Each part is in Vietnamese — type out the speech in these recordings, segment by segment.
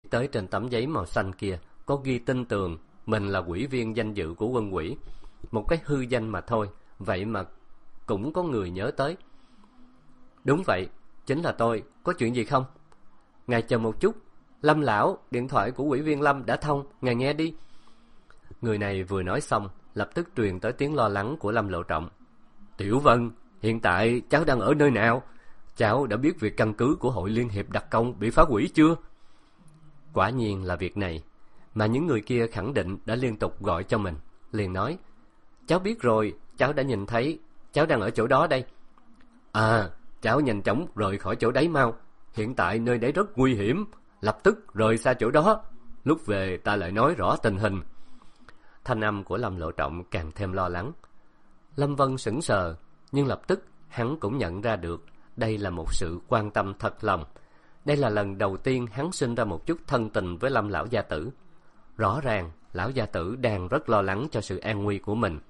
tới trên tấm giấy màu xanh kia có ghi tin tường mình là ủy viên danh dự của quân ủy. Một cái hư danh mà thôi, vậy mà cũng có người nhớ tới. Đúng vậy, chính là tôi, có chuyện gì không? Ngài chờ một chút, Lâm lão, điện thoại của ủy viên Lâm đã thông, ngài nghe đi. Người này vừa nói xong, lập tức truyền tới tiếng lo lắng của Lâm Lộ Trọng. Tiểu Vân, hiện tại cháu đang ở nơi nào? Cháu đã biết việc căn cứ của Hội Liên hiệp đặc công bị phá hủy chưa? Quả nhiên là việc này, mà những người kia khẳng định đã liên tục gọi cho mình. Liền nói, cháu biết rồi, cháu đã nhìn thấy, cháu đang ở chỗ đó đây. À, cháu nhanh chóng rời khỏi chỗ đấy mau. Hiện tại nơi đấy rất nguy hiểm, lập tức rời xa chỗ đó. Lúc về ta lại nói rõ tình hình. Thanh âm của Lâm Lộ Trọng càng thêm lo lắng. Lâm Vân sững sờ, nhưng lập tức hắn cũng nhận ra được đây là một sự quan tâm thật lòng. Đây là lần đầu tiên hắn sinh ra một chút thân tình với Lâm lão gia tử. Rõ ràng lão gia tử đang rất lo lắng cho sự an nguy của mình.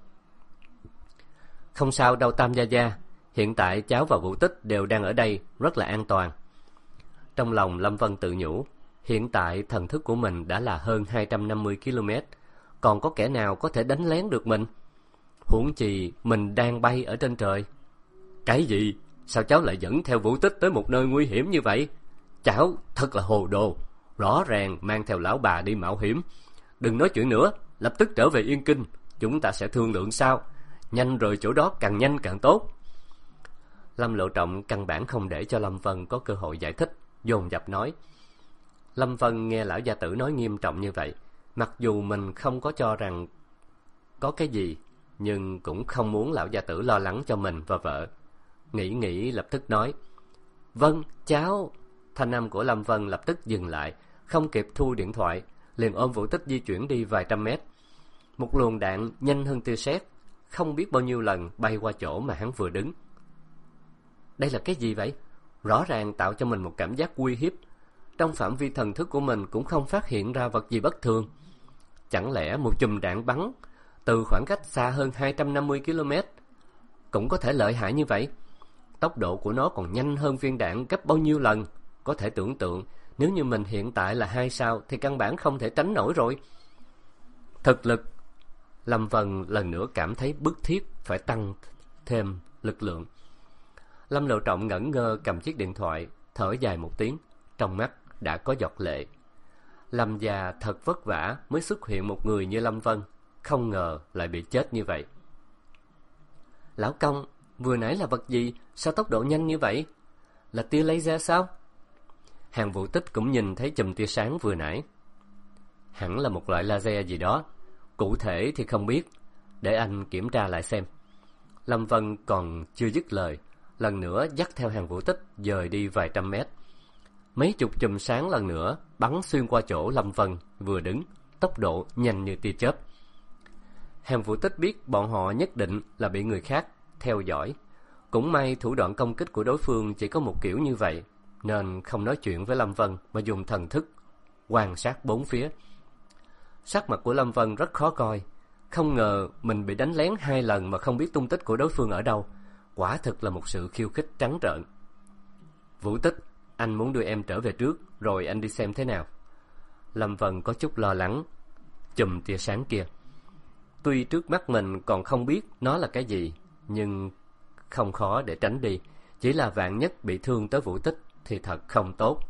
Không sao đâu Tam gia gia, hiện tại cháu và Vũ Tích đều đang ở đây, rất là an toàn. Trong lòng Lâm Vân tự nhủ, hiện tại thần thức của mình đã là hơn 250 km, còn có kẻ nào có thể đánh lén được mình? Huống chi mình đang bay ở trên trời. Cái gì? Sao cháu lại dẫn theo Vũ Tích tới một nơi nguy hiểm như vậy? Cháu thật là hồ đồ, rõ ràng mang theo lão bà đi mạo hiểm. Đừng nói chuyện nữa, lập tức trở về Yên Kinh, chúng ta sẽ thương lượng sau. Nhanh rời chỗ đó, càng nhanh càng tốt. Lâm Lộ Trọng căn bản không để cho Lâm Vân có cơ hội giải thích, dồn dập nói. Lâm Vân nghe lão gia tử nói nghiêm trọng như vậy, mặc dù mình không có cho rằng có cái gì, nhưng cũng không muốn lão gia tử lo lắng cho mình và vợ. Nghĩ lập tức nói, vâng, cháu. Thanh âm của Lâm Vân lập tức dừng lại, không kịp thu điện thoại, liền ôm Vũ Tích di chuyển đi vài trăm mét. Một luồng đạn nhanh hơn tia sét, không biết bao nhiêu lần bay qua chỗ mà hắn vừa đứng. Đây là cái gì vậy? Rõ ràng tạo cho mình một cảm giác uy hiếp. Trong phạm vi thần thức của mình cũng không phát hiện ra vật gì bất thường. Chẳng lẽ một chùm đạn bắn từ khoảng cách xa hơn 250 km cũng có thể lợi hại như vậy? Tốc độ của nó còn nhanh hơn viên đạn gấp bao nhiêu lần? Có thể tưởng tượng, nếu như mình hiện tại là 2 sao thì căn bản không thể tránh nổi rồi. Thực lực. Lâm Vân lần nữa cảm thấy bức thiết phải tăng thêm lực lượng. Lâm Lộ Trọng ngẩn ngơ cầm chiếc điện thoại, thở dài một tiếng, trong mắt đã có giọt lệ. Lâm gia thật vất vả mới xuất hiện một người như Lâm Vân, không ngờ lại bị chết như vậy. Lão công, vừa nãy là vật gì? Sao tốc độ nhanh như vậy? Là tia laser sao? Hàng Vũ Tích cũng nhìn thấy chùm tia sáng vừa nãy. Hẳn là một loại laser gì đó, cụ thể thì không biết, để anh kiểm tra lại xem. Lâm Vân còn chưa dứt lời, lần nữa dắt theo Hàng Vũ Tích dời đi vài trăm mét. Mấy chục chùm sáng lần nữa bắn xuyên qua chỗ Lâm Vân vừa đứng, tốc độ nhanh như tia chớp. Hàng Vũ Tích biết bọn họ nhất định là bị người khác theo dõi. Cũng may thủ đoạn công kích của đối phương chỉ có một kiểu như vậy, nên không nói chuyện với Lâm Vân mà dùng thần thức quan sát bốn phía. Sắc mặt của Lâm Vân rất khó coi, không ngờ mình bị đánh lén 2 lần mà không biết tung tích của đối phương ở đâu. Quả thực là một sự khiêu khích trắng trợn. Vũ Tích, anh muốn đưa em trở về trước, rồi anh đi xem thế nào. Lâm Vân có chút lo lắng chùm tia sáng kia. Tuy trước mắt mình còn không biết nó là cái gì, nhưng không khó để tránh đi. Chỉ là vạn nhất bị thương tới Vũ Tích thì thật không tốt.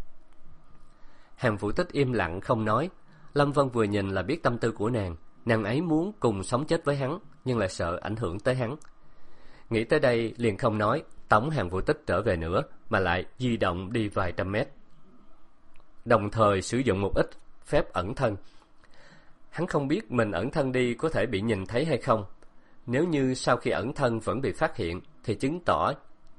Hàng Vũ Tích im lặng không nói. Lâm Vân vừa nhìn là biết tâm tư của nàng. Nàng ấy muốn cùng sống chết với hắn, nhưng lại sợ ảnh hưởng tới hắn. Nghĩ tới đây liền không nói, tống Hàng Vũ Tích trở về nữa, mà lại di động đi vài trăm mét. Đồng thời sử dụng một ít phép ẩn thân. Hắn không biết mình ẩn thân đi có thể bị nhìn thấy hay không. Nếu như sau khi ẩn thân vẫn bị phát hiện, thì chứng tỏ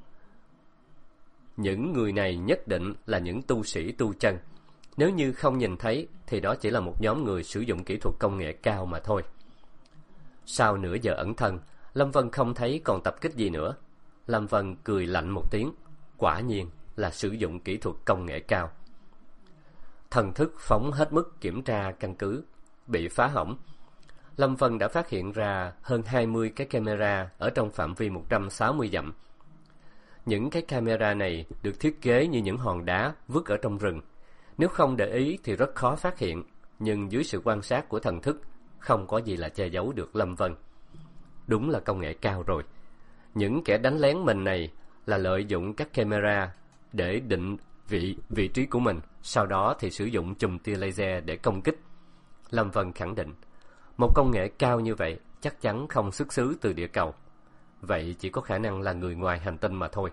những người này nhất định là những tu sĩ tu chân. Nếu như không nhìn thấy, thì đó chỉ là một nhóm người sử dụng kỹ thuật công nghệ cao mà thôi. Sau nửa giờ ẩn thân, Lâm Vân không thấy còn tập kích gì nữa. Lâm Vân cười lạnh một tiếng, quả nhiên là sử dụng kỹ thuật công nghệ cao. Thần thức phóng hết mức kiểm tra căn cứ, bị phá hỏng. Lâm Vân đã phát hiện ra hơn 20 cái camera ở trong phạm vi 160 dặm. Những cái camera này được thiết kế như những hòn đá vứt ở trong rừng. Nếu không để ý thì rất khó phát hiện, nhưng dưới sự quan sát của thần thức, không có gì là che giấu được Lâm Vân. Đúng là công nghệ cao rồi. Những kẻ đánh lén mình này là lợi dụng các camera để định vị trí của mình, sau đó thì sử dụng chùm tia laser để công kích. Lâm Vân khẳng định, một công nghệ cao như vậy chắc chắn không xuất xứ từ địa cầu. Vậy chỉ có khả năng là người ngoài hành tinh mà thôi.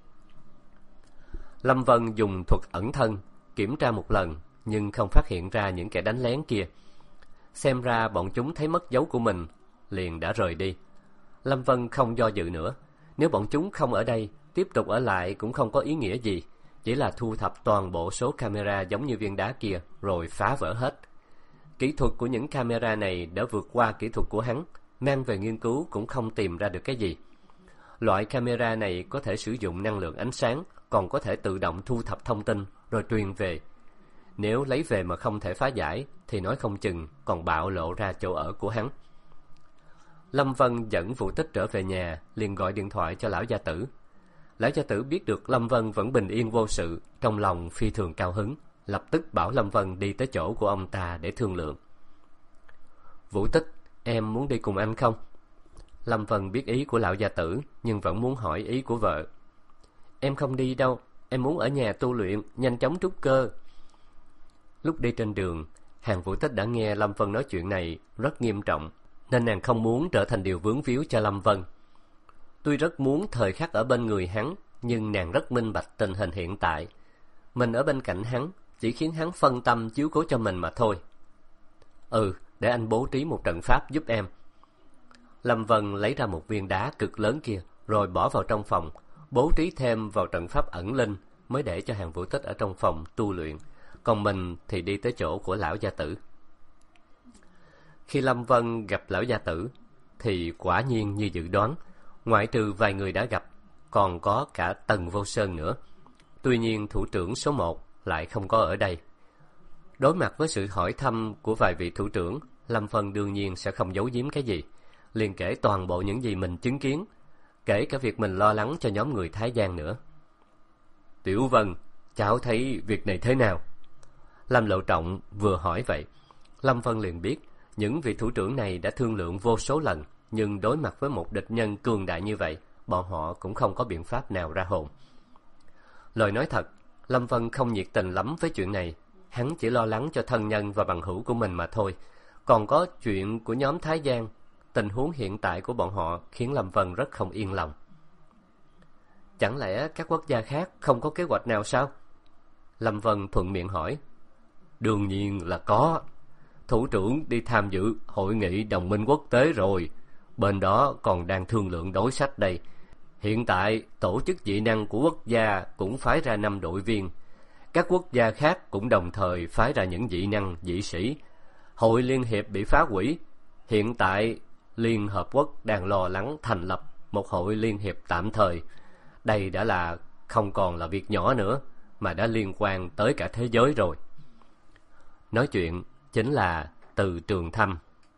Lâm Vân dùng thuật ẩn thân, kiểm tra một lần, nhưng không phát hiện ra những kẻ đánh lén kia. Xem ra bọn chúng thấy mất dấu của mình, liền đã rời đi. Lâm Vân không do dự nữa. Nếu bọn chúng không ở đây, tiếp tục ở lại cũng không có ý nghĩa gì. Chỉ là thu thập toàn bộ số camera giống như viên đá kia, rồi phá vỡ hết. Kỹ thuật của những camera này đã vượt qua kỹ thuật của hắn, mang về nghiên cứu cũng không tìm ra được cái gì. Loại camera này có thể sử dụng năng lượng ánh sáng, còn có thể tự động thu thập thông tin, rồi truyền về. Nếu lấy về mà không thể phá giải, thì nói không chừng còn bạo lộ ra chỗ ở của hắn. Lâm Vân dẫn Vũ Tích trở về nhà, liền gọi điện thoại cho lão gia tử. Lão gia tử biết được Lâm Vân vẫn bình yên vô sự, trong lòng phi thường cao hứng, lập tức bảo Lâm Vân đi tới chỗ của ông ta để thương lượng. Vũ Tích, em muốn đi cùng anh không? Lâm Vân biết ý của lão gia tử, nhưng vẫn muốn hỏi ý của vợ. Em không đi đâu, em muốn ở nhà tu luyện, nhanh chóng trúc cơ. Lúc đi trên đường, Hàng Vũ Tích đã nghe Lâm Vân nói chuyện này rất nghiêm trọng, nên nàng không muốn trở thành điều vướng víu cho Lâm Vân. Tuy rất muốn thời khắc ở bên người hắn, nhưng nàng rất minh bạch tình hình hiện tại. Mình ở bên cạnh hắn, chỉ khiến hắn phân tâm chiếu cố cho mình mà thôi. Để anh bố trí một trận pháp giúp em. Lâm Vân lấy ra một viên đá cực lớn kia, rồi bỏ vào trong phòng, bố trí thêm vào trận pháp ẩn linh, mới để cho Hàng Vũ Tích ở trong phòng tu luyện, còn mình thì đi tới chỗ của lão gia tử. Khi Lâm Vân gặp lão gia tử, thì quả nhiên như dự đoán, ngoại trừ vài người đã gặp, còn có cả Tần Vô Sơn nữa. Tuy nhiên thủ trưởng số 1 lại không có ở đây. Đối mặt với sự hỏi thăm của vài vị thủ trưởng, Lâm Vân đương nhiên sẽ không giấu giếm cái gì, liền kể toàn bộ những gì mình chứng kiến, kể cả việc mình lo lắng cho nhóm người Thái Giang nữa. Tiểu Vân, cháu thấy việc này thế nào? Lâm Lộ Trọng vừa hỏi vậy, Lâm Vân liền biết những vị thủ trưởng này đã thương lượng vô số lần, nhưng đối mặt với một địch nhân cường đại như vậy, bọn họ cũng không có biện pháp nào ra hồn. Lời nói thật, Lâm Vân không nhiệt tình lắm với chuyện này, hắn chỉ lo lắng cho thân nhân và bằng hữu của mình mà thôi. Còn có chuyện của nhóm Thái Giang, tình huống hiện tại của bọn họ khiến Lâm Vân rất không yên lòng. Chẳng lẽ các quốc gia khác không có kế hoạch nào sao? Lâm Vân thuận miệng hỏi. Đương nhiên là có. Thủ trưởng đi tham dự hội nghị đồng minh quốc tế rồi. Bên đó còn đang thương lượng đối sách đây. Hiện tại, tổ chức dị năng của quốc gia cũng phái ra 5 đội viên. Các quốc gia khác cũng đồng thời phái ra những dị năng, dị sĩ. Hội Liên Hiệp bị phá hủy. Hiện tại, Liên Hợp Quốc đang lo lắng thành lập một hội Liên Hiệp tạm thời. Đây đã là không còn là việc nhỏ nữa, mà đã liên quan tới cả thế giới rồi. Nói chuyện chính là Từ Trường Thâm.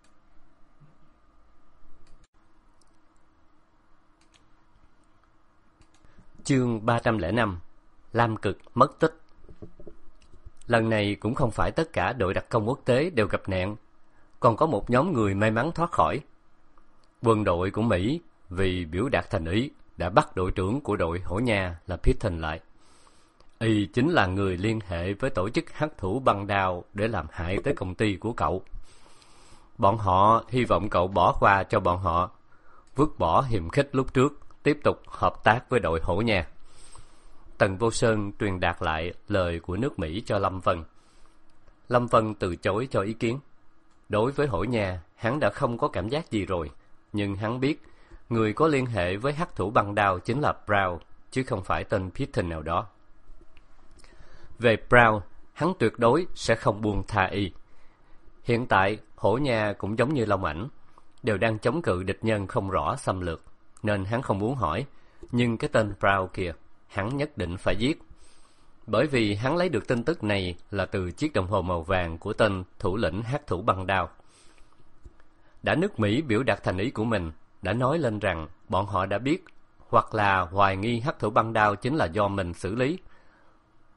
Chương 305. Lam Cực mất tích. Lần này cũng không phải tất cả đội đặc công quốc tế đều gặp nạn, còn có một nhóm người may mắn thoát khỏi. Quân đội của Mỹ vì biểu đạt thành ý đã bắt đội trưởng của đội Hổ Nha là Pitton lại. Y chính là người liên hệ với tổ chức hắc thủ băng đao để làm hại tới công ty của cậu. Bọn họ hy vọng cậu bỏ qua cho bọn họ, vứt bỏ hiềm khích lúc trước, tiếp tục hợp tác với đội Hổ Nha. Tần Vô Sơn truyền đạt lại lời của nước Mỹ cho Lâm Vân. Lâm Vân từ chối cho ý kiến. Đối với Hổ Nha, hắn đã không có cảm giác gì rồi, nhưng hắn biết người có liên hệ với hắc thủ băng đao chính là Brown, chứ không phải tên Pitton nào đó. Về Brown, hắn tuyệt đối sẽ không buông tha y. Hiện tại, Hổ Nha cũng giống như Long Ảnh, đều đang chống cự địch nhân không rõ xâm lược, nên hắn không muốn hỏi. Nhưng cái tên Brown kìa, hắn nhất định phải giết. Bởi vì hắn lấy được tin tức này là từ chiếc đồng hồ màu vàng của tên thủ lĩnh hắc thủ băng đao. Đã nước Mỹ biểu đạt thành ý của mình, đã nói lên rằng bọn họ đã biết hoặc là hoài nghi hắc thủ băng đao chính là do mình xử lý.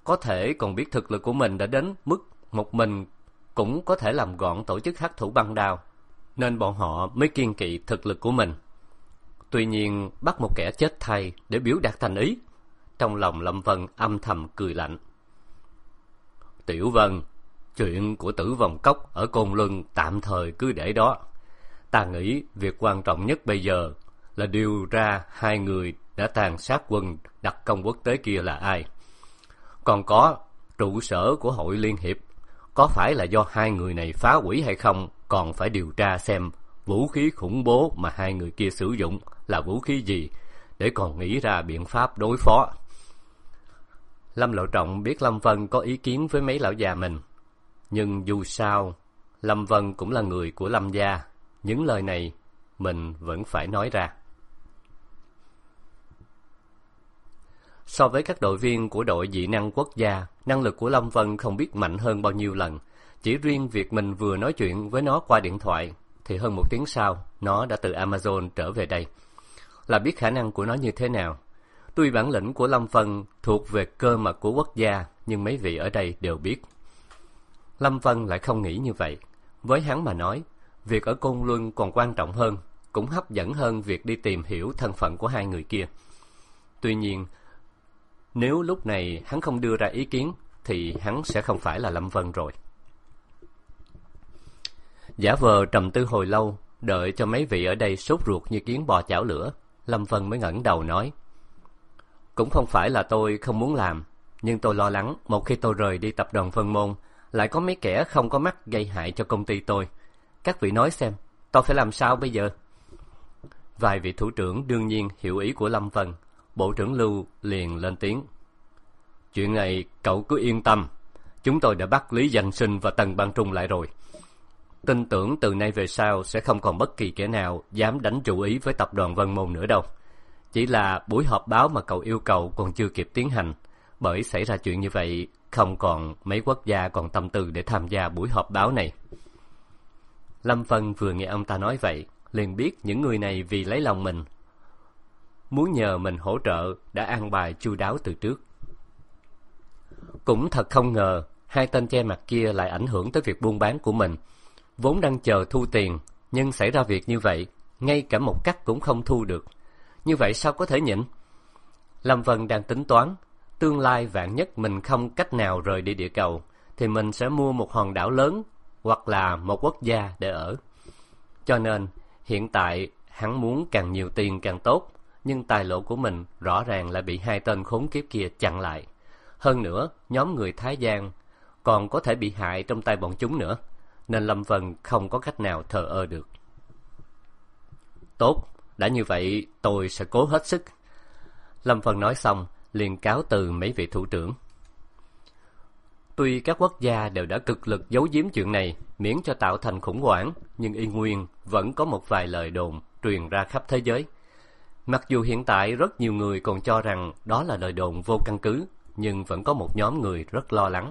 có thể còn biết thực lực của mình đã đến mức một mình cũng có thể làm gọn tổ chức hắc thủ băng đao, nên bọn họ mới kiêng kỵ thực lực của mình. Tuy nhiên bắt một kẻ chết thay để biểu đạt thành ý, trong lòng Lâm Vân âm thầm cười lạnh. Tiểu Vân, chuyện của Tử Vong Cốc ở Côn Luân tạm thời cứ để đó. Ta nghĩ việc quan trọng nhất bây giờ là điều ra hai người đã tàn sát quân đặc công quốc tế kia là ai. Còn có trụ sở của Hội Liên Hiệp, có phải là do hai người này phá hủy hay không, còn phải điều tra xem vũ khí khủng bố mà hai người kia sử dụng là vũ khí gì, để còn nghĩ ra biện pháp đối phó. Lâm Lộ Trọng biết Lâm Vân có ý kiến với mấy lão già mình, nhưng dù sao Lâm Vân cũng là người của Lâm gia, những lời này mình vẫn phải nói ra. So với các đội viên của đội dị năng quốc gia, năng lực của Lâm Vân không biết mạnh hơn bao nhiêu lần. Chỉ riêng việc mình vừa nói chuyện với nó qua điện thoại thì hơn 1 tiếng sau nó đã từ Amazon trở về đây, là biết khả năng của nó như thế nào. Tuy bản lĩnh của Lâm Vân thuộc về cơ mật của quốc gia, nhưng mấy vị ở đây đều biết. Lâm Vân lại không nghĩ như vậy. Với hắn mà nói, việc ở Côn Luân còn quan trọng hơn, cũng hấp dẫn hơn việc đi tìm hiểu thân phận của hai người kia. Tuy nhiên, nếu lúc này hắn không đưa ra ý kiến, thì hắn sẽ không phải là Lâm Vân rồi. Giả vờ trầm tư hồi lâu, đợi cho mấy vị ở đây sốt ruột như kiến bò chảo lửa, Lâm Vân mới ngẩng đầu nói. Cũng không phải là tôi không muốn làm, nhưng tôi lo lắng một khi tôi rời đi tập đoàn Vân Môn, lại có mấy kẻ không có mắt gây hại cho công ty tôi. Các vị nói xem, tôi phải làm sao bây giờ? Vài vị thủ trưởng đương nhiên hiểu ý của Lâm Vân. Bộ trưởng Lưu liền lên tiếng. Chuyện này cậu cứ yên tâm, chúng tôi đã bắt Lý Danh Sinh và Tần Băng Trung lại rồi. Tin tưởng từ nay về sau sẽ không còn bất kỳ kẻ nào dám đánh chủ ý với tập đoàn Vân Môn nữa đâu. Chỉ là buổi họp báo mà cậu yêu cầu còn chưa kịp tiến hành, bởi xảy ra chuyện như vậy, không còn mấy quốc gia còn tâm tư để tham gia buổi họp báo này. Lâm Vân vừa nghe ông ta nói vậy, liền biết những người này vì lấy lòng mình, muốn nhờ mình hỗ trợ, đã an bài chu đáo từ trước. Cũng thật không ngờ, hai tên che mặt kia lại ảnh hưởng tới việc buôn bán của mình. Vốn đang chờ thu tiền, nhưng xảy ra việc như vậy, ngay cả một cắt cũng không thu được. Như vậy sao có thể nhịn? Lâm Vân đang tính toán, tương lai vạn nhất mình không cách nào rời đi địa cầu, thì mình sẽ mua một hòn đảo lớn, hoặc là một quốc gia để ở. Cho nên, hiện tại hắn muốn càng nhiều tiền càng tốt, nhưng tài lộ của mình rõ ràng lại bị hai tên khốn kiếp kia chặn lại. Hơn nữa, nhóm người Thái Giang còn có thể bị hại trong tay bọn chúng nữa, nên Lâm Vân không có cách nào thờ ơ được. Tốt, đã như vậy tôi sẽ cố hết sức. Lâm Vân nói xong, liền cáo từ mấy vị thủ trưởng. Tuy các quốc gia đều đã cực lực giấu giếm chuyện này, miễn cho tạo thành khủng hoảng, nhưng y nguyên vẫn có một vài lời đồn truyền ra khắp thế giới. Mặc dù hiện tại rất nhiều người còn cho rằng đó là lời đồn vô căn cứ, nhưng vẫn có một nhóm người rất lo lắng.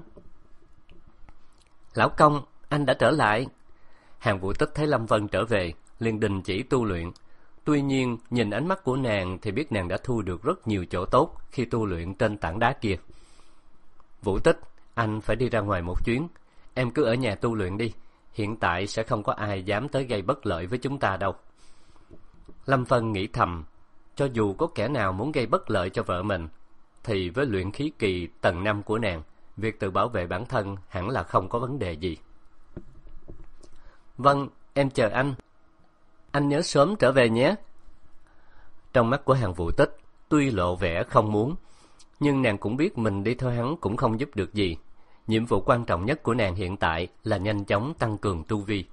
Lão công, anh đã trở lại. Hàn Vũ Tích thấy Lâm Vân trở về, liền đình chỉ tu luyện. Tuy nhiên, nhìn ánh mắt của nàng thì biết nàng đã thu được rất nhiều chỗ tốt khi tu luyện trên tảng đá kia. Vũ Tích, anh phải đi ra ngoài một chuyến. Em cứ ở nhà tu luyện đi. Hiện tại sẽ không có ai dám tới gây bất lợi với chúng ta đâu. Lâm Vân nghĩ thầm, cho dù có kẻ nào muốn gây bất lợi cho vợ mình, thì với luyện khí kỳ tầng 5 của nàng, việc tự bảo vệ bản thân hẳn là không có vấn đề gì. Vâng, em chờ anh. Anh nhớ sớm trở về nhé. Trong mắt của Hàn Vũ Tích, tuy lộ vẻ không muốn, nhưng nàng cũng biết mình đi theo hắn cũng không giúp được gì. Nhiệm vụ quan trọng nhất của nàng hiện tại là nhanh chóng tăng cường tu vi.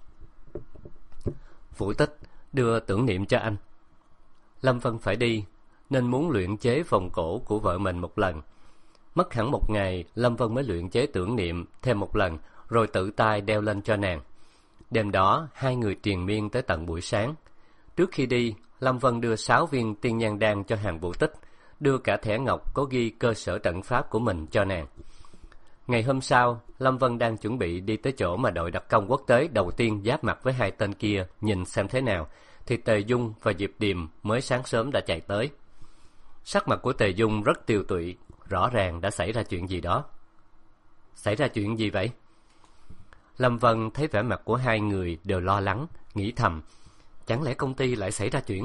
Vũ Tích, đưa tưởng niệm cho anh. Lâm Vân phải đi, nên muốn luyện chế vòng cổ của vợ mình một lần. Mất hẳn một ngày, Lâm Vân mới luyện chế tưởng niệm thêm một lần, rồi tự tay đeo lên cho nàng. Đêm đó, hai người triền miên tới tận buổi sáng. Trước khi đi, Lâm Vân đưa 6 viên tiên nhan đan cho Hàn Vũ Tích, đưa cả thẻ ngọc có ghi cơ sở trận pháp của mình cho nàng. Ngày hôm sau, Lâm Vân đang chuẩn bị đi tới chỗ mà đội đặc công quốc tế đầu tiên giáp mặt với hai tên kia nhìn xem thế nào, thì Tề Dung và Diệp Điềm mới sáng sớm đã chạy tới. Sắc mặt của Tề Dung rất tiều tụy, rõ ràng đã xảy ra chuyện gì đó. Xảy ra chuyện gì vậy? Lâm Vân thấy vẻ mặt của hai người đều lo lắng, nghĩ thầm, chẳng lẽ công ty lại xảy ra chuyện?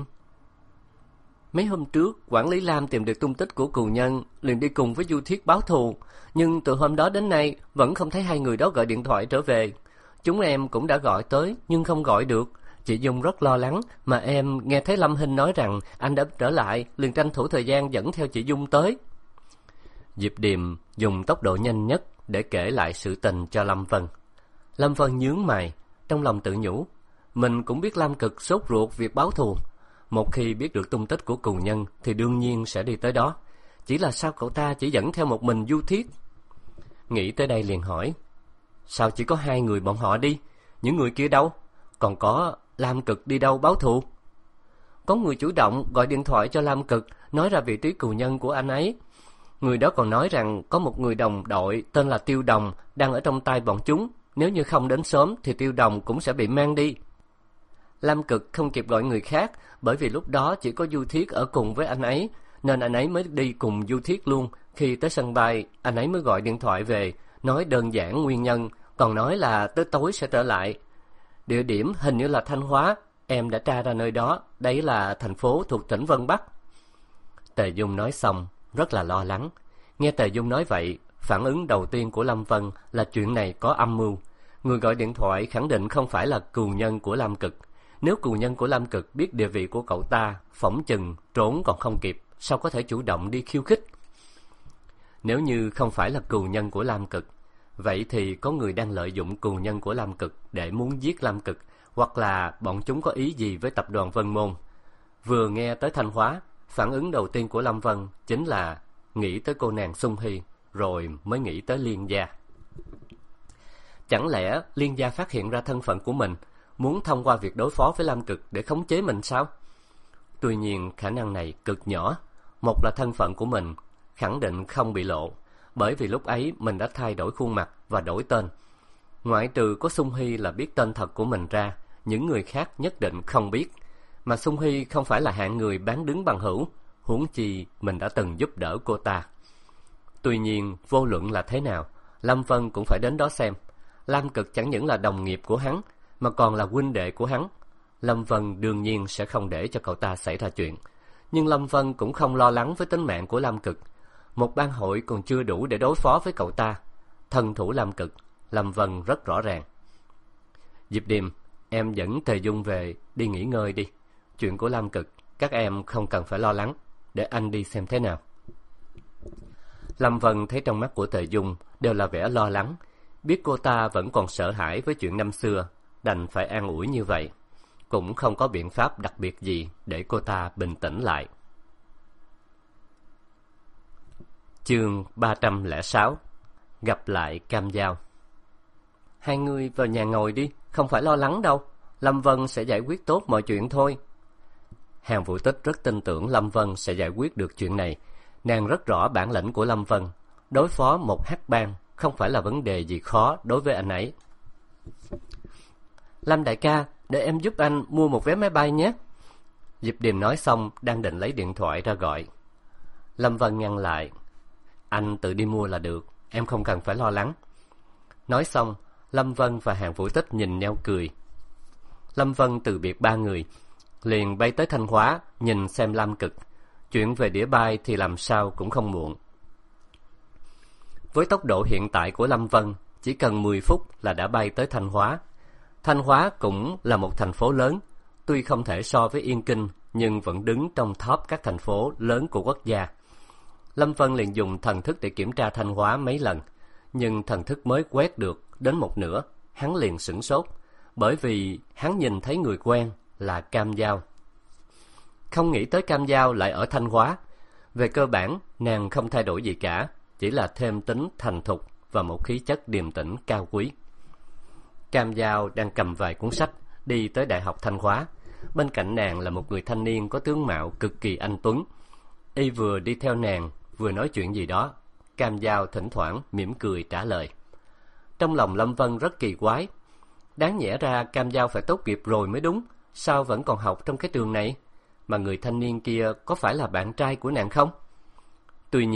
Mấy hôm trước, quản lý Lam tìm được tung tích của cừu nhân, liền đi cùng với Du Thiết báo thù, nhưng từ hôm đó đến nay vẫn không thấy hai người đó gọi điện thoại trở về. Chúng em cũng đã gọi tới nhưng không gọi được. Chị Dung rất lo lắng, mà em nghe thấy Lâm Hinh nói rằng anh đã trở lại, liền tranh thủ thời gian dẫn theo chị Dung tới. Diệp Điềm dùng tốc độ nhanh nhất để kể lại sự tình cho Lâm Vân. Lâm Vân nhướng mày, trong lòng tự nhủ, mình cũng biết Lam Cực sốt ruột việc báo thù. Một khi biết được tung tích của cừu nhân thì đương nhiên sẽ đi tới đó. Chỉ là sao cậu ta chỉ dẫn theo một mình Du Thiết? Nghĩ tới đây liền hỏi, sao chỉ có hai người bọn họ đi? Những người kia đâu? Còn có Lam Cực đi đâu báo thù? Có người chủ động gọi điện thoại cho Lam Cực, nói ra vị trí cừu nhân của anh ấy. Người đó còn nói rằng có một người đồng đội tên là Tiêu Đồng đang ở trong tay bọn chúng. Nếu như không đến sớm thì Tiêu Đồng cũng sẽ bị mang đi. Lam Cực không kịp gọi người khác, bởi vì lúc đó chỉ có Du Thiết ở cùng với anh ấy, nên anh ấy mới đi cùng Du Thiết luôn. Khi tới sân bay, anh ấy mới gọi điện thoại về, nói đơn giản nguyên nhân, còn nói là tới tối sẽ trở lại. Địa điểm hình như là Thanh Hóa, em đã tra ra nơi đó, đấy là thành phố thuộc tỉnh Vân Bắc. Tề Dung nói xong, rất là lo lắng. Nghe Tề Dung nói vậy, phản ứng đầu tiên của Lâm Vân là chuyện này có âm mưu. Người gọi điện thoại khẳng định không phải là cừu nhân của Lam Cực. Nếu cừu nhân của Lam Cực biết địa vị của cậu ta, phỏng chừng trốn còn không kịp, sao có thể chủ động đi khiêu khích? Nếu như không phải là cừu nhân của Lam Cực, vậy thì có người đang lợi dụng cừu nhân của Lam Cực để muốn giết Lam Cực, hoặc là bọn chúng có ý gì với tập đoàn Vân Môn. Vừa nghe tới Thanh Hóa, phản ứng đầu tiên của Lâm Vân chính là nghĩ tới cô nàng Xung Hy, rồi mới nghĩ tới Liên Gia. Chẳng lẽ Liên Gia phát hiện ra thân phận của mình, muốn thông qua việc đối phó với Lam Cực để khống chế mình sao? Tuy nhiên khả năng này cực nhỏ. Một là thân phận của mình khẳng định không bị lộ, bởi vì lúc ấy mình đã thay đổi khuôn mặt và đổi tên. Ngoại trừ có Xung Hy là biết tên thật của mình ra, những người khác nhất định không biết. Mà Xung Hy không phải là hạng người bán đứng bằng hữu, huống chi mình đã từng giúp đỡ cô ta. Tuy nhiên vô luận là thế nào, Lâm Vân cũng phải đến đó xem. Lam Cực chẳng những là đồng nghiệp của hắn, mà còn là huynh đệ của hắn. Lâm Vân đương nhiên sẽ không để cho cậu ta xảy ra chuyện. Nhưng Lâm Vân cũng không lo lắng với tính mạng của Lam Cực. Một bang hội còn chưa đủ để đối phó với cậu ta. Thân thủ Lam Cực, Lâm Vân rất rõ ràng. Diệp Điềm, em dẫn Tề Dung về đi nghỉ ngơi đi. Chuyện của Lam Cực các em không cần phải lo lắng, để anh đi xem thế nào. Lâm Vân thấy trong mắt của Tề Dung đều là vẻ lo lắng, biết cô ta vẫn còn sợ hãi với chuyện năm xưa, đành phải an ủi như vậy, cũng không có biện pháp đặc biệt gì để cô ta bình tĩnh lại. Chương 306 Gặp lại Cam Giao. Hai người vào nhà ngồi đi, không phải lo lắng đâu, Lâm Vân sẽ giải quyết tốt mọi chuyện thôi. Hàn Vũ Tích rất tin tưởng Lâm Vân sẽ giải quyết được chuyện này. Nàng rất rõ bản lĩnh của Lâm Vân, đối phó một hắc bang không phải là vấn đề gì khó đối với anh ấy. Lâm đại ca, để em giúp anh mua một vé máy bay nhé. Diệp Điềm nói xong đang định lấy điện thoại ra gọi. Lâm Vân ngăn lại. Anh tự đi mua là được, em không cần phải lo lắng. Nói xong, Lâm Vân và Hàn Vũ Tích nhìn nhau cười. Lâm Vân từ biệt ba người, liền bay tới Thanh Hóa nhìn xem Lam Cực. Chuyện về đĩa bay thì làm sao cũng không muộn. Với tốc độ hiện tại của Lâm Vân, chỉ cần 10 phút là đã bay tới Thanh Hóa. Thanh Hóa cũng là một thành phố lớn, tuy không thể so với Yên Kinh, nhưng vẫn đứng trong top các thành phố lớn của quốc gia. Lâm Vân liền dùng thần thức để kiểm tra Thanh Hóa mấy lần, nhưng thần thức mới quét được đến một nửa, hắn liền sửng sốt, bởi vì hắn nhìn thấy người quen là Cam Giao. Không nghĩ tới Cam Giao lại ở Thanh Hóa. Về cơ bản, nàng không thay đổi gì cả, chỉ là thêm tính thành thục và một khí chất điềm tĩnh cao quý. Cam Giao đang cầm vài cuốn sách, đi tới Đại học Thanh Hóa. Bên cạnh nàng là một người thanh niên có tướng mạo cực kỳ anh tuấn. Y vừa đi theo nàng, vừa nói chuyện gì đó. Cam Giao thỉnh thoảng mỉm cười trả lời. Trong lòng Lâm Vân rất kỳ quái. Đáng nhẽ ra Cam Giao phải tốt nghiệp rồi mới đúng, sao vẫn còn học trong cái trường này? Mà người thanh niên kia có phải là bạn trai của nàng không? Tuy nhiên,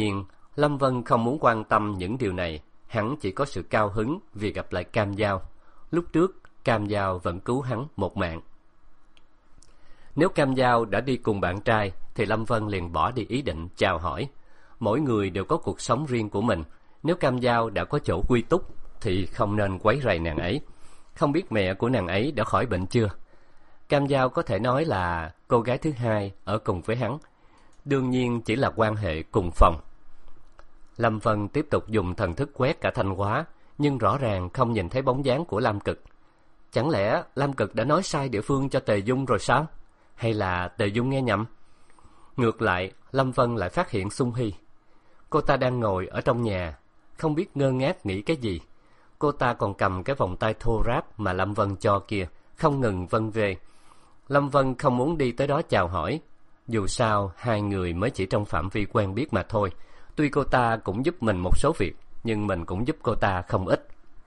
Lâm Vân không muốn quan tâm những điều này, hắn chỉ có sự cao hứng vì gặp lại Cam Dao. Lúc trước, Cam Dao vẫn cứu hắn một mạng. Nếu Cam Dao đã đi cùng bạn trai, thì Lâm Vân liền bỏ đi ý định chào hỏi. Mỗi người đều có cuộc sống riêng của mình. Nếu Cam Dao đã có chỗ quy túc, thì không nên quấy rầy nàng ấy. Không biết mẹ của nàng ấy đã khỏi bệnh chưa? Cam Dao có thể nói là cô gái thứ hai ở cùng với hắn. Đương nhiên chỉ là quan hệ cùng phòng. Lâm Vân tiếp tục dùng thần thức quét cả Thanh Hóa, nhưng rõ ràng không nhìn thấy bóng dáng của Lam Cực. Chẳng lẽ Lam Cực đã nói sai địa phương cho Tề Dung rồi sao? Hay là Tề Dung nghe nhầm? Ngược lại, Lâm Vân lại phát hiện Sung Hy. Cô ta đang ngồi ở trong nhà, không biết ngơ ngác nghĩ cái gì. Cô ta còn cầm cái vòng tay thô ráp mà Lâm Vân cho kia, không ngừng vân về. Lâm Vân không muốn đi tới đó chào hỏi. Dù sao, hai người mới chỉ trong phạm vi quen biết mà thôi. Tuy cô ta cũng giúp mình một số việc, nhưng mình cũng giúp cô ta không ít.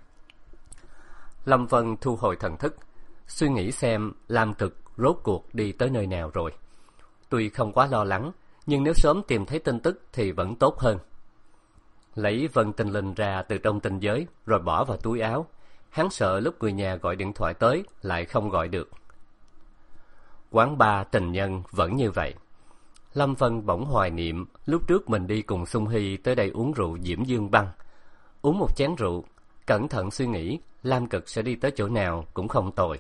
Lâm Vân thu hồi thần thức, suy nghĩ xem Lam Cực rốt cuộc đi tới nơi nào rồi. Tuy không quá lo lắng, nhưng nếu sớm tìm thấy tin tức thì vẫn tốt hơn. Lấy Vân Tinh Linh ra từ trong tinh giới, rồi bỏ vào túi áo. Hắn sợ lúc người nhà gọi điện thoại tới, lại không gọi được. Quán bar tình nhân vẫn như vậy. Lâm Vân bỗng hoài niệm lúc trước mình đi cùng Sung Hy tới đây uống rượu Diễm Dương Băng. Uống một chén rượu, cẩn thận suy nghĩ Lam Cực sẽ đi tới chỗ nào cũng không tồi.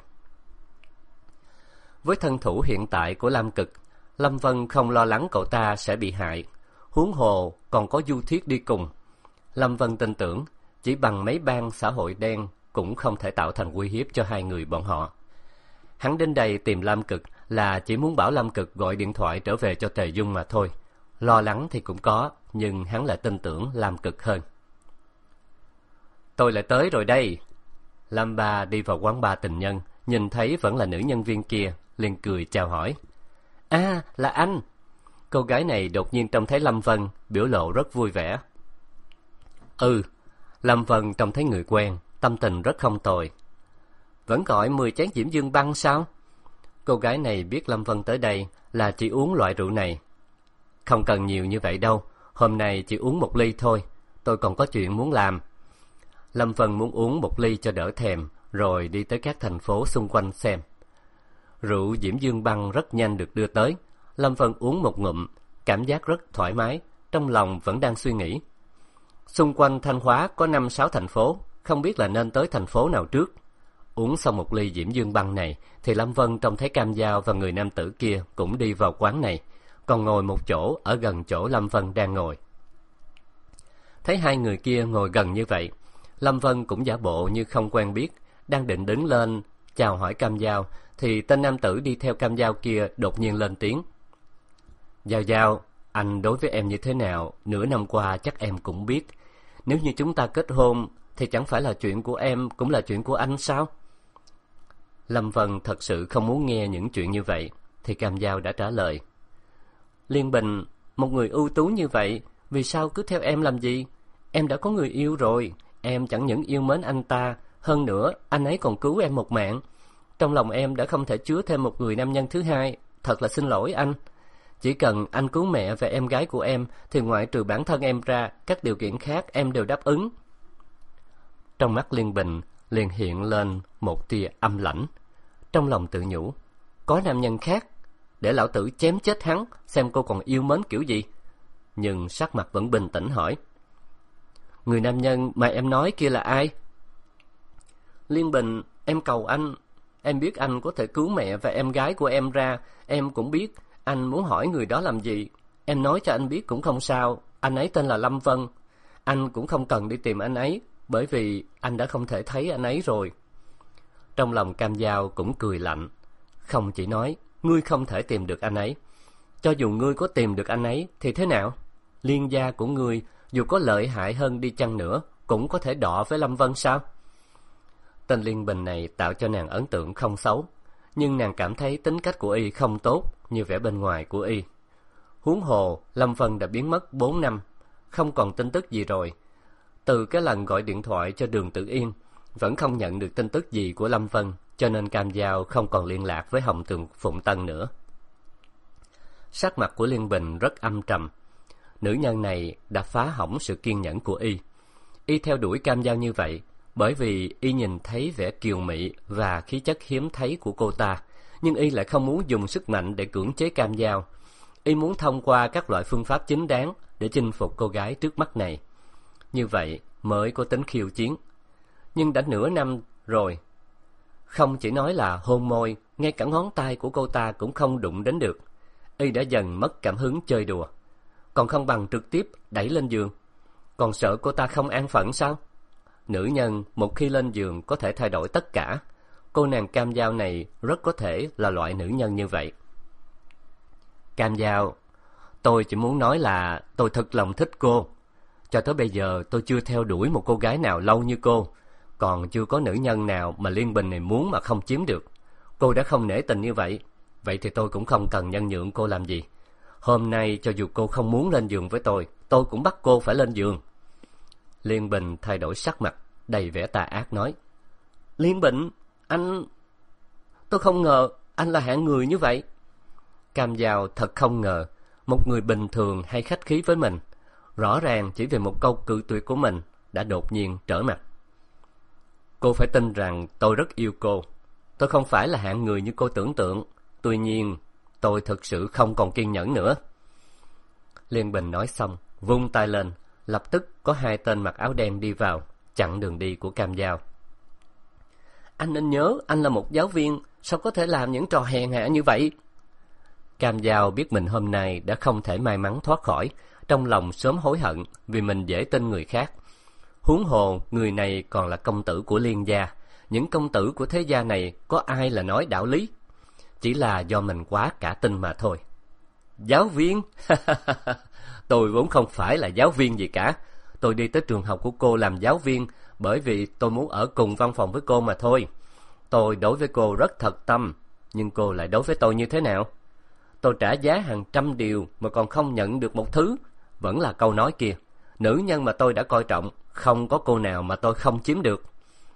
Với thân thủ hiện tại của Lam Cực, Lâm Vân không lo lắng cậu ta sẽ bị hại. Huống hồ còn có Du Thiết đi cùng. Lâm Vân tin tưởng chỉ bằng mấy bang xã hội đen cũng không thể tạo thành uy hiếp cho hai người bọn họ. Hắn đến đây tìm Lam Cực là chỉ muốn bảo Lam Cực gọi điện thoại trở về cho Tề Dung mà thôi. Lo lắng thì cũng có, nhưng hắn lại tin tưởng Lam Cực hơn. Tôi lại tới rồi đây. Lam Ba đi vào quán bar tình nhân, nhìn thấy vẫn là nữ nhân viên kia, liền cười chào hỏi. À, là anh. Cô gái này đột nhiên trông thấy Lâm Vân, biểu lộ rất vui vẻ. Lâm Vân trông thấy người quen, tâm tình rất không tồi. Vẫn gọi 10 chén Diễm Dương Băng sao? Cô gái này biết Lâm Vân tới đây là chỉ uống loại rượu này. Không cần nhiều như vậy đâu, hôm nay chỉ uống 1 ly thôi, tôi còn có chuyện muốn làm. Lâm Vân muốn uống 1 ly cho đỡ thèm, rồi đi tới các thành phố xung quanh xem. Rượu Diễm Dương Băng rất nhanh được đưa tới. Lâm Vân uống một ngụm, cảm giác rất thoải mái, trong lòng vẫn đang suy nghĩ. Xung quanh Thanh Hóa có 5-6 thành phố, không biết là nên tới thành phố nào trước. Uống xong 1 ly Diễm Dương Băng này, thì Lâm Vân trông thấy Cam Dao và người nam tử kia cũng đi vào quán này, còn ngồi một chỗ ở gần chỗ Lâm Vân đang ngồi. Thấy hai người kia ngồi gần như vậy, Lâm Vân cũng giả bộ như không quen biết, đang định đứng lên chào hỏi Cam Dao, thì tên nam tử đi theo Cam Dao kia đột nhiên lên tiếng. Dao Dao, anh đối với em như thế nào, nửa năm qua chắc em cũng biết. Nếu như chúng ta kết hôn, thì chẳng phải là chuyện của em cũng là chuyện của anh sao? Lâm Vân thật sự không muốn nghe những chuyện như vậy, thì Cam Dao đã trả lời. Liên Bình, một người ưu tú như vậy, vì sao cứ theo em làm gì? Em đã có người yêu rồi, em chẳng những yêu mến anh ta, hơn nữa anh ấy còn cứu em một mạng. Trong lòng em đã không thể chứa thêm một người nam nhân thứ hai, thật là xin lỗi anh. Chỉ cần anh cứu mẹ và em gái của em, thì ngoại trừ bản thân em ra, các điều kiện khác em đều đáp ứng. Trong mắt Liên Bình liền hiện lên một tia âm lãnh. Trong lòng tự nhủ, có nam nhân khác, để lão tử chém chết hắn, xem cô còn yêu mến kiểu gì. Nhưng sắc mặt vẫn bình tĩnh hỏi, người nam nhân mà em nói kia là ai? Liên Bình, em cầu anh. Em biết anh có thể cứu mẹ và em gái của em ra. Em cũng biết anh muốn hỏi người đó làm gì. Em nói cho anh biết cũng không sao. Anh ấy tên là Lâm Vân. Anh cũng không cần đi tìm anh ấy, bởi vì anh đã không thể thấy anh ấy rồi. Trong lòng Cam Dao cũng cười lạnh. Không chỉ nói ngươi không thể tìm được anh ấy, cho dù ngươi có tìm được anh ấy thì thế nào? Liên gia của ngươi dù có lợi hại hơn đi chăng nữa cũng có thể đọ với Lâm Vân sao? Tên Liên Bình này tạo cho nàng ấn tượng không xấu, nhưng nàng cảm thấy tính cách của y không tốt như vẻ bên ngoài của y. Huống hồ Lâm Vân đã biến mất 4 năm, không còn tin tức gì rồi. Từ cái lần gọi điện thoại cho Đường Tử Yên, vẫn không nhận được tin tức gì của Lâm Vân, cho nên Cam Dao không còn liên lạc với Hồng Tường Phụng Tân nữa. Sắc mặt của Liên Bình rất âm trầm. nữ nhân này đã phá hỏng sự kiên nhẫn của y. Y theo đuổi Cam Dao như vậy bởi vì y nhìn thấy vẻ kiều mị và khí chất hiếm thấy của cô ta, nhưng y lại không muốn dùng sức mạnh để cưỡng chế Cam Dao. Y muốn thông qua các loại phương pháp chính đáng để chinh phục cô gái trước mắt này. Như vậy mới có tính khiêu chiến. Nhưng đã nửa năm rồi, không chỉ nói là hôn môi, ngay cả ngón tay của cô ta cũng không đụng đến được. Y đã dần mất cảm hứng chơi đùa. Còn không bằng trực tiếp đẩy lên giường. Còn sợ cô ta không an phận sao? Nữ nhân một khi lên giường có thể thay đổi tất cả. Cô nàng Cam Dao này rất có thể là loại nữ nhân như vậy. Cam Dao, tôi chỉ muốn nói là tôi thật lòng thích cô. Cho tới bây giờ tôi chưa theo đuổi một cô gái nào lâu như cô. Còn chưa có nữ nhân nào mà Liên Bình này muốn mà không chiếm được. Cô đã không nể tình như vậy. Vậy thì tôi cũng không cần nhân nhượng cô làm gì. Hôm nay cho dù cô không muốn lên giường với tôi cũng bắt cô phải lên giường. Liên Bình thay đổi sắc mặt, đầy vẻ tà ác nói: Liên Bình, anh... Tôi không ngờ anh là hạng người như vậy. Cam Dao thật không ngờ một người bình thường hay khách khí với mình, rõ ràng chỉ vì một câu cự tuyệt của mình đã đột nhiên trở mặt. Cô phải tin rằng tôi rất yêu cô. Tôi không phải là hạng người như cô tưởng tượng. Tuy nhiên, tôi thực sự không còn kiên nhẫn nữa. Liên Bình nói xong, vung tay lên, lập tức có 2 tên mặc áo đen đi vào, chặn đường đi của Cam Dao. Anh nên nhớ, anh là một giáo viên, sao có thể làm những trò hèn hạ như vậy? Cam Dao biết mình hôm nay đã không thể may mắn thoát khỏi, trong lòng sớm hối hận vì mình dễ tin người khác. Huống hồ, người này còn là công tử của Liên gia. Những công tử của thế gia này có ai là nói đạo lý? Chỉ là do mình quá cả tin mà thôi. Giáo viên? Tôi vốn không phải là giáo viên gì cả. Tôi đi tới trường học của cô làm giáo viên bởi vì tôi muốn ở cùng văn phòng với cô mà thôi. Tôi đối với cô rất thật tâm, nhưng cô lại đối với tôi như thế nào? Tôi trả giá hàng trăm điều mà còn không nhận được một thứ. Vẫn là câu nói kia, nữ nhân mà tôi đã coi trọng, không có cô nào mà tôi không chiếm được.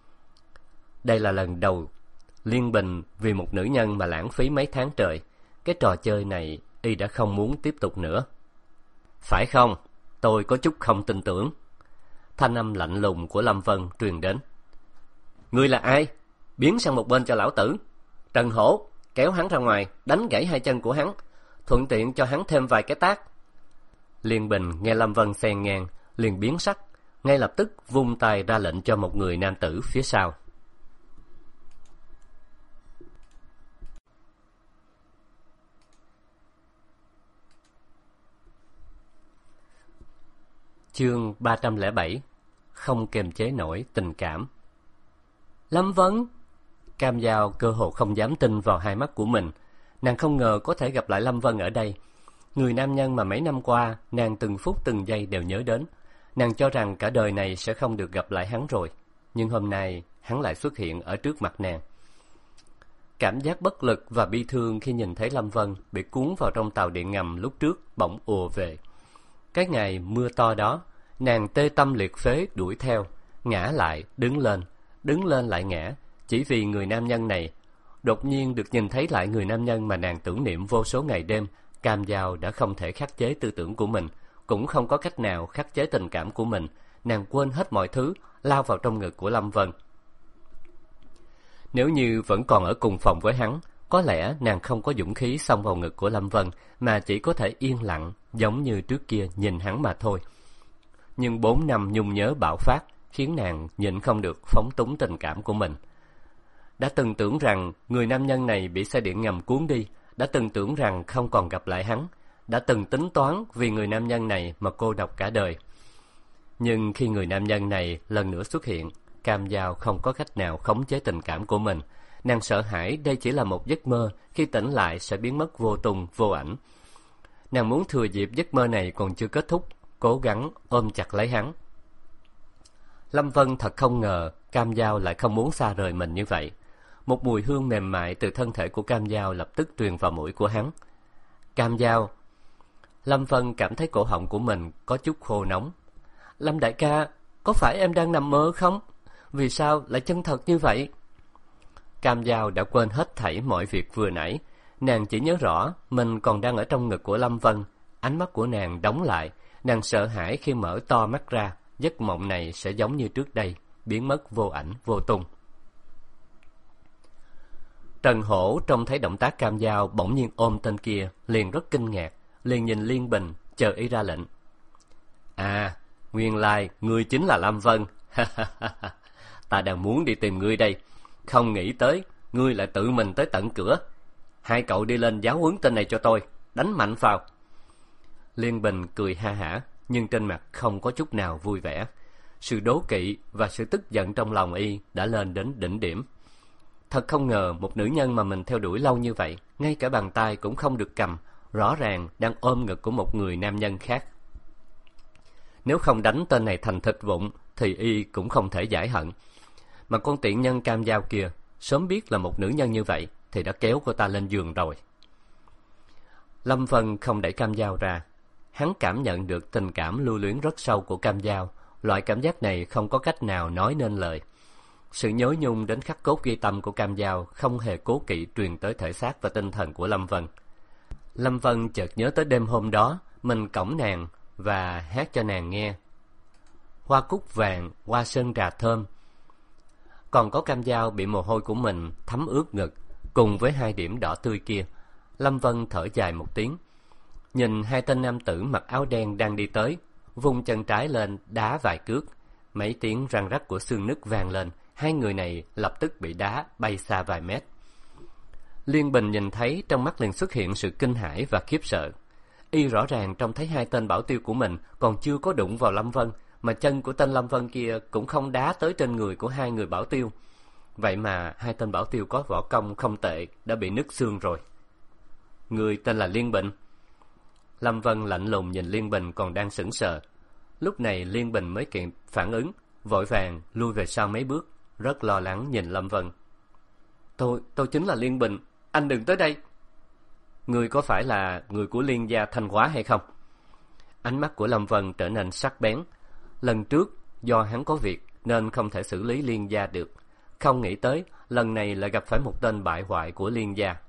Đây là lần đầu Liên Bình vì một nữ nhân mà lãng phí mấy tháng trời. Cái trò chơi này y đã không muốn tiếp tục nữa. Phải không? Tôi có chút không tin tưởng. Thanh âm lạnh lùng của Lâm Vân truyền đến. Ngươi là ai? Biến sang một bên cho lão tử. Trần Hổ, kéo hắn ra ngoài, đánh gãy 2 chân của hắn, thuận tiện cho hắn thêm vài cái tát. Liên Bình nghe Lâm Vân xen ngang, liền biến sắc, ngay lập tức vung tay ra lệnh cho một người nam tử phía sau. Chương 307. Không kiềm chế nổi tình cảm. Lâm Vân! Cam Dao cơ hồ không dám tin vào hai mắt của mình. Nàng không ngờ có thể gặp lại Lâm Vân ở đây. Người nam nhân mà mấy năm qua nàng từng phút từng giây đều nhớ đến. Nàng cho rằng cả đời này sẽ không được gặp lại hắn rồi. Nhưng hôm nay hắn lại xuất hiện ở trước mặt nàng. Cảm giác bất lực và bi thương khi nhìn thấy Lâm Vân bị cuốn vào trong tàu điện ngầm lúc trước bỗng ùa về. Cái ngày mưa to đó, nàng tê tâm liệt phế đuổi theo, ngã lại, đứng lên lại ngã, chỉ vì người nam nhân này. Đột nhiên được nhìn thấy lại người nam nhân mà nàng tưởng niệm vô số ngày đêm, Cam Dao đã không thể khắc chế tư tưởng của mình, cũng không có cách nào khắc chế tình cảm của mình. Nàng quên hết mọi thứ, lao vào trong ngực của Lâm Vân. Nếu như vẫn còn ở cùng phòng với hắn, có lẽ nàng không có dũng khí xông vào ngực của Lâm Vân, mà chỉ có thể yên lặng, giống như trước kia nhìn hắn mà thôi. Nhưng 4 năm nhung nhớ bạo phát khiến nàng nhịn không được phóng túng tình cảm của mình. Đã từng tưởng rằng người nam nhân này bị xe điện ngầm cuốn đi, đã từng tưởng rằng không còn gặp lại hắn, đã từng tính toán vì người nam nhân này mà cô độc cả đời. Nhưng khi người nam nhân này lần nữa xuất hiện, Cam Dao không có cách nào khống chế tình cảm của mình. Nàng sợ hãi đây chỉ là một giấc mơ, khi tỉnh lại sẽ biến mất vô tung vô ảnh. Nàng muốn thừa dịp giấc mơ này còn chưa kết thúc, cố gắng ôm chặt lấy hắn. Lâm Vân thật không ngờ Cam Dao lại không muốn xa rời mình như vậy. Một mùi hương mềm mại từ thân thể của Cam Dao lập tức truyền vào mũi của hắn. Cam Dao! Lâm Vân cảm thấy cổ họng của mình có chút khô nóng. Lâm đại ca, có phải em đang nằm mơ không? Vì sao lại chân thật như vậy? Cam Dao đã quên hết thảy mọi việc vừa nãy. Nàng chỉ nhớ rõ mình còn đang ở trong ngực của Lâm Vân. Ánh mắt của nàng đóng lại, Nàng sợ hãi khi mở to mắt ra, giấc mộng này sẽ giống như trước đây, biến mất vô ảnh vô tung. Trần Hổ trông thấy động tác Cam Dao bỗng nhiên ôm tên kia, liền rất kinh ngạc, liền nhìn Liên Bình, chờ y ra lệnh. À, nguyên lai ngươi chính là Lâm Vân. Ta đang muốn đi tìm ngươi đây, không nghĩ tới ngươi lại tự mình tới tận cửa. Hai cậu đi lên giáo huấn tên này cho tôi, đánh mạnh vào. Liên Bình cười ha hả, nhưng trên mặt không có chút nào vui vẻ. Sự đố kỵ và sự tức giận trong lòng y đã lên đến đỉnh điểm. Thật không ngờ một nữ nhân mà mình theo đuổi lâu như vậy, ngay cả bàn tay cũng không được cầm, rõ ràng đang ôm ngực của một người nam nhân khác. Nếu không đánh tên này thành thịt vụn thì y cũng không thể giải hận. Mà con tiện nhân Cam Dao kia sớm biết là một nữ nhân như vậy thì đã kéo cô ta lên giường rồi. Lâm Vân không đẩy Cam Dao ra. Hắn cảm nhận được tình cảm lưu luyến rất sâu của Cam Dao. Loại cảm giác này không có cách nào nói nên lời. Sự nhớ nhung đến khắc cốt ghi tâm của Cam Dao không hề cố kỵ truyền tới thể xác và tinh thần của Lâm Vân. Lâm Vân chợt nhớ tới đêm hôm đó mình cõng nàng và hát cho nàng nghe hoa cúc vàng, hoa sơn trà thơm. Còn có Cam Dao bị mồ hôi của mình thấm ướt ngực cùng với hai điểm đỏ tươi kia. Lâm Vân thở dài một tiếng, nhìn hai tên nam tử mặc áo đen đang đi tới, vung chân trái lên đá vài cước. Mấy tiếng răng rắc của xương nứt vang lên, hai người này lập tức bị đá bay xa vài mét. Liên Bình nhìn thấy, trong mắt liền xuất hiện sự kinh hãi và khiếp sợ. Y rõ ràng trông thấy hai tên bảo tiêu của mình còn chưa có đụng vào Lâm Vân, mà chân của tên Lâm Vân kia cũng không đá tới trên người của hai người bảo tiêu. Vậy mà hai tên bảo tiêu có võ công không tệ đã bị nứt xương rồi. Người tên là Liên Bình. Lâm Vân lạnh lùng nhìn Liên Bình còn đang sững sờ. Lúc này Liên Bình mới kịp phản ứng, vội vàng lui về sau mấy bước, rất lo lắng nhìn Lâm Vân. Tôi chính là Liên Bình, anh đừng tới đây. Ngươi có phải là người của Liên gia Thanh Hóa hay không? Ánh mắt của Lâm Vân trở nên sắc bén. Lần trước do hắn có việc nên không thể xử lý Liên gia được, không nghĩ tới lần này lại gặp phải một tên bại hoại của Liên gia.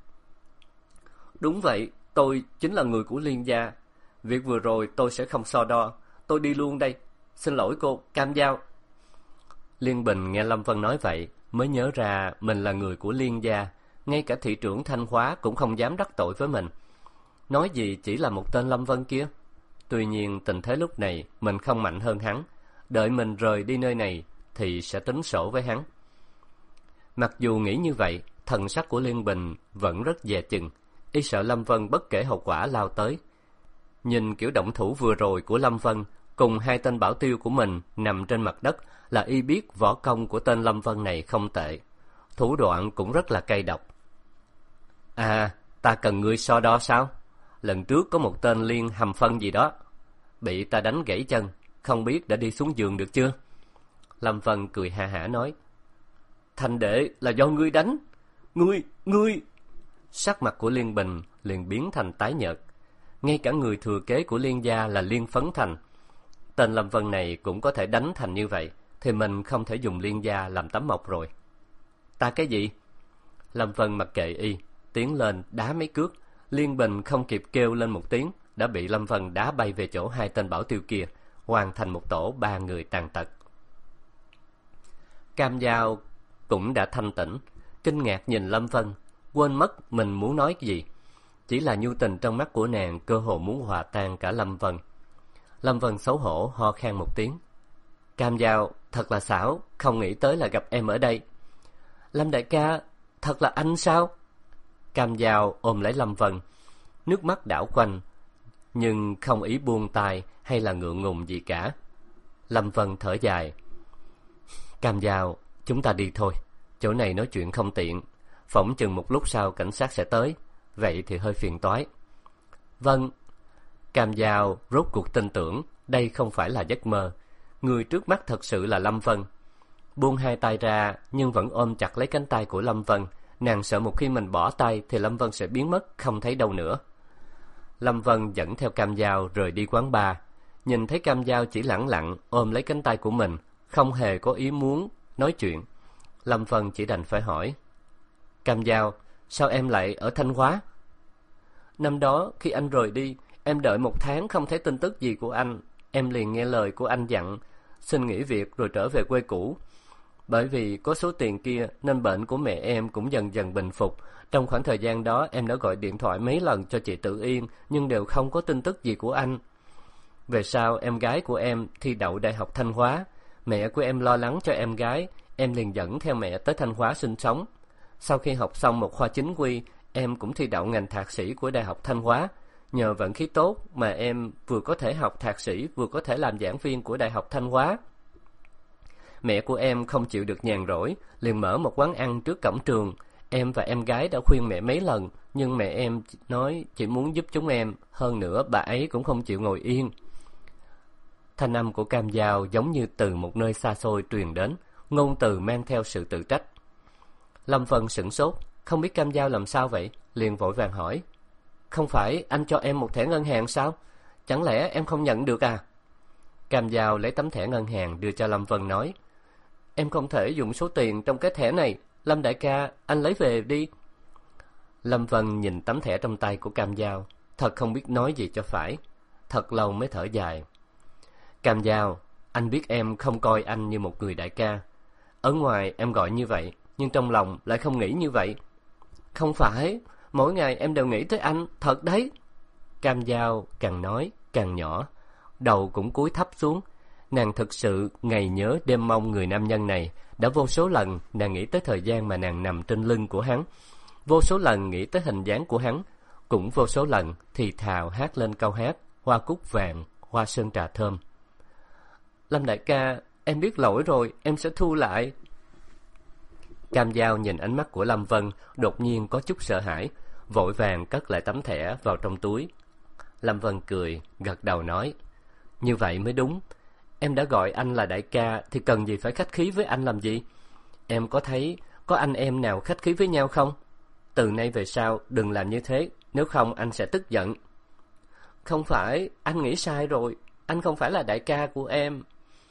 Đúng vậy, tôi chính là người của Liên gia. Việc vừa rồi tôi sẽ không so đo, tôi đi luôn đây. Xin lỗi cô, Cam Dao. Liên Bình nghe Lâm Vân nói vậy mới nhớ ra mình là người của Liên gia. Ngay cả thị trưởng Thanh Hóa cũng không dám đắc tội với mình, nói gì chỉ là một tên Lâm Vân kia. Tuy nhiên tình thế lúc này mình không mạnh hơn hắn, đợi mình rời đi nơi này thì sẽ tính sổ với hắn. Mặc dù nghĩ như vậy, thần sắc của Liên Bình vẫn rất dè chừng, y sợ Lâm Vân bất kể hậu quả lao tới. Nhìn kiểu động thủ vừa rồi của Lâm Vân cùng hai tên bảo tiêu của mình nằm trên mặt đất là y biết võ công của tên Lâm Vân này không tệ, thủ đoạn cũng rất là cay độc. À, ta cần ngươi so đo sao? Lần trước có một tên Liên Hầm Phân gì đó bị ta đánh gãy chân, không biết đã đi xuống giường được chưa? Lâm Vân cười ha hả nói. Thành đệ là do ngươi đánh. Ngươi... Sắc mặt của Liên Bình liền biến thành tái nhợt. Ngay cả người thừa kế của Liên gia là Liên Phấn Thành, tên Lâm Vân này cũng có thể đánh thành như vậy, thì mình không thể dùng Liên gia làm tấm mộc rồi. Ta cái gì? Lâm Vân mặc kệ y, tiến lên đá mấy cước. Liên Bình không kịp kêu lên một tiếng, đã bị Lâm Vân đá bay về chỗ hai tên bảo tiêu kia, hoàn thành một tổ 3 người tàn tật. Cam Dao cũng đã thanh tỉnh, kinh ngạc nhìn Lâm Vân, quên mất mình muốn nói gì. Chỉ là nhu tình trong mắt của nàng cơ hồ muốn hòa tan cả Lâm Vân. Lâm Vân xấu hổ ho khan một tiếng. Cam Dao, thật là xảo, không nghĩ tới là gặp em ở đây. Lâm đại ca, thật là anh sao? Cam Dao ôm lấy Lâm Vân, nước mắt đảo quanh, nhưng không ý buông tay hay là ngượng ngùng gì cả. Lâm Vân thở dài. Cam Dao, chúng ta đi thôi, chỗ này nói chuyện không tiện, phỏng chừng một lúc sau cảnh sát sẽ tới, vậy thì hơi phiền toái. Vâng. Cam Dao rốt cuộc tin tưởng đây không phải là giấc mơ, người trước mắt thật sự là Lâm Vân. Buông hai tay ra nhưng vẫn ôm chặt lấy cánh tay của Lâm Vân. Nàng sợ một khi mình bỏ tay thì Lâm Vân sẽ biến mất không thấy đâu nữa. Lâm Vân dẫn theo Cam Dao rời đi quán bar. Nhìn thấy Cam Dao chỉ lẳng lặng ôm lấy cánh tay của mình, không hề có ý muốn nói chuyện. Lâm Vân chỉ đành phải hỏi. Cam Dao, sao em lại ở Thanh Hóa? Năm đó khi anh rời đi, em đợi 1 tháng không thấy tin tức gì của anh. em liền nghe lời của anh dặn, xin nghỉ việc rồi trở về quê cũ. Bởi vì có số tiền kia nên bệnh của mẹ em cũng dần dần bình phục. Trong khoảng thời gian đó em đã gọi điện thoại mấy lần cho chị Tự Yên, nhưng đều không có tin tức gì của anh. Về sau em gái của em thi đậu Đại học Thanh Hóa. Mẹ của em lo lắng cho em gái, em liền dẫn theo mẹ tới Thanh Hóa sinh sống. Sau khi học xong một khoa chính quy, em cũng thi đậu ngành thạc sĩ của Đại học Thanh Hóa. Nhờ vận khí tốt mà em vừa có thể học thạc sĩ vừa có thể làm giảng viên của Đại học Thanh Hóa. Mẹ của em không chịu được nhàn rỗi, liền mở một quán ăn trước cổng trường. Em và em gái đã khuyên mẹ mấy lần, nhưng mẹ em nói chỉ muốn giúp chúng em, hơn nữa bà ấy cũng không chịu ngồi yên. Thanh âm của Cam Dao giống như từ một nơi xa xôi truyền đến, ngôn từ mang theo sự tự trách. Lâm Vân sửng sốt, không biết Cam Dao làm sao vậy, liền vội vàng hỏi. Không phải anh cho em một thẻ ngân hàng sao? Chẳng lẽ em không nhận được à? Cam Dao lấy tấm thẻ ngân hàng đưa cho Lâm Vân nói. Em không thể dùng số tiền trong cái thẻ này, Lâm đại ca, anh lấy về đi. Lâm Vân nhìn tấm thẻ trong tay của Cam Dao, thật không biết nói gì cho phải. Thật lâu mới thở dài. Cam Dao, anh biết em không coi anh như một người đại ca. Ở ngoài em gọi như vậy, nhưng trong lòng lại không nghĩ như vậy. Không phải, mỗi ngày em đều nghĩ tới anh, thật đấy. Cam Dao càng nói càng nhỏ, đầu cũng cúi thấp xuống. Nàng thực sự ngày nhớ đêm mong người nam nhân này. Đã vô số lần nàng nghĩ tới thời gian mà nàng nằm trên lưng của hắn, vô số lần nghĩ tới hình dáng của hắn, cũng vô số lần thì thào hát lên câu hát Hoa cúc vàng, hoa sơn trà thơm. Lâm đại ca, em biết lỗi rồi, em sẽ thu lại. Cam Dao nhìn ánh mắt của Lâm Vân, đột nhiên có chút sợ hãi, vội vàng cất lại tấm thẻ vào trong túi. Lâm Vân cười, gật đầu nói, như vậy mới đúng. Em đã gọi anh là đại ca thì cần gì phải khách khí với anh làm gì? Em có thấy có anh em nào khách khí với nhau không? Từ nay về sau đừng làm như thế, nếu không anh sẽ tức giận. Không phải, anh nghĩ sai rồi, anh không phải là đại ca của em.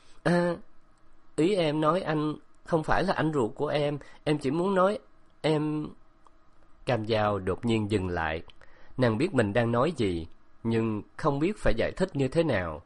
Ý em nói anh không phải là anh ruột của em chỉ muốn nói em... Cam Dao đột nhiên dừng lại. Nàng biết mình đang nói gì, nhưng không biết phải giải thích như thế nào.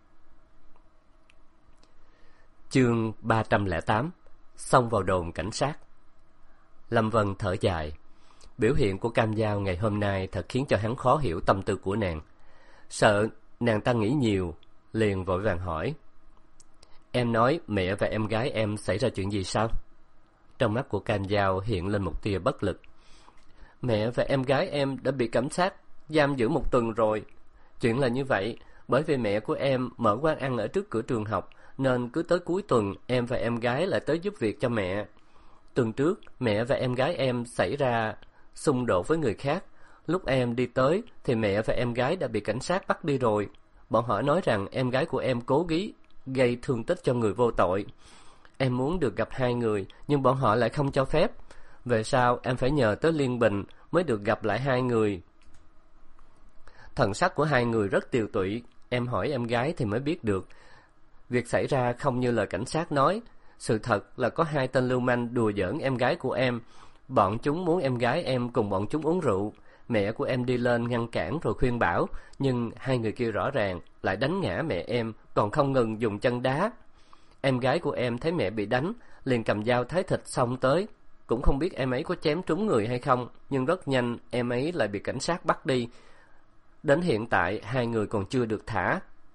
Chương 308. Xông vào đồn cảnh sát. Lâm Vân thở dài. Biểu hiện của Cam Dao ngày hôm nay thật khiến cho hắn khó hiểu tâm tư của nàng. Sợ nàng ta nghĩ nhiều, liền vội vàng hỏi. Em nói mẹ và em gái em xảy ra chuyện gì sao? Trong mắt của Cam Dao hiện lên một tia bất lực. Mẹ và em gái em đã bị cảnh sát giam giữ 1 tuần rồi. Chuyện là như vậy, bởi vì mẹ của em mở quán ăn ở trước cửa trường học, nên cứ tới cuối tuần em và em gái lại tới giúp việc cho mẹ. Tuần trước, mẹ và em gái em xảy ra xung đột với người khác. Lúc em đi tới thì mẹ và em gái đã bị cảnh sát bắt đi rồi. Bọn họ nói rằng em gái của em cố ý gây thương tích cho người vô tội. Em muốn được gặp 2 người, nhưng bọn họ lại không cho phép. Về sau em phải nhờ tới Liên Bình mới được gặp lại 2 người. Thần sắc của 2 người rất tiều tụy. Em hỏi em gái thì mới biết được việc xảy ra không như lời cảnh sát nói. Sự thật là có 2 tên lưu manh đùa giỡn em gái của em. Bọn chúng muốn em gái em cùng bọn chúng uống rượu. Mẹ của em đi lên ngăn cản rồi khuyên bảo, nhưng 2 người kia rõ ràng lại đánh ngã mẹ em, còn không ngừng dùng chân đá. Em gái của em thấy mẹ bị đánh, liền cầm dao thái thịt xông tới. Cũng không biết em ấy có chém trúng người hay không, nhưng rất nhanh em ấy lại bị cảnh sát bắt đi. Đến hiện tại 2 người còn chưa được thả.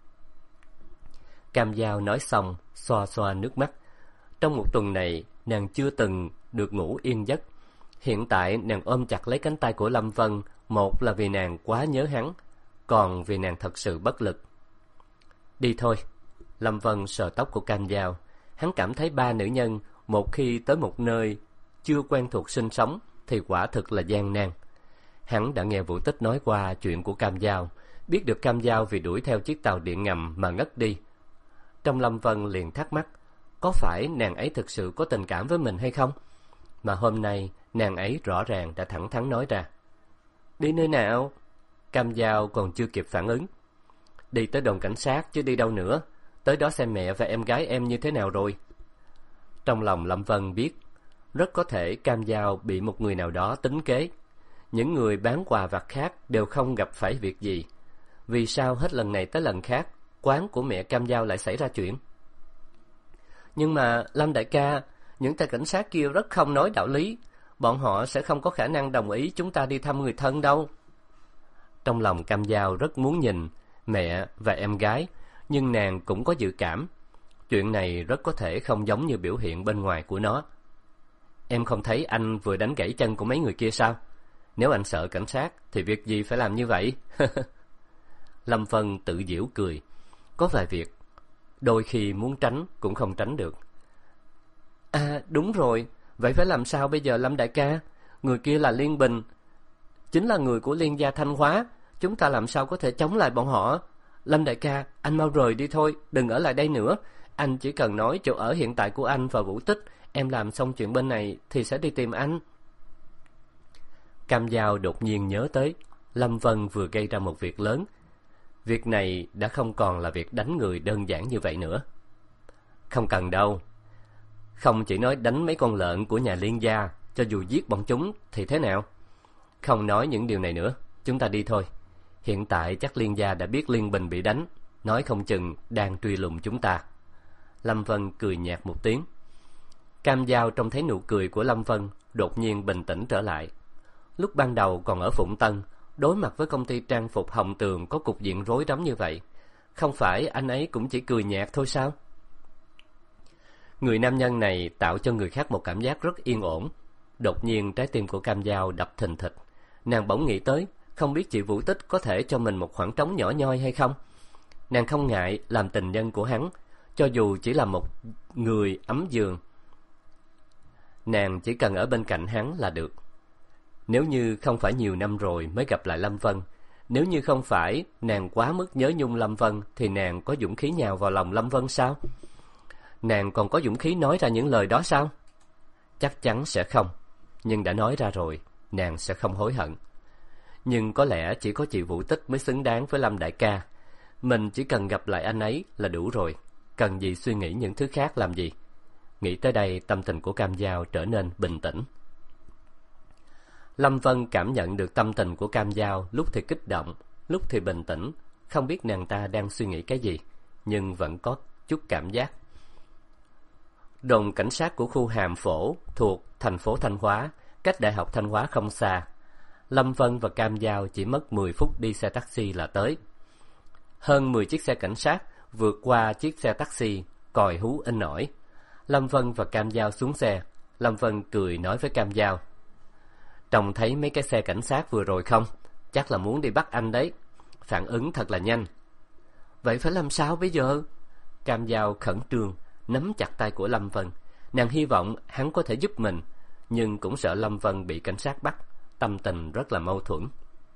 Cam Dao nói xong, xoa xoa nước mắt. Trong 1 tuần này, nàng chưa từng được ngủ yên giấc. Hiện tại nàng ôm chặt lấy cánh tay của Lâm Vân, một là vì nàng quá nhớ hắn, còn vì nàng thật sự bất lực. Đi thôi. Lâm Vân sờ tóc của Cam Dao. Hắn cảm thấy 3 nữ nhân, một khi tới một nơi chưa quen thuộc sinh sống, thì quả thực là gian nan. Hắn đã nghe Vũ Tích nói qua chuyện của Cam Dao, biết được Cam Dao vì đuổi theo chiếc tàu điện ngầm mà ngất đi. Trong Lâm Vân liền thắc mắc, có phải nàng ấy thực sự có tình cảm với mình hay không? Mà hôm nay nàng ấy rõ ràng đã thẳng thắn nói ra. Đi nơi nào? Cam Dao còn chưa kịp phản ứng. Đi tới đồn cảnh sát chứ đi đâu nữa. Tới đó xem mẹ và em gái em như thế nào rồi. Trong lòng Lâm Vân biết, rất có thể Cam Dao bị một người nào đó tính kế. Những người bán quà vặt khác đều không gặp phải việc gì. Vì sao hết lần này tới lần khác quán của mẹ Cam Dao lại xảy ra chuyện. Nhưng mà Lâm đại ca, những tay cảnh sát kia rất không nói đạo lý. Bọn họ sẽ không có khả năng đồng ý chúng ta đi thăm người thân đâu. Trong lòng Cam Dao rất muốn nhìn mẹ và em gái, nhưng nàng cũng có dự cảm. Chuyện này rất có thể không giống như biểu hiện bên ngoài của nó. Em không thấy anh vừa đánh gãy chân của mấy người kia sao? Nếu anh sợ cảnh sát thì việc gì phải làm như vậy? Lâm Vân tự giễu cười. Có vài việc đôi khi muốn tránh cũng không tránh được. À đúng rồi, vậy phải làm sao bây giờ Lâm đại ca? Người kia là Liên Bình, chính là người của Liên gia Thanh Hóa. Chúng ta làm sao có thể chống lại bọn họ? Lâm đại ca, anh mau rời đi thôi, đừng ở lại đây nữa. Anh chỉ cần nói chỗ ở hiện tại của anh và Vũ Tích, em làm xong chuyện bên này thì sẽ đi tìm anh. Cam Dao đột nhiên nhớ tới Lâm Vân vừa gây ra một việc lớn. Việc này đã không còn là việc đánh người đơn giản như vậy nữa. Không cần đâu. Không chỉ nói đánh mấy con lợn của nhà Liên gia, cho dù giết bọn chúng thì thế nào? Không nói những điều này nữa, chúng ta đi thôi. Hiện tại chắc Liên gia đã biết Liên Bình bị đánh, nói không chừng đang truy lùng chúng ta. Lâm Vân cười nhạt một tiếng. Cam Dao trông thấy nụ cười của Lâm Vân, đột nhiên bình tĩnh trở lại. Lúc ban đầu còn ở Phụng Tân, đối mặt với công ty trang phục Hồng Tường có cục diện rối rắm như vậy, không phải anh ấy cũng chỉ cười nhạt thôi sao? Người nam nhân này tạo cho người khác một cảm giác rất yên ổn. Đột nhiên trái tim của Cam Dao đập thình thịch. Nàng bỗng nghĩ tới, không biết chị Vũ Tích có thể cho mình một khoảng trống nhỏ nhoi hay không? Nàng không ngại làm tình nhân của hắn, cho dù chỉ là một người ấm giường. Nàng chỉ cần ở bên cạnh hắn là được. Nếu như không phải nhiều năm rồi mới gặp lại Lâm Vân, nếu như không phải nàng quá mức nhớ nhung Lâm Vân, thì nàng có dũng khí nhào vào lòng Lâm Vân sao? Nàng còn có dũng khí nói ra những lời đó sao? Chắc chắn sẽ không. Nhưng đã nói ra rồi, nàng sẽ không hối hận. Nhưng có lẽ chỉ có chị Vũ Tích mới xứng đáng với Lâm đại ca. Mình chỉ cần gặp lại anh ấy là đủ rồi. Cần gì suy nghĩ những thứ khác làm gì? Nghĩ tới đây, tâm tình của Cam Dao trở nên bình tĩnh. Lâm Vân cảm nhận được tâm tình của Cam Dao, lúc thì kích động, lúc thì bình tĩnh. Không biết nàng ta đang suy nghĩ cái gì, nhưng vẫn có chút cảm giác. Đồn cảnh sát của khu Hàm Phổ thuộc thành phố Thanh Hóa, cách Đại học Thanh Hóa không xa. Lâm Vân và Cam Dao chỉ mất 10 phút đi xe taxi là tới. Hơn 10 chiếc xe cảnh sát vượt qua chiếc xe taxi, còi hú in ỏi. Lâm Vân và Cam Dao xuống xe. Lâm Vân cười nói với Cam Dao: Trông thấy mấy cái xe cảnh sát vừa rồi không? Chắc là muốn đi bắt anh đấy. Phản ứng thật là nhanh. Vậy phải làm sao bây giờ? Cam Dao khẩn trương nắm chặt tay của Lâm Vân. Nàng hy vọng hắn có thể giúp mình, nhưng cũng sợ Lâm Vân bị cảnh sát bắt. Tâm tình rất là mâu thuẫn.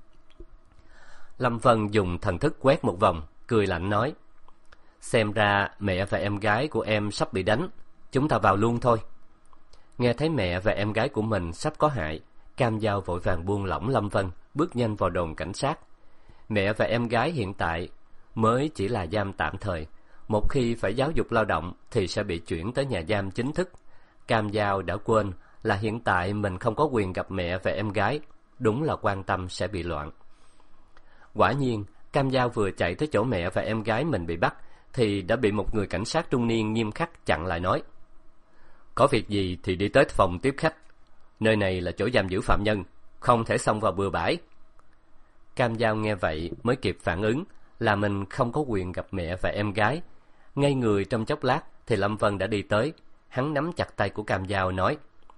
Lâm Vân dùng thần thức quét một vòng, cười lạnh nói: Xem ra mẹ và em gái của em sắp bị đánh, chúng ta vào luôn thôi. Nghe thấy mẹ và em gái của mình sắp có hại, Cam Dao vội vàng buông lỏng Lâm Vân, bước nhanh vào đồn cảnh sát. Mẹ và em gái hiện tại mới chỉ là giam tạm thời, một khi phải giáo dục lao động thì sẽ bị chuyển tới nhà giam chính thức. Cam Dao đã quên là hiện tại mình không có quyền gặp mẹ và em gái, đúng là quan tâm sẽ bị loạn. Quả nhiên, Cam Dao vừa chạy tới chỗ mẹ và em gái mình bị bắt thì đã bị một người cảnh sát trung niên nghiêm khắc chặn lại nói: Có việc gì thì đi tới phòng tiếp khách. Nơi này là chỗ giam giữ phạm nhân, không thể xông vào bừa bãi. Cam Dao nghe vậy mới kịp phản ứng là mình không có quyền gặp mẹ và em gái. Ngây người trong chốc lát thì Lâm Vân đã đi tới. Hắn nắm chặt tay của Cam Dao nói: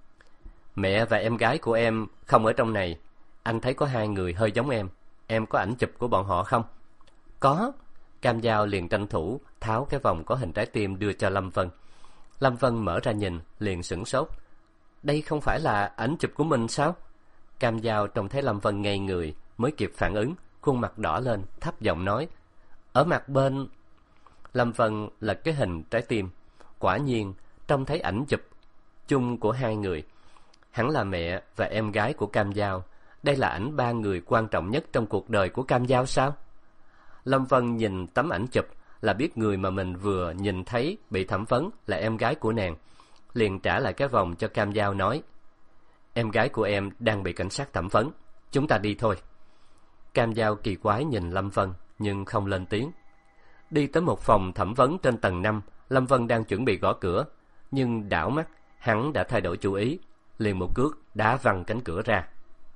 Mẹ và em gái của em không ở trong này. Anh thấy có 2 người hơi giống em có ảnh chụp của bọn họ không? Có. Cam Dao liền tranh thủ tháo cái vòng có hình trái tim đưa cho Lâm Vân. Lâm Vân mở ra nhìn, liền sửng sốt. Đây không phải là ảnh chụp của mình sao? Cam Dao trông thấy Lâm Vân ngây người mới kịp phản ứng, khuôn mặt đỏ lên, thấp giọng nói: Ở mặt bên. Lâm Vân lật cái hình trái tim, quả nhiên trông thấy ảnh chụp chung của 2 người. Hẳn là mẹ và em gái của Cam Dao. Đây là ảnh 3 người quan trọng nhất trong cuộc đời của Cam Dao sao? Lâm Vân nhìn tấm ảnh chụp là biết người mà mình vừa nhìn thấy bị thẩm vấn là em gái của nàng, liền trả lại cái vòng cho Cam Dao nói: Em gái của em đang bị cảnh sát thẩm vấn, chúng ta đi thôi. Cam Dao kỳ quái nhìn Lâm Vân nhưng không lên tiếng. Đi tới một phòng thẩm vấn trên tầng 5, Lâm Vân đang chuẩn bị gõ cửa, nhưng đảo mắt, hắn đã thay đổi chủ ý, liền một cước đá văng cánh cửa ra.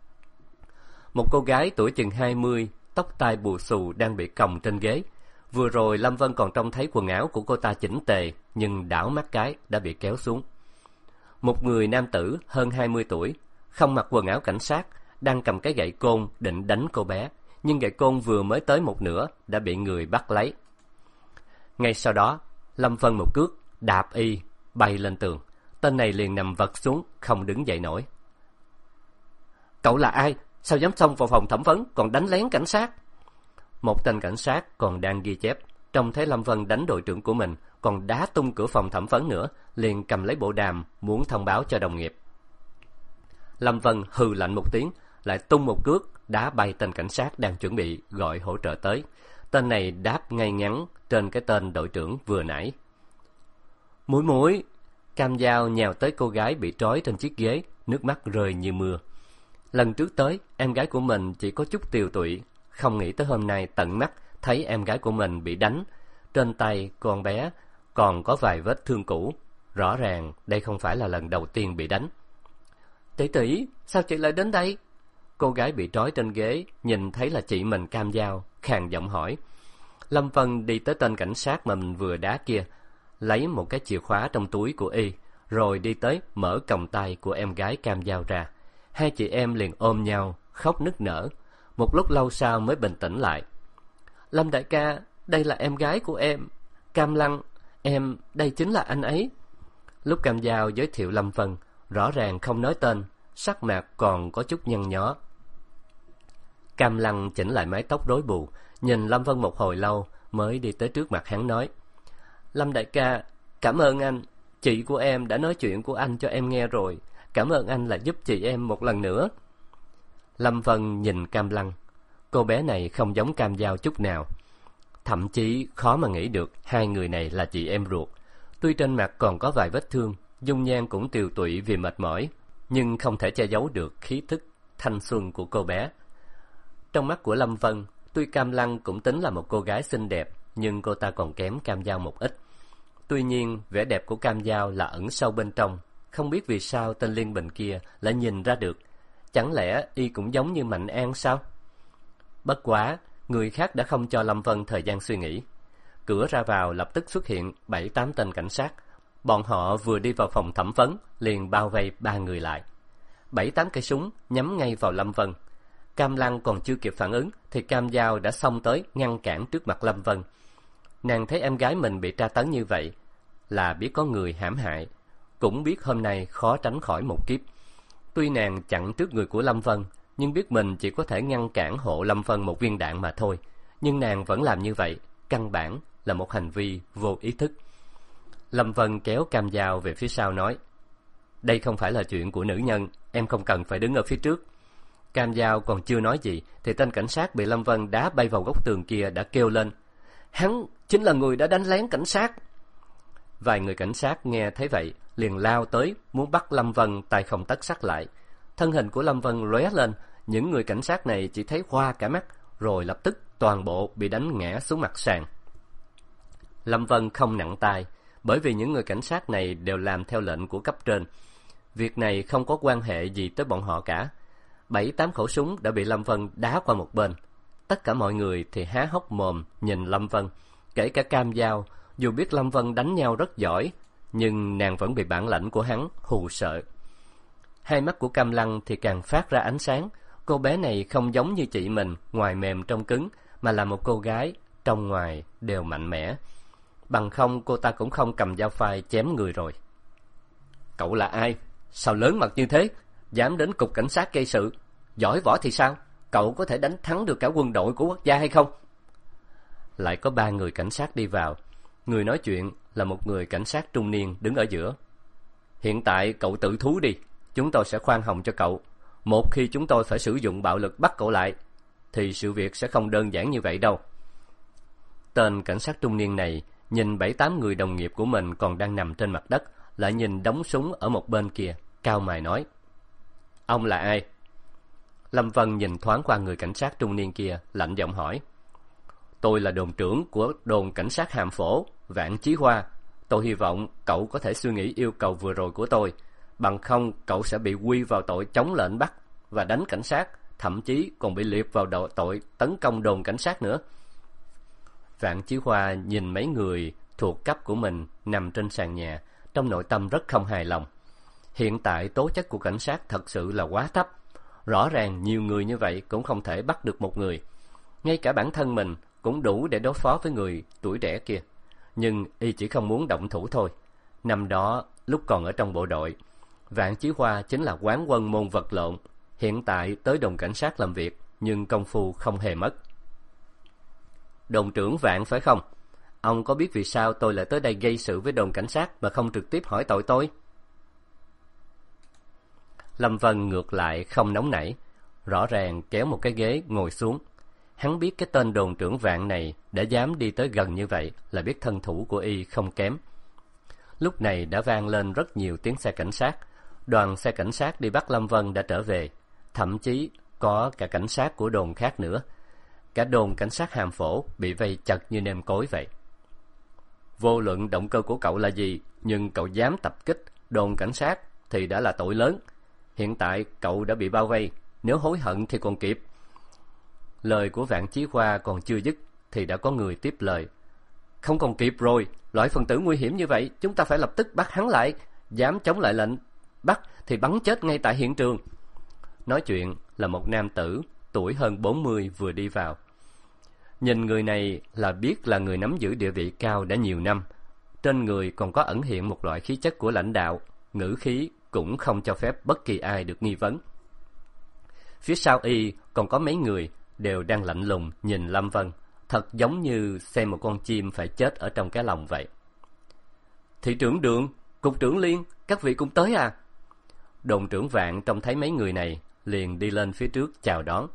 Một cô gái tuổi chừng 20, tóc tai bù xù đang bị còng trên ghế. Vừa rồi Lâm Vân còn trông thấy quần áo của cô ta chỉnh tề, nhưng đảo mắt cái đã bị kéo xuống. Một người nam tử hơn 20 tuổi, không mặc quần áo cảnh sát, đang cầm cái gậy côn định đánh cô bé, nhưng gậy côn vừa mới tới một nửa đã bị người bắt lấy. Ngay sau đó, Lâm Vân một cước đạp y bay lên tường. Tên này liền nằm vật xuống, không đứng dậy nổi. Cậu là ai? Sao dám xông vào phòng thẩm vấn còn đánh lén cảnh sát? Một tên cảnh sát còn đang ghi chép, trông thấy Lâm Vân đánh đội trưởng của mình, còn đá tung cửa phòng thẩm vấn nữa, liền cầm lấy bộ đàm muốn thông báo cho đồng nghiệp. Lâm Vân hừ lạnh một tiếng, lại tung một cước đá bay tên cảnh sát đang chuẩn bị gọi hỗ trợ tới. Tên này đáp ngay ngắn trên cái tên đội trưởng vừa nãy. Mũi mũi! Cam Dao nhào tới cô gái bị trói trên chiếc ghế, nước mắt rơi như mưa. Lần trước tới, em gái của mình chỉ có chút tiều tụy, không nghĩ tới hôm nay tận mắt thấy em gái của mình bị đánh. Trên tay con bé còn có vài vết thương cũ, rõ ràng đây không phải là lần đầu tiên bị đánh. Tỷ tỷ, sao chị lại đến đây? Cô gái bị trói trên ghế nhìn thấy là chị mình Cam Dao, khàn giọng hỏi. Lâm Vân đi tới tên cảnh sát mà mình vừa đá kia, lấy một cái chìa khóa trong túi của y, rồi đi tới mở còng tay của em gái Cam Dao ra. Hai chị em liền ôm nhau, khóc nức nở. Một lúc lâu sau mới bình tĩnh lại. Lâm đại ca, đây là em gái của em. Cam Lăng, đây chính là anh ấy. Lúc Cam Dao giới thiệu Lâm Vân, rõ ràng không nói tên, sắc mặt còn có chút nhăn nhó. Cam Lăng chỉnh lại mái tóc rối bù, nhìn Lâm Vân một hồi lâu mới đi tới trước mặt hắn nói. Lâm đại ca, cảm ơn anh. Chị của em đã nói chuyện của anh cho em nghe rồi. Cảm ơn anh là giúp chị em một lần nữa. Lâm Vân nhìn Cam Lăng. Cô bé này không giống Cam Dao chút nào. Thậm chí khó mà nghĩ được hai người này là chị em ruột. Tuy trên mặt còn có vài vết thương, dung nhan cũng tiều tụy vì mệt mỏi, nhưng không thể che giấu được khí thức thanh xuân của cô bé. Trong mắt của Lâm Vân, tuy Cam Lăng cũng tính là một cô gái xinh đẹp, nhưng cô ta còn kém Cam Dao một ít. Tuy nhiên, vẻ đẹp của Cam Dao là ẩn sâu bên trong. Không biết vì sao tên Liên Bình kia lại nhìn ra được. Chẳng lẽ y cũng giống như Mạnh An sao? Bất quá, người khác đã không cho Lâm Vân thời gian suy nghĩ. Cửa ra vào lập tức xuất hiện 7-8 tên cảnh sát. Bọn họ vừa đi vào phòng thẩm vấn, liền bao vây 3 người lại. 7-8 cây súng nhắm ngay vào Lâm Vân. Cam Lăng còn chưa kịp phản ứng, thì Cam Dao đã xông tới ngăn cản trước mặt Lâm Vân. Nàng thấy em gái mình bị tra tấn như vậy, là biết có người hãm hại, cũng biết hôm nay khó tránh khỏi một kiếp. Tuy nàng chặn trước người của Lâm Vân, nhưng biết mình chỉ có thể ngăn cản hộ Lâm Vân một viên đạn mà thôi. Nhưng nàng vẫn làm như vậy, căn bản là một hành vi vô ý thức. Lâm Vân kéo Cam Dao về phía sau nói, đây không phải là chuyện của nữ nhân, em không cần phải đứng ở phía trước. Cam Dao còn chưa nói gì, thì tên cảnh sát bị Lâm Vân đá bay vào góc tường kia đã kêu lên, hắn chính là người đã đánh lén cảnh sát. Vài người cảnh sát nghe thấy vậy, liền lao tới muốn bắt Lâm Vân tay không tấc sắt lại. Thân hình của Lâm Vân lóe lên, những người cảnh sát này chỉ thấy hoa cả mắt, rồi lập tức toàn bộ bị đánh ngã xuống mặt sàn. Lâm Vân không nặng tay, bởi vì những người cảnh sát này đều làm theo lệnh của cấp trên. Việc này không có quan hệ gì tới bọn họ cả. 7-8 khẩu súng đã bị Lâm Vân đá qua một bên. Tất cả mọi người thì há hốc mồm nhìn Lâm Vân, kể cả Cam Dao. Dù biết Lâm Vân đánh nhau rất giỏi, nhưng nàng vẫn bị bản lãnh của hắn hù sợ. Hai mắt của Cam Lăng thì càng phát ra ánh sáng. Cô bé này không giống như chị mình, ngoài mềm trong cứng, mà là một cô gái, trong ngoài đều mạnh mẽ. Bằng không cô ta cũng không cầm dao phai chém người rồi. Cậu là ai? Sao lớn mặt như thế? Dám đến cục cảnh sát gây sự? Giỏi võ thì sao? Cậu có thể đánh thắng được cả quân đội của quốc gia hay không? Lại có 3 người cảnh sát đi vào. Người nói chuyện là một người cảnh sát trung niên đứng ở giữa. Hiện tại cậu tự thú đi, chúng tôi sẽ khoan hồng cho cậu. Một khi chúng tôi phải sử dụng bạo lực bắt cậu lại, thì sự việc sẽ không đơn giản như vậy đâu. Tên cảnh sát trung niên này nhìn 7-8 người đồng nghiệp của mình còn đang nằm trên mặt đất, lại nhìn đống súng ở một bên kia, cau mày nói, ông là ai? Lâm Vân nhìn thoáng qua người cảnh sát trung niên kia, lạnh giọng hỏi, Tôi là đồn trưởng của đồn cảnh sát Hàm Phổ, Vạn Chí Hoa. Tôi hy vọng cậu có thể suy nghĩ yêu cầu vừa rồi của tôi. Bằng không, cậu sẽ bị quy vào tội chống lệnh bắt và đánh cảnh sát, thậm chí còn bị liệt vào tội tấn công đồn cảnh sát nữa. Vạn Chí Hoa nhìn mấy người thuộc cấp của mình nằm trên sàn nhà, trong nội tâm rất không hài lòng. Hiện tại tố chất của cảnh sát thật sự là quá thấp. Rõ ràng nhiều người như vậy cũng không thể bắt được một người. Ngay cả bản thân mình cũng đủ để đối phó với người tuổi trẻ kia. Nhưng y chỉ không muốn động thủ thôi. Năm đó, lúc còn ở trong bộ đội, Vạn Chí Hoa chính là quán quân môn vật lộn. Hiện tại tới đồn cảnh sát làm việc, nhưng công phu không hề mất. Đồn trưởng Vạn phải không? Ông có biết vì sao tôi lại tới đây gây sự với đồn cảnh sát mà không trực tiếp hỏi tội tôi? Lâm Vân ngược lại không nóng nảy, rõ ràng kéo một cái ghế ngồi xuống. Hắn biết cái tên đồn trưởng Vạn này đã dám đi tới gần như vậy là biết thân thủ của y không kém. Lúc này đã vang lên rất nhiều tiếng xe cảnh sát. Đoàn xe cảnh sát đi bắt Lâm Vân đã trở về, thậm chí có cả cảnh sát của đồn khác nữa. Cả đồn cảnh sát Hàm Phổ bị vây chật như nêm cối vậy. Vô luận động cơ của cậu là gì, nhưng cậu dám tập kích đồn cảnh sát thì đã là tội lớn. Hiện tại cậu đã bị bao vây, nếu hối hận thì còn kịp. Lời của Vạn Chí Hoa còn chưa dứt thì đã có người tiếp lời. Không còn kịp rồi, loại phần tử nguy hiểm như vậy chúng ta phải lập tức bắt hắn lại. Dám chống lại lệnh bắt thì bắn chết ngay tại hiện trường. Nói chuyện là một nam tử tuổi hơn 40 vừa đi vào. Nhìn người này là biết là người nắm giữ địa vị cao đã nhiều năm. Trên người còn có ẩn hiện một loại khí chất của lãnh đạo, ngữ khí cũng không cho phép bất kỳ ai được nghi vấn. Phía sau y còn có mấy người đều đang lạnh lùng nhìn Lâm Vân, thật giống như xem một con chim phải chết ở trong cái lồng vậy. Thị trưởng Đường, cục trưởng Liên, các vị cũng tới à? Đồn trưởng Vạn trông thấy mấy người này liền đi lên phía trước chào đón.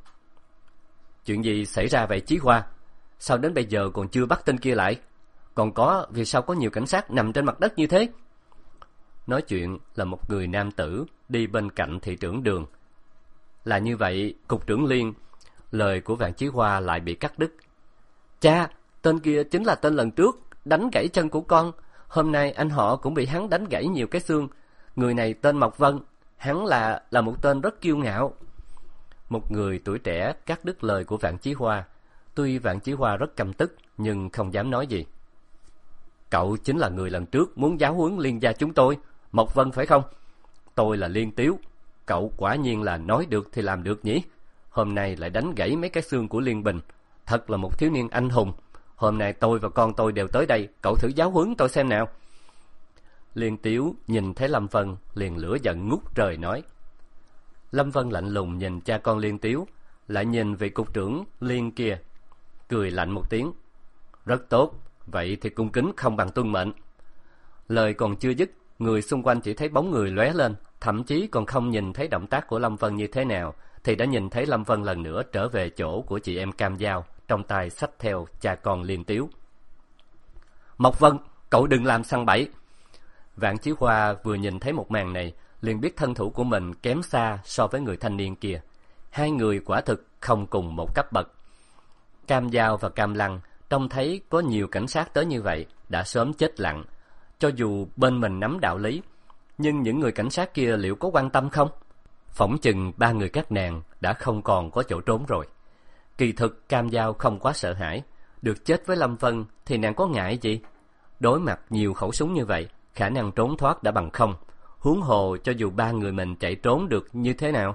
Chuyện gì xảy ra vậy Chí Hoa? Sao đến bây giờ còn chưa bắt tên kia lại? Còn có, vì sao có nhiều cảnh sát nằm trên mặt đất như thế? Nói chuyện là một người nam tử đi bên cạnh thị trưởng Đường. Là như vậy, cục trưởng Liên. Lời của Vạn Chí Hoa lại bị cắt đứt. Cha, tên kia chính là tên lần trước đánh gãy chân của con. Hôm nay anh họ cũng bị hắn đánh gãy nhiều cái xương. Người này tên Mộc Vân. Hắn là một tên rất kiêu ngạo. Một người tuổi trẻ cắt đứt lời của Vạn Chí Hoa. Tuy Vạn Chí Hoa rất căm tức nhưng không dám nói gì. Cậu chính là người lần trước muốn giáo huấn Liên gia chúng tôi, Mộc Vân phải không? Tôi là Liên Tiếu. Cậu quả nhiên là nói được thì làm được nhỉ? Hôm nay lại đánh gãy mấy cái xương của Liên Bình. Thật là một thiếu niên anh hùng. Hôm nay tôi và con tôi đều tới đây, cậu thử giáo huấn tôi xem nào. Liên Tiếu nhìn thấy Lâm Vân liền lửa giận ngút trời nói. Lâm Vân lạnh lùng nhìn cha con Liên Tiếu, lại nhìn vị cục trưởng Liên kia, cười lạnh một tiếng. Rất tốt, vậy thì cung kính không bằng tuân mệnh. Lời còn chưa dứt, người xung quanh chỉ thấy bóng người lóe lên, thậm chí còn không nhìn thấy động tác của Lâm Vân như thế nào, thì đã nhìn thấy Lâm Vân lần nữa trở về chỗ của chị em Cam Dao, trong tay xách theo cha con Liên Tiếu. Mộc Vân, cậu đừng làm săn bẫy. Vạn Chí Hoa vừa nhìn thấy một màn này, liền biết thân thủ của mình kém xa so với người thanh niên kia. Hai người quả thực không cùng một cấp bậc. Cam Dao và Cam Lăng trông thấy có nhiều cảnh sát tới như vậy đã sớm chết lặng. Cho dù bên mình nắm đạo lý, nhưng những người cảnh sát kia liệu có quan tâm không? Phỏng chừng ba người các nàng đã không còn có chỗ trốn rồi. Kỳ thực Cam Dao không quá sợ hãi. Được chết với Lâm Vân thì nàng có ngại gì? Đối mặt nhiều khẩu súng như vậy, khả năng trốn thoát đã bằng không. Huống hồ cho dù ba người mình chạy trốn được như thế nào,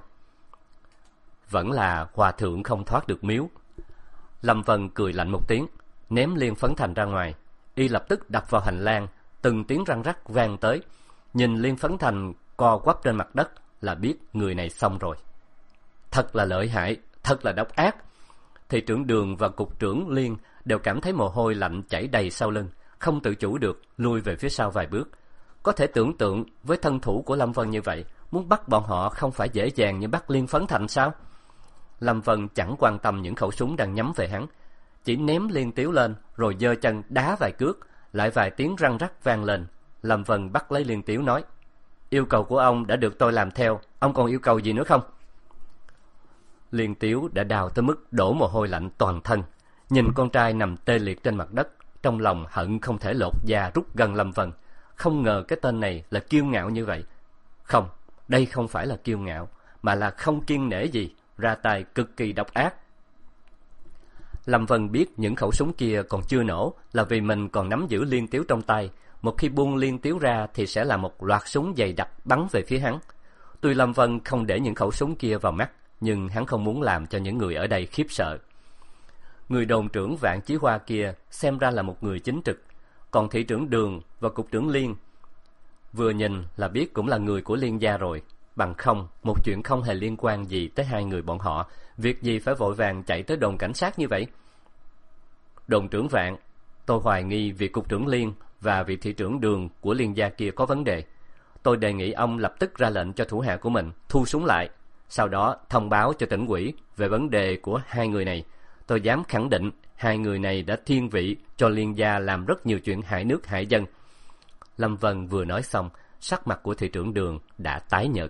vẫn là hòa thượng không thoát được miếu. Lâm Vân cười lạnh một tiếng, ném Liên Phấn Thành ra ngoài. Y lập tức đập vào hành lang, từng tiếng răng rắc vang tới. Nhìn Liên Phấn Thành co quắp trên mặt đất là biết người này xong rồi. Thật là lợi hại, thật là độc ác. Thị trưởng Đường và cục trưởng Liên đều cảm thấy mồ hôi lạnh chảy đầy sau lưng, không tự chủ được lui về phía sau vài bước. Có thể tưởng tượng với thân thủ của Lâm Vân như vậy, muốn bắt bọn họ không phải dễ dàng như bắt Liên Phấn Thành sao? Lâm Vân chẳng quan tâm những khẩu súng đang nhắm về hắn, chỉ ném Liên Tiếu lên rồi giơ chân đá vài cước, lại vài tiếng răng rắc vang lên. Lâm Vân bắt lấy Liên Tiếu nói: Yêu cầu của ông đã được tôi làm theo, ông còn yêu cầu gì nữa không? Liên Tiếu đã đau tới mức đổ mồ hôi lạnh toàn thân, Nhìn con trai nằm tê liệt trên mặt đất, trong lòng hận không thể lột da rút gân Lâm Vân. Không ngờ cái tên này là kiêu ngạo như vậy. Không, đây không phải là kiêu ngạo, mà là không kiêng nể gì, ra tay cực kỳ độc ác. Lâm Vân biết những khẩu súng kia còn chưa nổ là vì mình còn nắm giữ liên tiếu trong tay. Một khi buông liên tiếu ra thì sẽ là một loạt súng dày đặc bắn về phía hắn. Tuy Lâm Vân không để những khẩu súng kia vào mắt, nhưng hắn không muốn làm cho những người ở đây khiếp sợ. Người đồn trưởng Vạn Chí Hoa kia xem ra là một người chính trực, còn thị trưởng Đường và cục trưởng Liên vừa nhìn là biết cũng là người của Liên gia rồi. Bằng không, một chuyện không hề liên quan gì tới hai người bọn họ, việc gì phải vội vàng chạy tới đồn cảnh sát như vậy? Đồn trưởng Vạn, tôi hoài nghi vị cục trưởng Liên và vị thị trưởng Đường của Liên gia kia có vấn đề. Tôi đề nghị ông lập tức ra lệnh cho thủ hạ của mình thu súng lại, sau đó thông báo cho tỉnh ủy về vấn đề của hai người này. Tôi dám khẳng định hai người này đã thiên vị cho Liên gia làm rất nhiều chuyện hại nước hại dân. Lâm Vân vừa nói xong, sắc mặt của thị trưởng Đường đã tái nhợt.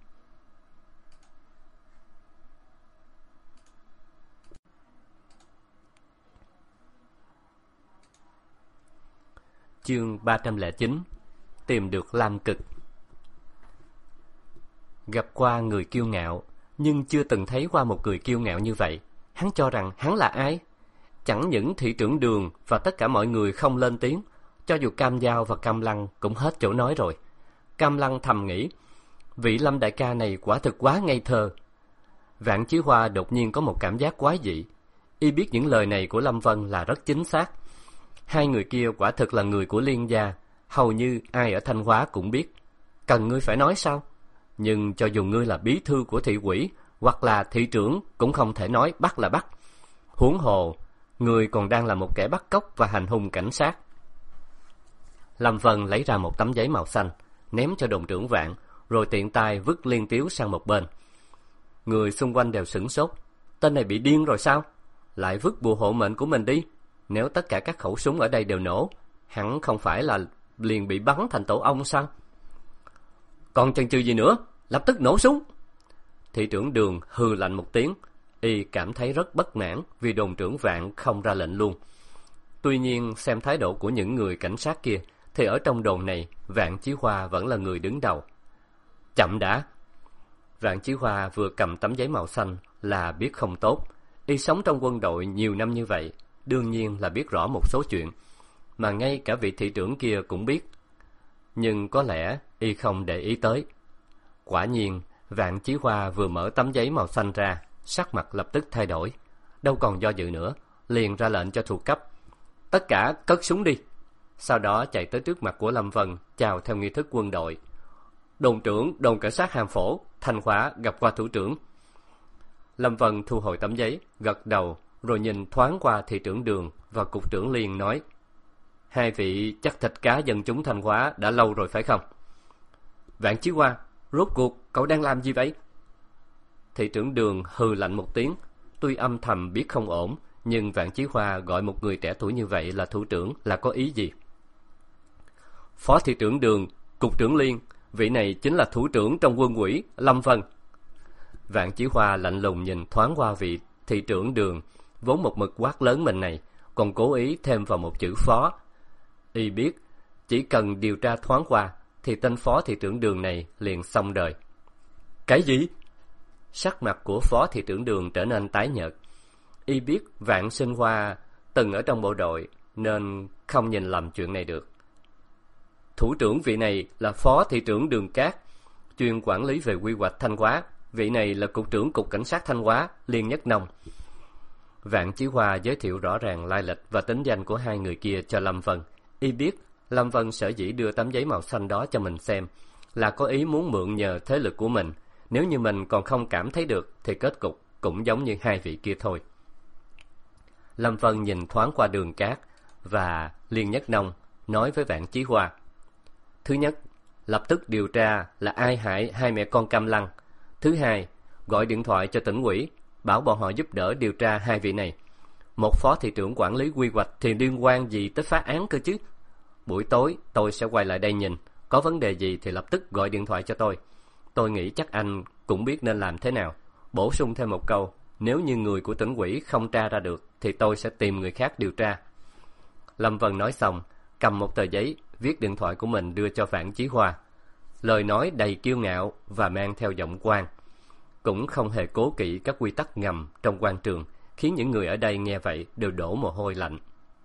Chương 309. Tìm được Lam Cực. Gặp qua người kiêu ngạo, nhưng chưa từng thấy qua một người kiêu ngạo như vậy. Hắn cho rằng hắn là ai? Chẳng những thị trưởng Đường và tất cả mọi người không lên tiếng, cho dù Cam Giao và Cam Lăng cũng hết chỗ nói rồi. Cam Lăng thầm nghĩ, vị Lâm đại ca này quả thực quá ngây thơ. Vạn Chí Hoa đột nhiên có một cảm giác quái dị. Y biết những lời này của Lâm Vân là rất chính xác. Hai người kia quả thực là người của Liên gia, hầu như ai ở Thanh Hóa cũng biết. Cần ngươi phải nói sao? Nhưng cho dù ngươi là bí thư của thị ủy hoặc là thị trưởng cũng không thể nói bắt là bắt. Huống hồ, ngươi còn đang là một kẻ bắt cóc và hành hung cảnh sát. Lâm Vân lấy ra một tấm giấy màu xanh, ném cho đồn trưởng Vạn, rồi tiện tay vứt liên tiếu sang một bên. Người xung quanh đều sửng sốt. Tên này bị điên rồi sao? Lại vứt bùa hộ mệnh của mình đi. Nếu tất cả các khẩu súng ở đây đều nổ, hẳn không phải là liền bị bắn thành tổ ong sao? Còn chần chừ gì nữa? Lập tức nổ súng! Thị trưởng Đường hừ lạnh một tiếng. Y cảm thấy rất bất mãn vì đồn trưởng Vạn không ra lệnh luôn. Tuy nhiên, xem thái độ của những người cảnh sát kia, thì ở trong đồn này, Vạn Chí Hoa vẫn là người đứng đầu. Chậm đã! Vạn Chí Hoa vừa cầm tấm giấy màu xanh là biết không tốt. Y sống trong quân đội nhiều năm như vậy, đương nhiên là biết rõ một số chuyện, mà ngay cả vị thị trưởng kia cũng biết. Nhưng có lẽ Y không để ý tới. Quả nhiên, Vạn Chí Hoa vừa mở tấm giấy màu xanh ra, sắc mặt lập tức thay đổi. Đâu còn do dự nữa, liền ra lệnh cho thuộc cấp. Tất cả cất súng đi! Sau đó chạy tới trước mặt của Lâm Vân, chào theo nghi thức quân đội. Đồn trưởng, đồn cảnh sát Hàm Phổ, Thanh Hóa gặp qua thủ trưởng. Lâm Vân thu hồi tấm giấy, gật đầu, rồi nhìn thoáng qua thị trưởng Đường và cục trưởng Liên nói: Hai vị chắc thịt cá dân chúng Thanh Hóa đã lâu rồi phải không? Vạn Chí Hoa, rốt cuộc cậu đang làm gì vậy? Thị trưởng Đường hừ lạnh một tiếng. Tuy âm thầm biết không ổn, nhưng Vạn Chí Hoa gọi một người trẻ tuổi như vậy là thủ trưởng là có ý gì? Phó thị trưởng Đường, cục trưởng Liên, vị này chính là thủ trưởng trong quân ủy, Lâm Vân. Vạn Chí Hoa lạnh lùng nhìn thoáng qua vị thị trưởng Đường, vốn một mực quát lớn mình này, còn cố ý thêm vào một chữ phó. Y biết, chỉ cần điều tra thoáng qua, thì tên phó thị trưởng Đường này liền xong đời. Cái gì? Sắc mặt của phó thị trưởng Đường trở nên tái nhợt. Y biết Vạn Sinh Hoa từng ở trong bộ đội, nên không nhìn lầm chuyện này được. Thủ trưởng vị này là phó thị trưởng Đường Cát, chuyên quản lý về quy hoạch Thanh Hóa. Vị này là cục trưởng cục cảnh sát Thanh Hóa, Liên Nhất Nông. Vạn Chí Hoa giới thiệu rõ ràng lai lịch và tính danh của hai người kia cho Lâm Vân. Y biết Lâm Vân sở dĩ đưa tấm giấy màu xanh đó cho mình xem là có ý muốn mượn nhờ thế lực của mình. Nếu như mình còn không cảm thấy được thì kết cục cũng giống như hai vị kia thôi. Lâm Vân nhìn thoáng qua Đường Cát và Liên Nhất Nông, nói với Vạn Chí Hoa: Thứ nhất, lập tức điều tra là ai hại hai mẹ con Cam Lăng. Thứ hai, gọi điện thoại cho tỉnh ủy, bảo bọn họ giúp đỡ điều tra hai vị này. Một phó thị trưởng quản lý quy hoạch thì liên quan gì tới phá án cơ chứ? Buổi tối tôi sẽ quay lại đây nhìn, có vấn đề gì thì lập tức gọi điện thoại cho tôi. Tôi nghĩ chắc anh cũng biết nên làm thế nào. Bổ sung thêm một câu, Nếu như người của tỉnh ủy không tra ra được thì tôi sẽ tìm người khác điều tra. Lâm Vân nói xong, cầm một tờ giấy, viết điện thoại của mình đưa cho Vạn Chí Hoa. Lời nói đầy kiêu ngạo và mang theo giọng quan, cũng không hề cố kỵ các quy tắc ngầm trong quan trường, khiến những người ở đây nghe vậy đều đổ mồ hôi lạnh.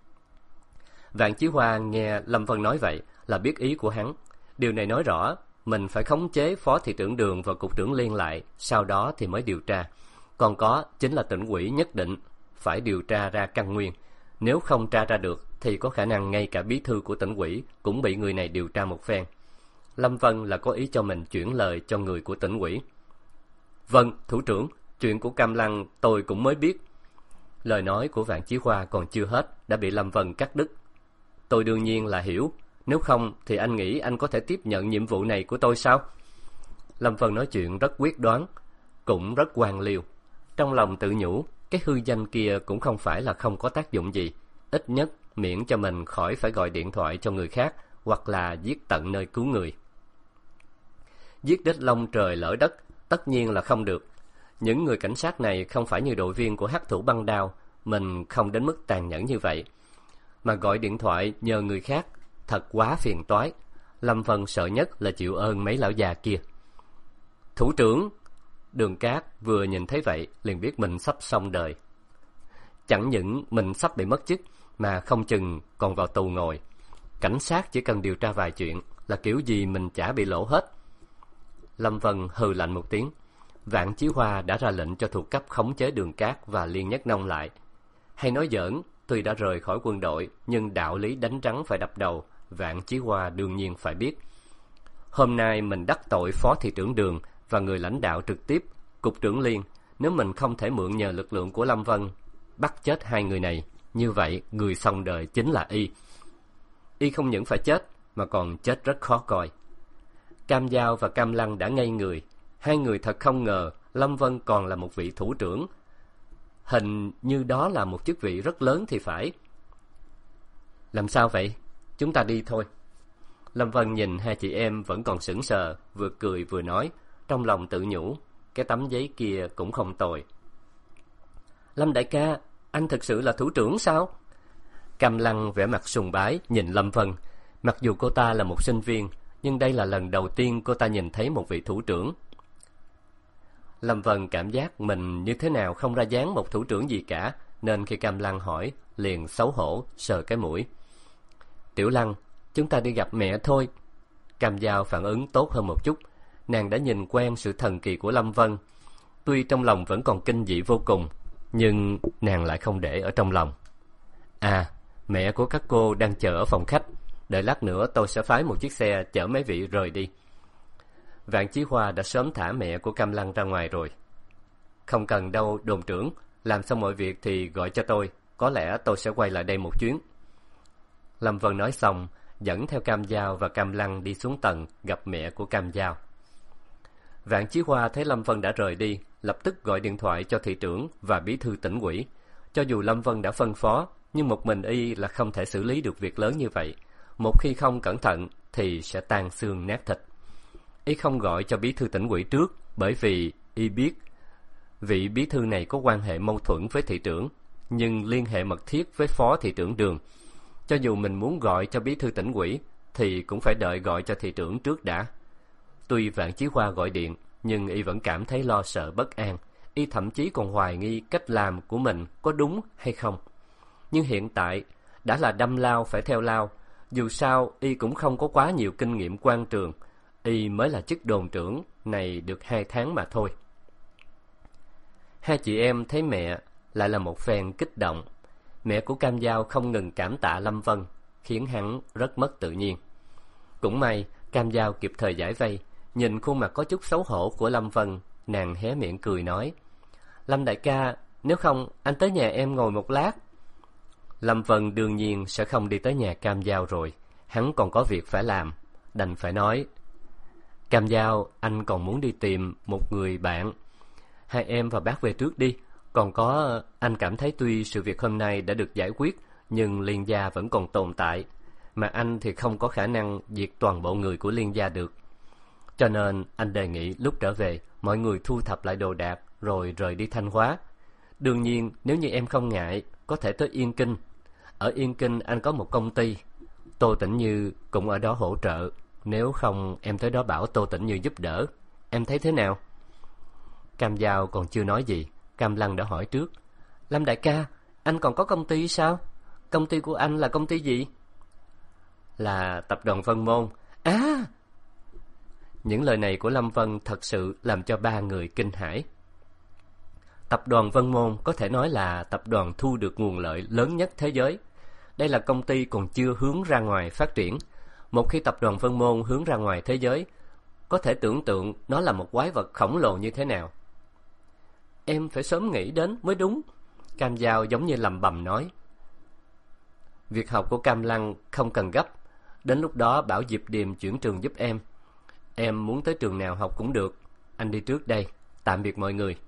Vạn Chí Hoa nghe Lâm Vân nói vậy là biết ý của hắn. Điều này nói rõ mình phải khống chế phó thị trưởng Đường và cục trưởng Liên lại, sau đó thì mới điều tra. Còn có chính là tỉnh ủy nhất định phải điều tra ra căn nguyên. Nếu không tra ra được thì có khả năng ngay cả bí thư của tỉnh ủy cũng bị người này điều tra một phen. Lâm Vân là có ý cho mình chuyển lời cho người của tỉnh ủy. Vâng, thủ trưởng, chuyện của Cam Lăng tôi cũng mới biết. Lời nói của Vạn Chí Hoa còn chưa hết đã bị Lâm Vân cắt đứt. Tôi đương nhiên là hiểu, nếu không thì anh nghĩ anh có thể tiếp nhận nhiệm vụ này của tôi sao? Lâm Vân nói chuyện rất quyết đoán, cũng rất quan liêu. Trong lòng tự nhủ, cái hư danh kia cũng không phải là không có tác dụng gì, ít nhất miễn cho mình khỏi phải gọi điện thoại cho người khác hoặc là giết tận nơi cứu người. Giết đích lông trời lỡ đất tất nhiên là không được. Những người cảnh sát này không phải như đội viên của hắc thủ băng đao, mình không đến mức tàn nhẫn như vậy. Mà gọi điện thoại nhờ người khác thật quá phiền toái. Lâm Vân sợ nhất là chịu ơn mấy lão già kia. Thủ trưởng! Đường Cát vừa nhìn thấy vậy liền biết mình sắp xong đời. Chẳng những mình sắp bị mất chức mà không chừng còn vào tù ngồi. Cảnh sát chỉ cần điều tra vài chuyện là kiểu gì mình chả bị lỗ hết. Lâm Vân hừ lạnh một tiếng. Vạn Chí Hoa đã ra lệnh cho thuộc cấp khống chế Đường Cát và Liên Nhất Nông lại. Hay nói giỡn, tuy đã rời khỏi quân đội nhưng đạo lý đánh rắn phải đập đầu, Vạn Chí Hoa đương nhiên phải biết. Hôm nay mình đắc tội phó thị trưởng Đường và người lãnh đạo trực tiếp cục trưởng Liên. Nếu mình không thể mượn nhờ lực lượng của Lâm Vân bắt chết hai người này, như vậy người xong đời chính là y. Y không những phải chết mà còn chết rất khó coi. Cam Giao và Cam Lăng đã ngây người. Hai người thật không ngờ Lâm Vân còn là một vị thủ trưởng. Hình như đó là một chức vị rất lớn thì phải. Làm sao vậy? Chúng ta đi thôi. Lâm Vân nhìn hai chị em vẫn còn sững sờ, vừa cười vừa nói, trong lòng tự nhủ, cái tấm giấy kia cũng không tồi. Lâm đại ca, anh thực sự là thủ trưởng sao? Cam Lăng vẻ mặt sùng bái nhìn Lâm Vân. Mặc dù cô ta là một sinh viên, nhưng đây là lần đầu tiên cô ta nhìn thấy một vị thủ trưởng. Lâm Vân cảm giác mình như thế nào không ra dáng một thủ trưởng gì cả, nên khi Cam Lăng hỏi, liền xấu hổ, sờ cái mũi. Tiểu Lăng, chúng ta đi gặp mẹ thôi. Cam Giao phản ứng tốt hơn một chút. Nàng đã nhìn quen sự thần kỳ của Lâm Vân. Tuy trong lòng vẫn còn kinh dị vô cùng, nhưng nàng lại không để ở trong lòng. À, mẹ của các cô đang chờ ở phòng khách. Đợi lát nữa tôi sẽ phái một chiếc xe chở mấy vị rời đi. Vạn Chí Hoa đã sớm thả mẹ của Cam Lăng ra ngoài rồi. Không cần đâu đồn trưởng, làm xong mọi việc thì gọi cho tôi, có lẽ tôi sẽ quay lại đây một chuyến. Lâm Vân nói xong, dẫn theo Cam Giao và Cam Lăng đi xuống tầng gặp mẹ của Cam Giao. Vạn Chí Hoa thấy Lâm Vân đã rời đi, lập tức gọi điện thoại cho thị trưởng và bí thư tỉnh ủy. Cho dù Lâm Vân đã phân phó, nhưng một mình y là không thể xử lý được việc lớn như vậy. Một khi không cẩn thận thì sẽ tan xương nát thịt. Y không gọi cho bí thư tỉnh ủy trước, bởi vì y biết vị bí thư này có quan hệ mâu thuẫn với thị trưởng, nhưng liên hệ mật thiết với phó thị trưởng Đường. Cho dù mình muốn gọi cho bí thư tỉnh ủy thì cũng phải đợi gọi cho thị trưởng trước đã. Tuy Vạn Chí Hoa gọi điện, nhưng y vẫn cảm thấy lo sợ bất an. Y thậm chí còn hoài nghi cách làm của mình có đúng hay không. Nhưng hiện tại đã là đâm lao phải theo lao. Dù sao y cũng không có quá nhiều kinh nghiệm quan trường. Y mới là chức đồn trưởng này được 2 tháng mà thôi. Hai chị em thấy mẹ lại là một phen kích động. Mẹ của Cam Giao không ngừng cảm tạ Lâm Vân, khiến hắn rất mất tự nhiên. Cũng may Cam Giao kịp thời giải vây. Nhìn khuôn mặt có chút xấu hổ của Lâm Vân, nàng hé miệng cười nói, Lâm đại ca, nếu không anh tới nhà em ngồi một lát. Lâm Vân đương nhiên sẽ không đi tới nhà Cam Giao rồi, hắn còn có việc phải làm, đành phải nói, Cam Giao, anh còn muốn đi tìm một người bạn. Hai em và bác về trước đi. Còn có, anh cảm thấy tuy sự việc hôm nay đã được giải quyết, nhưng Liên gia vẫn còn tồn tại, mà anh thì không có khả năng diệt toàn bộ người của Liên gia được. Cho nên anh đề nghị lúc trở về mọi người thu thập lại đồ đạc rồi rời đi Thanh Hóa. Đương nhiên, nếu như em không ngại, có thể tới Yên Kinh. Ở Yên Kinh anh có một công ty, Tô Tĩnh Như cũng ở đó hỗ trợ. Nếu không, em tới đó bảo Tô Tĩnh Như giúp đỡ. Em thấy thế nào? Cam Giao còn chưa nói gì, Cam Lăng đã hỏi trước. Lâm đại ca, anh còn có công ty sao? Công ty của anh là công ty gì? Là tập đoàn Vân Môn. À! Những lời này của Lâm Vân thật sự làm cho ba người kinh hãi. Tập đoàn Vân Môn có thể nói là tập đoàn thu được nguồn lợi lớn nhất thế giới. Đây là công ty còn chưa hướng ra ngoài phát triển. Một khi tập đoàn Vân Môn hướng ra ngoài thế giới, có thể tưởng tượng nó là một quái vật khổng lồ như thế nào. Em phải sớm nghĩ đến mới đúng. Cam Giao giống như lầm bầm nói. Việc học của Cam Lăng không cần gấp. Đến lúc đó bảo Diệp Điềm chuyển trường giúp em. Em muốn tới trường nào học cũng được. Anh đi trước đây. Tạm biệt mọi người.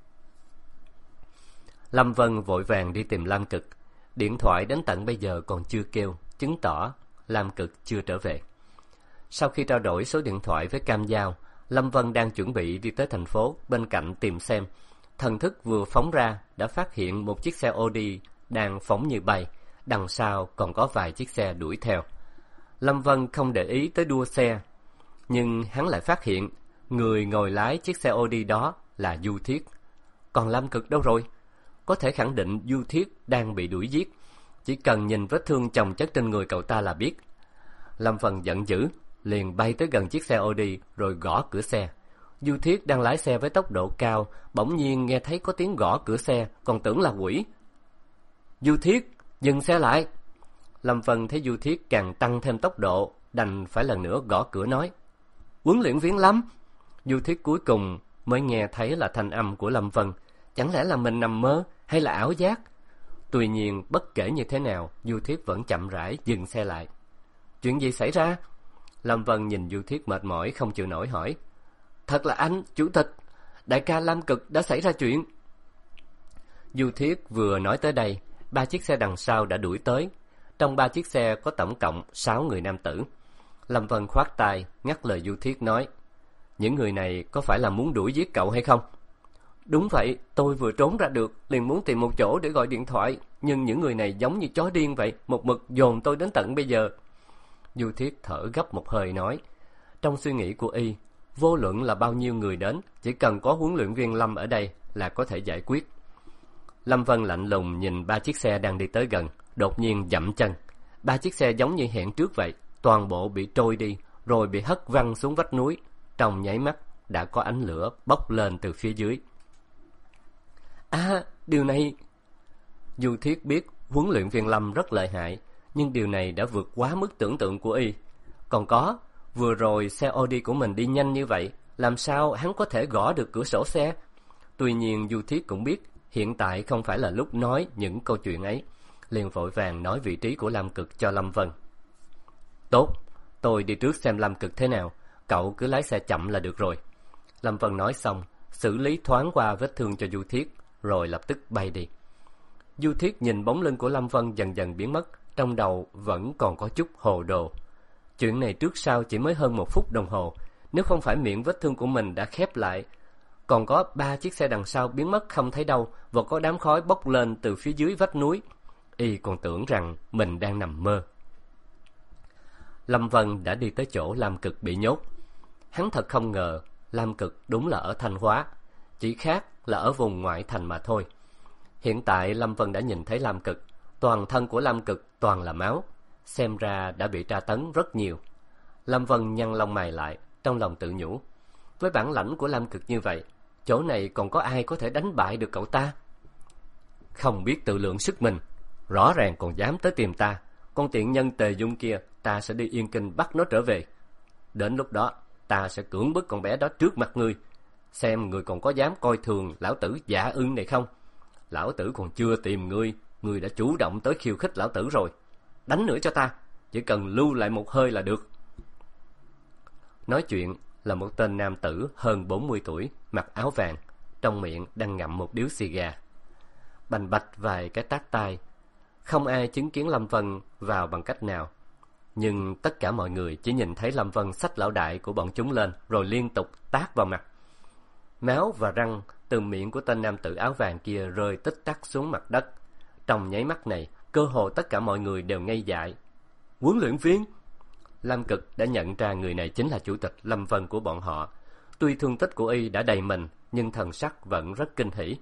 Lâm Vân vội vàng đi tìm Lam Cực. Điện thoại đến tận bây giờ còn chưa kêu, chứng tỏ Lam Cực chưa trở về. Sau khi trao đổi số điện thoại với Cam Giao, Lâm Vân đang chuẩn bị đi tới thành phố bên cạnh tìm xem. Thần thức vừa phóng ra đã phát hiện một chiếc xe Audi đang phóng như bay, đằng sau còn có vài chiếc xe đuổi theo. Lâm Vân không để ý tới đua xe, nhưng hắn lại phát hiện người ngồi lái chiếc xe Audi đó là Du Thiết. Còn Lam Cực đâu rồi? Có thể khẳng định Du Thiết đang bị đuổi giết. Chỉ cần nhìn vết thương chồng chất trên người cậu ta là biết. Lâm Vân giận dữ, liền bay tới gần chiếc xe Audi rồi gõ cửa xe. Du Thiết đang lái xe với tốc độ cao, bỗng nhiên nghe thấy có tiếng gõ cửa xe, còn tưởng là quỷ. Du Thiết, dừng xe lại. Lâm Vân thấy Du Thiết càng tăng thêm tốc độ, đành phải lần nữa gõ cửa nói. Huấn luyện viên Lâm. Du Thiết cuối cùng mới nghe thấy là thanh âm của Lâm Vân. Chẳng lẽ là mình nằm mơ hay là ảo giác? Tuy nhiên bất kể như thế nào, Du Thiết vẫn chậm rãi dừng xe lại. Chuyện gì xảy ra? Lâm Vân nhìn Du Thiết mệt mỏi không chịu nổi hỏi. Thật là anh, chủ tịch, đại ca Lam Cực đã xảy ra chuyện. Du Thiết vừa nói tới đây, 3 chiếc xe đằng sau đã đuổi tới. Trong 3 chiếc xe có tổng cộng 6 người nam tử. Lâm Vân khoát tay ngắt lời Du Thiết nói. Những người này có phải là muốn đuổi giết cậu hay không? Đúng vậy, tôi vừa trốn ra được, liền muốn tìm một chỗ để gọi điện thoại. Nhưng những người này giống như chó điên vậy, một mực dồn tôi đến tận bây giờ. Du Thiết thở gấp một hơi nói. Trong suy nghĩ của y, vô luận là bao nhiêu người đến, chỉ cần có huấn luyện viên Lâm ở đây là có thể giải quyết. Lâm Vân lạnh lùng nhìn 3 chiếc xe đang đi tới gần, đột nhiên dậm chân. 3 chiếc xe giống như hẹn trước vậy, toàn bộ bị trôi đi, rồi bị hất văng xuống vách núi. Trong nháy mắt đã có ánh lửa bốc lên từ phía dưới. Điều này... Du Thiết biết huấn luyện viên Lâm rất lợi hại, nhưng điều này đã vượt quá mức tưởng tượng của y. Còn có, vừa rồi xe Audi của mình đi nhanh như vậy, làm sao hắn có thể gõ được cửa sổ xe? Tuy nhiên Du Thiết cũng biết hiện tại không phải là lúc nói những câu chuyện ấy, liền vội vàng nói vị trí của Lam Cực cho Lâm Vân. Tốt, tôi đi trước xem Lam Cực thế nào, cậu cứ lái xe chậm là được rồi. Lâm Vân nói xong, xử lý thoáng qua vết thương cho Du Thiết, rồi lập tức bay đi. Du Thiết nhìn bóng lưng của Lâm Vân dần dần biến mất, trong đầu vẫn còn có chút hồ đồ. Chuyện này trước sau chỉ mới hơn 1 phút đồng hồ, nếu không phải miệng vết thương của mình đã khép lại, còn có 3 chiếc xe đằng sau biến mất không thấy đâu, và có đám khói bốc lên từ phía dưới vách núi, y còn tưởng rằng mình đang nằm mơ. Lâm Vân đã đi tới chỗ Lam Cực bị nhốt. Hắn thật không ngờ Lam Cực đúng là ở Thanh Hóa, chỉ khác là ở vùng ngoại thành mà thôi. Hiện tại Lâm Vân đã nhìn thấy Lam Cực, toàn thân của Lam Cực toàn là máu, xem ra đã bị tra tấn rất nhiều. Lâm Vân nhăn lông mày lại, trong lòng tự nhủ, với bản lãnh của Lam Cực như vậy, chỗ này còn có ai có thể đánh bại được cậu ta? Không biết tự lượng sức mình, rõ ràng còn dám tới tìm ta. Con tiện nhân Tề Dung kia, ta sẽ đi Yên Kinh bắt nó trở về. Đến lúc đó ta sẽ cưỡng bức con bé đó trước mặt ngươi, xem ngươi còn có dám coi thường lão tử Dạ Ưng này không. Lão tử còn chưa tìm ngươi, ngươi đã chủ động tới khiêu khích lão tử rồi. Đánh nữa cho ta, chỉ cần lưu lại một hơi là được. Nói chuyện là một tên nam tử hơn 40 tuổi, mặc áo vàng, trong miệng đang ngậm một điếu xì gà. Bành bạch vài cái tát tai. Không ai chứng kiến Lâm Vân vào bằng cách nào, nhưng tất cả mọi người chỉ nhìn thấy Lâm Vân xách lão đại của bọn chúng lên rồi liên tục tát vào mặt. Máu và răng từ miệng của tên nam tử áo vàng kia rơi tích tắc xuống mặt đất. Trong nháy mắt này, cơ hồ tất cả mọi người đều ngây dại. Huấn luyện viên! Lam Cực đã nhận ra người này chính là chủ tịch Lâm Vân của bọn họ. Tuy thương tích của y đã đầy mình, nhưng thần sắc vẫn rất kinh hỉ.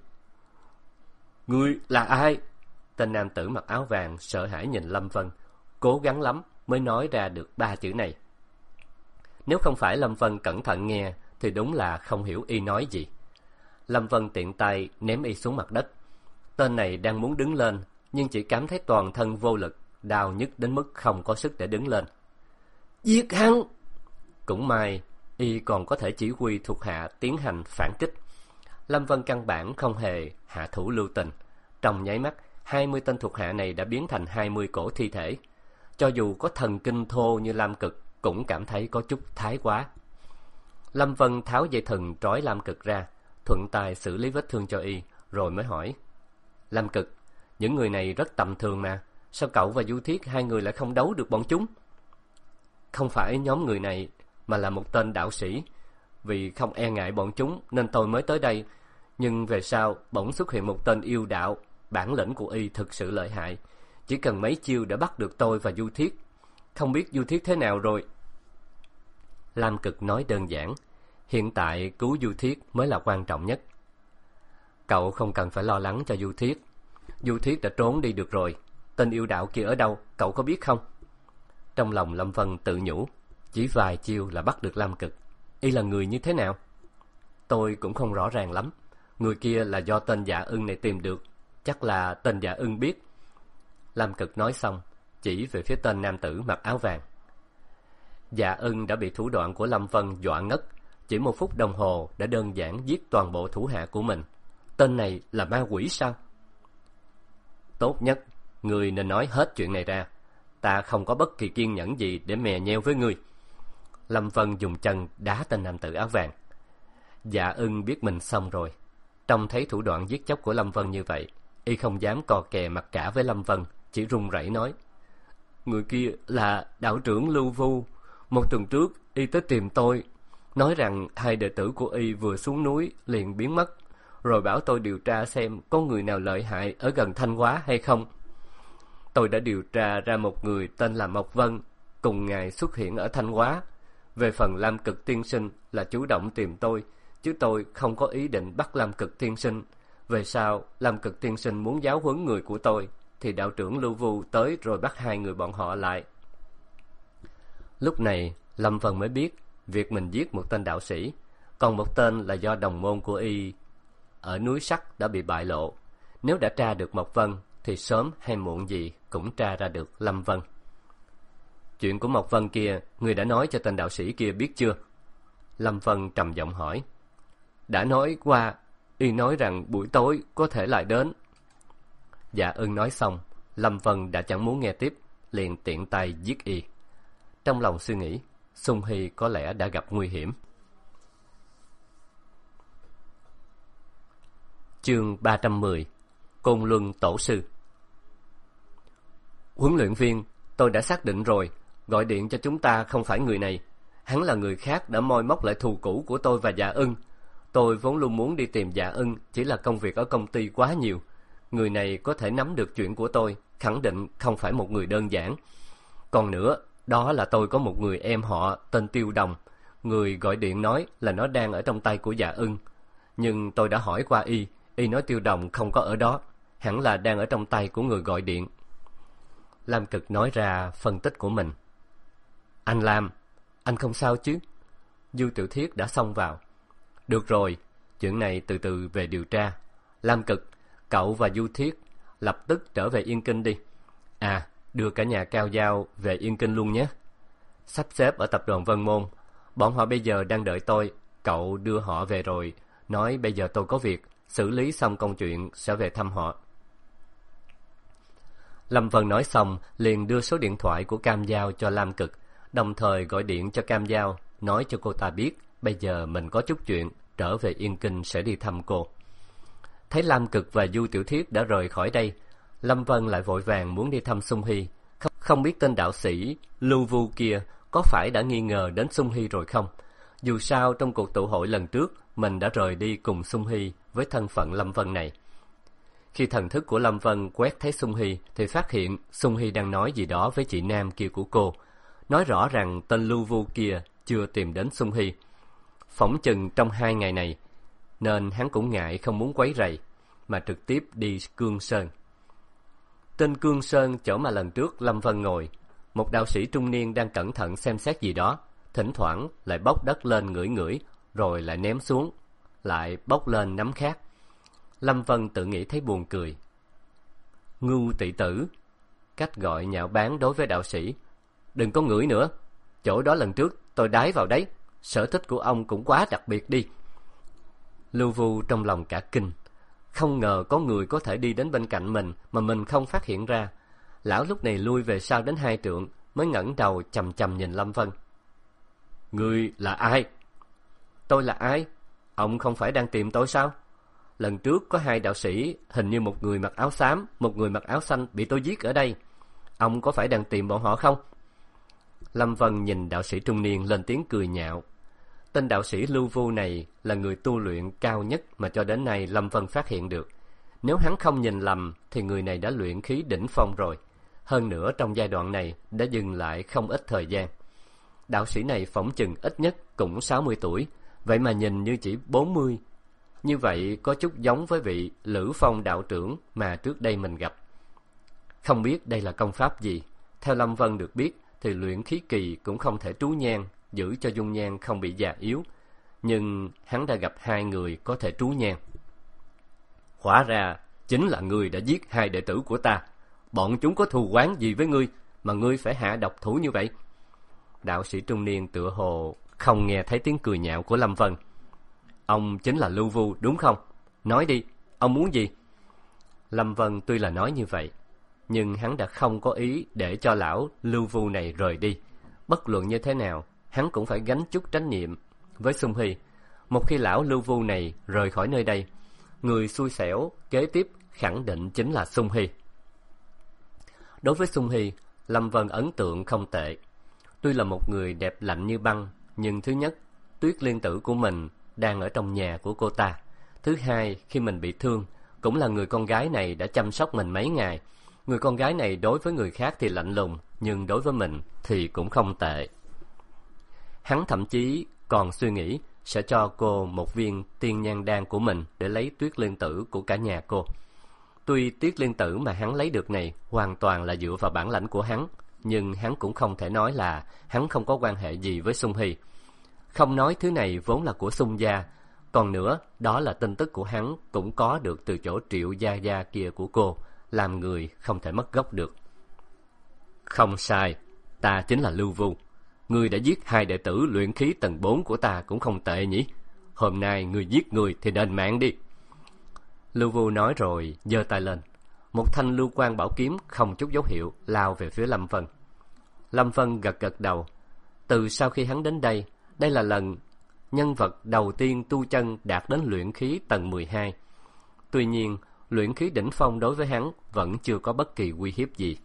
Ngươi là ai? Tên nam tử mặc áo vàng sợ hãi nhìn Lâm Vân, cố gắng lắm mới nói ra được 3 chữ này. Nếu không phải Lâm Vân cẩn thận nghe, thì đúng là không hiểu y nói gì. Lâm Vân tiện tay ném y xuống mặt đất. Tên này đang muốn đứng lên, nhưng chỉ cảm thấy toàn thân vô lực, đau nhức đến mức không có sức để đứng lên. Giết hắn! Cũng may, y còn có thể chỉ huy thuộc hạ tiến hành phản kích. Lâm Vân căn bản không hề hạ thủ lưu tình. Trong nháy mắt, 20 tên thuộc hạ này đã biến thành 20 cổ thi thể. Cho dù có thần kinh thô như Lam Cực, cũng cảm thấy có chút thái quá. Lâm Vân tháo dây thừng trói Lam Cực ra, thuận tay xử lý vết thương cho y, rồi mới hỏi. Lam Cực, những người này rất tầm thường mà, sao cậu và Du Thiết hai người lại không đấu được bọn chúng? Không phải nhóm người này, mà là một tên đạo sĩ. Vì không e ngại bọn chúng nên tôi mới tới đây. Nhưng về sau bỗng xuất hiện một tên yêu đạo, bản lĩnh của y thực sự lợi hại. Chỉ cần mấy chiêu đã bắt được tôi và Du Thiết. Không biết Du Thiết thế nào rồi? Lam Cực nói đơn giản. Hiện tại cứu Du Thiết mới là quan trọng nhất. Cậu không cần phải lo lắng cho Du Thiết. Du Thiết đã trốn đi được rồi. Tên yêu đạo kia ở đâu, cậu có biết không? Trong lòng Lâm Vân tự nhủ. Chỉ vài chiêu là bắt được Lam Cực. Y là người như thế nào? Tôi cũng không rõ ràng lắm. Người kia là do tên Dạ Ưng này tìm được. Chắc là tên Dạ Ưng biết. Lam Cực nói xong, chỉ về phía tên nam tử mặc áo vàng. Dạ Ưng đã bị thủ đoạn của Lâm Vân dọa ngất. Chỉ 1 phút đồng hồ đã đơn giản giết toàn bộ thủ hạ của mình. Tên này là ma quỷ sao? Tốt nhất, người nên nói hết chuyện này ra. Ta không có bất kỳ kiên nhẫn gì để mè nheo với ngươi. Lâm Vân dùng chân đá tên nam tử áo vàng. Dạ Ưng biết mình xong rồi. Trông thấy thủ đoạn giết chóc của Lâm Vân như vậy, y không dám cò kè mặt cả với Lâm Vân, chỉ run rẩy nói. Người kia là đạo trưởng Lưu Vu. 1 tuần trước, y tới tìm tôi, nói rằng 2 đệ tử của y vừa xuống núi liền biến mất, rồi bảo tôi điều tra xem có người nào lợi hại ở gần Thanh Hóa hay không. Tôi đã điều tra ra một người tên là Mộc Vân, cùng ngày xuất hiện ở Thanh Hóa. Về phần Lam Cực tiên sinh là chủ động tìm tôi, chứ tôi không có ý định bắt Lam Cực tiên sinh. Về sau, Lam Cực tiên sinh muốn giáo huấn người của tôi, thì đạo trưởng Lưu Vu tới rồi bắt 2 người bọn họ lại. Lúc này, Lâm Vân mới biết việc mình giết một tên đạo sĩ, còn một tên là do đồng môn của y ở núi Sắt đã bị bại lộ. Nếu đã tra được Mộc Vân, thì sớm hay muộn gì cũng tra ra được Lâm Vân. Chuyện của Mộc Vân kia, người đã nói cho tên đạo sĩ kia biết chưa? Lâm Vân trầm giọng hỏi. Đã nói qua, y nói rằng buổi tối có thể lại đến. Dạ Ưng nói xong, Lâm Vân đã chẳng muốn nghe tiếp, liền tiện tay giết y. Trong lòng suy nghĩ, Sung Hy có lẽ đã gặp nguy hiểm. Chương 310. Côn Luân Tổ Sư. Huấn luyện viên, tôi đã xác định rồi, gọi điện cho chúng ta không phải người này. Hắn là người khác đã moi móc lại thù cũ của tôi và Dạ Ưng. Tôi vốn luôn muốn đi tìm Dạ Ưng, chỉ là công việc ở công ty quá nhiều. Người này có thể nắm được chuyện của tôi, khẳng định không phải một người đơn giản. Còn nữa, đó là tôi có một người em họ tên Tiêu Đồng. Người gọi điện nói là nó đang ở trong tay của Dạ Ưng. Nhưng tôi đã hỏi qua y nói Tiêu Đồng không có ở đó, hẳn là đang ở trong tay của người gọi điện. Lam Cực nói ra phân tích của mình. Anh Lam, anh không sao chứ? Du Tiểu Thiết đã xông vào. Được rồi, chuyện này từ từ về điều tra. Lam Cực, cậu và Du Thiết lập tức trở về Yên Kinh đi. À, đưa cả nhà Cao Giao về Yên Kinh luôn nhé. Sắp xếp ở tập đoàn Vân Môn. Bọn họ bây giờ đang đợi tôi. Cậu đưa họ về rồi, nói bây giờ tôi có việc, xử lý xong công chuyện sẽ về thăm họ. Lâm Vân nói xong liền đưa số điện thoại của Cam Giao cho Lam Cực, đồng thời gọi điện cho Cam Giao, nói cho cô ta biết bây giờ mình có chút chuyện, trở về Yên Kinh sẽ đi thăm cô. Thấy Lam Cực và Du Tiểu Thiết đã rời khỏi đây, Lâm Vân lại vội vàng muốn đi thăm Sung Hy. Không biết tên đạo sĩ Lưu Vu kia có phải đã nghi ngờ đến Sung Hy rồi không? Dù sao trong cuộc tụ hội lần trước, mình đã rời đi cùng Sung Hy với thân phận Lâm Vân này. Khi thần thức của Lâm Vân quét thấy Sung Hy thì phát hiện Sung Hy đang nói gì đó với chị Nam kia của cô. Nói rõ rằng tên Lưu Vu kia chưa tìm đến Sung Hy. Phỏng chừng trong 2 ngày này, nên hắn cũng ngại không muốn quấy rầy, mà trực tiếp đi Cương Sơn. Tên Cương Sơn chỗ mà lần trước Lâm Vân ngồi, một đạo sĩ trung niên đang cẩn thận xem xét gì đó, thỉnh thoảng lại bốc đất lên ngửi ngửi, rồi lại ném xuống, lại bốc lên nắm khác. Lâm Vân tự nghĩ thấy buồn cười. Ngưu tỵ tử, cách gọi nhạo báng đối với đạo sĩ. Đừng có ngửi nữa, chỗ đó lần trước tôi đái vào đấy, sở thích của ông cũng quá đặc biệt đi. Lưu Vu trong lòng cả kinh, không ngờ có người có thể đi đến bên cạnh mình mà mình không phát hiện ra. Lão lúc này lui về sau đến 2 trượng, mới ngẩng đầu chằm chằm nhìn Lâm Vân. Ngươi là ai? Tôi là ai? Ông không phải đang tìm tôi sao? Lần trước có 2 đạo sĩ, hình như một người mặc áo xám, một người mặc áo xanh bị tôi giết ở đây. Ông có phải đang tìm bọn họ không? Lâm Vân nhìn đạo sĩ trung niên lên tiếng cười nhạo. Tên đạo sĩ Lưu Vu này là người tu luyện cao nhất mà cho đến nay Lâm Vân phát hiện được. Nếu hắn không nhìn lầm thì người này đã luyện khí đỉnh phong rồi. Hơn nữa trong giai đoạn này đã dừng lại không ít thời gian. Đạo sĩ này phỏng chừng ít nhất cũng 60 tuổi, vậy mà nhìn như chỉ 40. Như vậy có chút giống với vị Lữ Phong đạo trưởng mà trước đây mình gặp. Không biết đây là công pháp gì. Theo Lâm Vân được biết thì luyện khí kỳ cũng không thể trú nhang, giữ cho dung nhan không bị già yếu. Nhưng hắn đã gặp 2 người có thể trú nhang. Hóa ra chính là ngươi đã giết 2 đệ tử của ta. Bọn chúng có thù oán gì với ngươi mà ngươi phải hạ độc thủ như vậy? Đạo sĩ trung niên tựa hồ không nghe thấy tiếng cười nhạo của Lâm Vân. Ông chính là Lưu Vu đúng không? Nói đi, ông muốn gì? Lâm Vân tuy là nói như vậy, nhưng hắn đã không có ý để cho lão Lưu Vu này rời đi. Bất luận như thế nào, hắn cũng phải gánh chút trách nhiệm với Sung Hy. Một khi lão Lưu Vu này rời khỏi nơi đây, người xui xẻo kế tiếp khẳng định chính là Sung Hy. Đối với Sung Hy, Lâm Vân ấn tượng không tệ. Tuy là một người đẹp lạnh như băng, nhưng thứ nhất, Tuyết Liên tử của mình đang ở trong nhà của cô ta. Thứ hai, khi mình bị thương, cũng là người con gái này đã chăm sóc mình mấy ngày. Người con gái này đối với người khác thì lạnh lùng, nhưng đối với mình thì cũng không tệ. Hắn thậm chí còn suy nghĩ sẽ cho cô một viên tiên nhan đan của mình để lấy Tuyết Liên tử của cả nhà cô. Tuy Tuyết Liên tử mà hắn lấy được này hoàn toàn là dựa vào bản lãnh của hắn, nhưng hắn cũng không thể nói là hắn không có quan hệ gì với Sung Hy. Không nói thứ này vốn là của Sung gia, còn nữa đó là tin tức của hắn cũng có được từ chỗ Triệu gia gia kia của cô, làm người không thể mất gốc được. Không sai, ta chính là Lưu Vu. Ngươi đã giết 2 đệ tử luyện khí tầng 4 của ta cũng không tệ nhỉ? Hôm nay ngươi giết người thì đền mạng đi. Lưu Vu nói rồi giơ tay lên. Một thanh lưu quang bảo kiếm không chút dấu hiệu lao về phía Lâm Vân. Lâm Vân gật gật đầu. Từ sau khi hắn đến đây, đây là lần nhân vật đầu tiên tu chân đạt đến luyện khí tầng 12. Tuy nhiên, luyện khí đỉnh phong đối với hắn vẫn chưa có bất kỳ uy hiếp gì.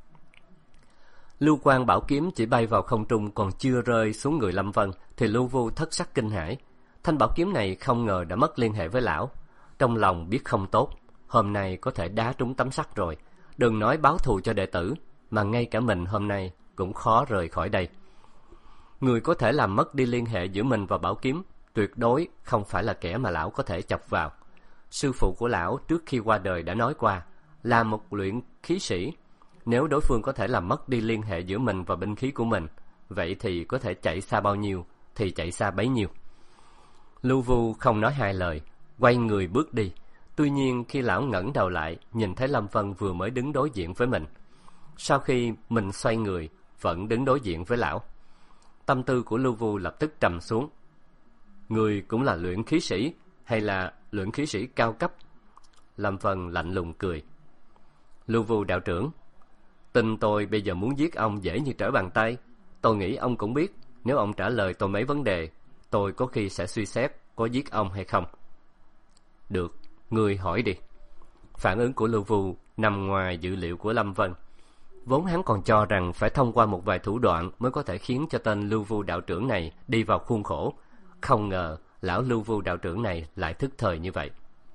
Lưu quang bảo kiếm chỉ bay vào không trung còn chưa rơi xuống người Lâm Vân thì Lưu Vu thất sắc kinh hãi. Thanh bảo kiếm này không ngờ đã mất liên hệ với lão. Trong lòng biết không tốt, hôm nay có thể đá trúng tấm sắt rồi. Đừng nói báo thù cho đệ tử, mà ngay cả mình hôm nay cũng khó rời khỏi đây. Người có thể làm mất đi liên hệ giữa mình và bảo kiếm tuyệt đối không phải là kẻ mà lão có thể chọc vào. Sư phụ của lão trước khi qua đời đã nói qua, là một luyện khí sĩ. Nếu đối phương có thể làm mất đi liên hệ giữa mình và binh khí của mình, vậy thì có thể chạy xa bao nhiêu thì chạy xa bấy nhiêu. Lưu Vu không nói 2 lời, quay người bước đi. Tuy nhiên khi lão ngẩng đầu lại, nhìn thấy Lâm Vân vừa mới đứng đối diện với mình. Sau khi mình xoay người, vẫn đứng đối diện với lão. Tâm tư của Lưu Vu lập tức trầm xuống. Người cũng là luyện khí sĩ, hay là luyện khí sĩ cao cấp? Lâm Vân lạnh lùng cười. Lưu Vu đạo trưởng, tin tôi bây giờ muốn giết ông dễ như trở bàn tay. Tôi nghĩ ông cũng biết, nếu ông trả lời tôi mấy vấn đề, tôi có khi sẽ suy xét có giết ông hay không. Được, ngươi hỏi đi. Phản ứng của Lưu Vu nằm ngoài dự liệu của Lâm Vân. Vốn hắn còn cho rằng phải thông qua một vài thủ đoạn mới có thể khiến cho tên Lưu Vu đạo trưởng này đi vào khuôn khổ. Không ngờ lão Lưu Vu đạo trưởng này lại thức thời như vậy.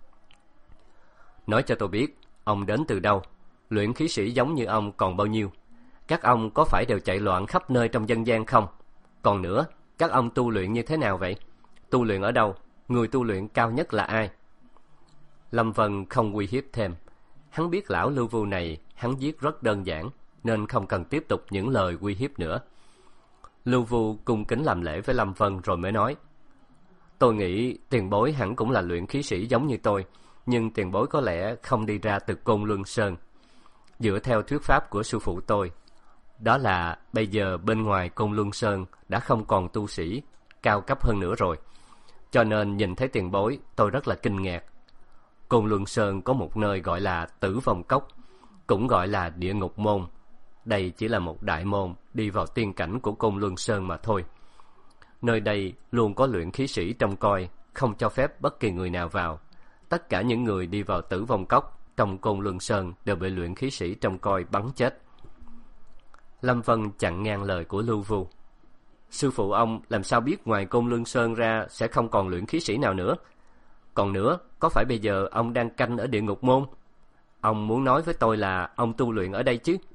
Nói cho tôi biết, ông đến từ đâu? Luyện khí sĩ giống như ông còn bao nhiêu? Các ông có phải đều chạy loạn khắp nơi trong dân gian không? Còn nữa, các ông tu luyện như thế nào vậy? Tu luyện ở đâu? Người tu luyện cao nhất là ai? Lâm Vân không uy hiếp thêm. Hắn biết lão Lưu Vu này hắn giết rất đơn giản, nên không cần tiếp tục những lời uy hiếp nữa. Lưu Vu cung kính làm lễ với Lâm Vân rồi mới nói: tôi nghĩ tiền bối hẳn cũng là luyện khí sĩ giống như tôi, nhưng tiền bối có lẽ không đi ra từ Côn Luân Sơn. Dựa theo thuyết pháp của sư phụ tôi, đó là bây giờ bên ngoài Côn Luân Sơn đã không còn tu sĩ cao cấp hơn nữa rồi. Cho nên nhìn thấy tiền bối, tôi rất là kinh ngạc. Côn Luân Sơn có một nơi gọi là Tử Vong Cốc, cũng gọi là Địa Ngục Môn. Đây chỉ là một đại môn đi vào tiên cảnh của Côn Luân Sơn mà thôi. Nơi đây luôn có luyện khí sĩ trông coi, không cho phép bất kỳ người nào vào. Tất cả những người đi vào Tử Vong Cốc trong Côn Luân Sơn đều bị luyện khí sĩ trông coi bắn chết. Lâm Vân chặn ngang lời của Lưu Vu. Sư phụ ông làm sao biết ngoài Côn Luân Sơn ra sẽ không còn luyện khí sĩ nào nữa? Còn nữa, có phải bây giờ ông đang canh ở Địa Ngục Môn? Ông muốn nói với tôi là ông tu luyện ở đây chứ?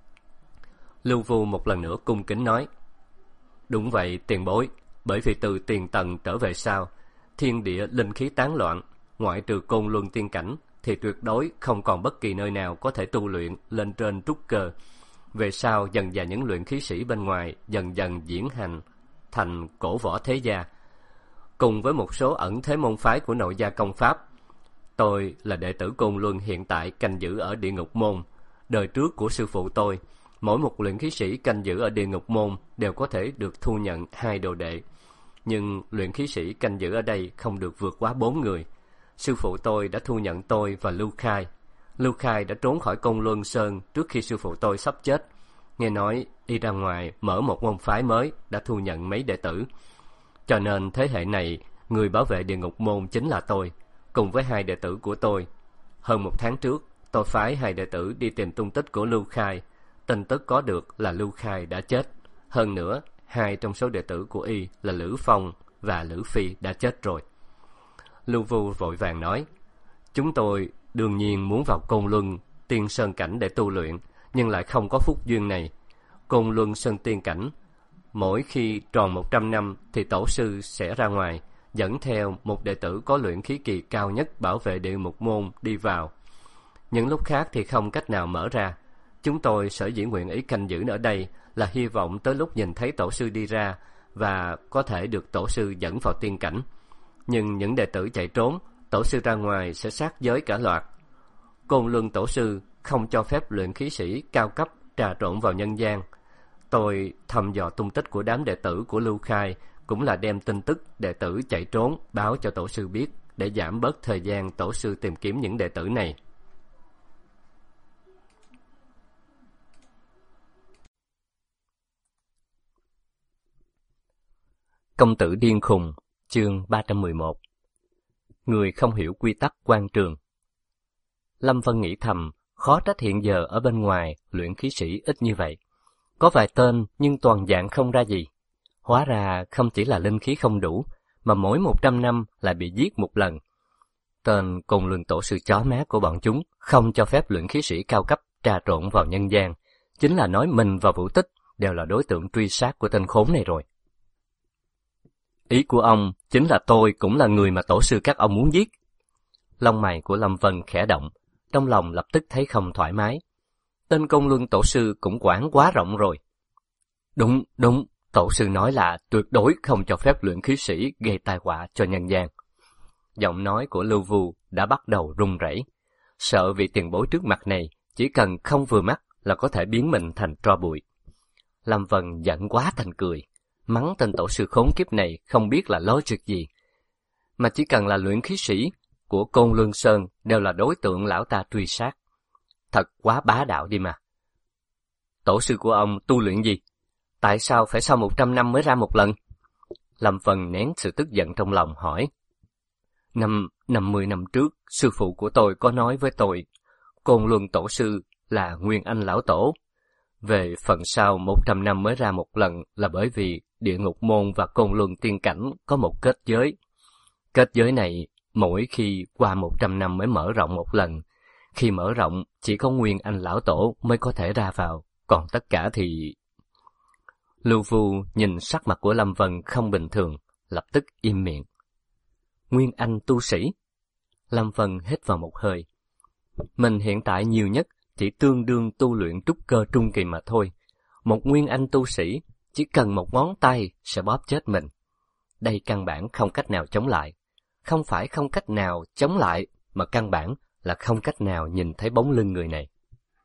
Lưu Vu một lần nữa cung kính nói: đúng vậy tiền bối, bởi vì từ tiền tầng trở về sau, thiên địa linh khí tán loạn, ngoại trừ Côn Luân tiên cảnh thì tuyệt đối không còn bất kỳ nơi nào có thể tu luyện lên trên trúc cơ. Về sau dần dà những luyện khí sĩ bên ngoài dần dần diễn hành thành cổ võ thế gia, cùng với một số ẩn thế môn phái của nội gia công pháp. Tôi là đệ tử Côn Luân hiện tại canh giữ ở Địa Ngục Môn. Đời trước của sư phụ tôi, mỗi một luyện khí sĩ canh giữ ở Địa Ngục Môn đều có thể được thu nhận 2 đồ đệ. Nhưng luyện khí sĩ canh giữ ở đây không được vượt quá 4 người. Sư phụ tôi đã thu nhận tôi và Lưu Khai. Lưu Khai đã trốn khỏi Côn Luân Sơn trước khi sư phụ tôi sắp chết. Nghe nói y ra ngoài mở một môn phái mới, đã thu nhận mấy đệ tử. Cho nên thế hệ này, người bảo vệ Địa Ngục Môn chính là tôi, cùng với 2 đệ tử của tôi. Hơn 1 tháng trước, tôi phái 2 đệ tử đi tìm tung tích của Lưu Khai. Tin tức có được là Lưu Khai đã chết. Hơn nữa, 2 trong số đệ tử của y là Lữ Phong và Lữ Phi đã chết rồi. Lưu Vu vội vàng nói: chúng tôi đương nhiên muốn vào Côn Luân Tiên Sơn Cảnh để tu luyện, nhưng lại không có phúc duyên này. Côn Luân Sơn Tiên Cảnh, mỗi khi tròn 100 năm thì tổ sư sẽ ra ngoài, dẫn theo một đệ tử có luyện khí kỳ cao nhất bảo vệ Địa Ngục Môn đi vào. Những lúc khác thì không cách nào mở ra. Chúng tôi sở dĩ nguyện ý canh giữ ở đây là hy vọng tới lúc nhìn thấy tổ sư đi ra và có thể được tổ sư dẫn vào tiên cảnh. Nhưng những đệ tử chạy trốn, tổ sư ra ngoài sẽ sát giới cả loạt. Côn Luân tổ sư không cho phép luyện khí sĩ cao cấp trà trộn vào nhân gian. Tôi thăm dò tung tích của đám đệ tử của Lưu Khai, cũng là đem tin tức đệ tử chạy trốn báo cho tổ sư biết, để giảm bớt thời gian tổ sư tìm kiếm những đệ tử này. Công tử điên khùng, chương 311. Người không hiểu quy tắc quan trường. Lâm Vân nghĩ thầm, khó trách hiện giờ ở bên ngoài luyện khí sĩ ít như vậy. Có vài tên nhưng toàn dạng không ra gì. Hóa ra không chỉ là linh khí không đủ, mà mỗi 100 năm lại bị giết một lần. Tên Côn Luân tổ sư chó má của bọn chúng không cho phép luyện khí sĩ cao cấp trà trộn vào nhân gian, chính là nói mình và Vũ Tích đều là đối tượng truy sát của tên khốn này rồi. Ý của ông chính là tôi cũng là người mà tổ sư các ông muốn giết. Lông mày của Lâm Vân khẽ động, trong lòng lập tức thấy không thoải mái. Tên Côn Luân tổ sư cũng quản quá rộng rồi. Đúng, tổ sư nói là tuyệt đối không cho phép luyện khí sĩ gây tai họa cho nhân gian. Giọng nói của Lưu Vu đã bắt đầu run rẩy, sợ vị tiền bối trước mặt này chỉ cần không vừa mắt là có thể biến mình thành tro bụi. Lâm Vân giận quá thành cười, mắng tên tổ sư khốn kiếp này không biết là lối chuyện gì, mà chỉ cần là luyện khí sĩ của Côn Luân Sơn đều là đối tượng lão ta truy sát. Thật quá bá đạo đi mà. Tổ sư của ông tu luyện gì? Tại sao phải sau 100 năm mới ra một lần? Lâm Vân nén sự tức giận trong lòng hỏi. 50 năm trước, sư phụ của tôi có nói với tôi, Côn Luân tổ sư là Nguyên Anh lão tổ. Về phần sau 100 năm mới ra một lần là bởi vì Địa Ngục Môn và Côn Luân Tiên Cảnh có một kết giới. Kết giới này mỗi khi qua 100 năm mới mở rộng một lần. Khi mở rộng, chỉ có Nguyên Anh Lão Tổ mới có thể ra vào, còn tất cả thì... Lưu Vu nhìn sắc mặt của Lâm Vân không bình thường, lập tức im miệng. Nguyên Anh tu sĩ? Lâm Vân hít vào một hơi. Mình hiện tại nhiều nhất chỉ tương đương tu luyện trúc cơ trung kỳ mà thôi. Một Nguyên Anh tu sĩ chỉ cần một ngón tay sẽ bóp chết mình. Đây căn bản không cách nào chống lại. Không phải không cách nào chống lại, mà căn bản là không cách nào nhìn thấy bóng lưng người này.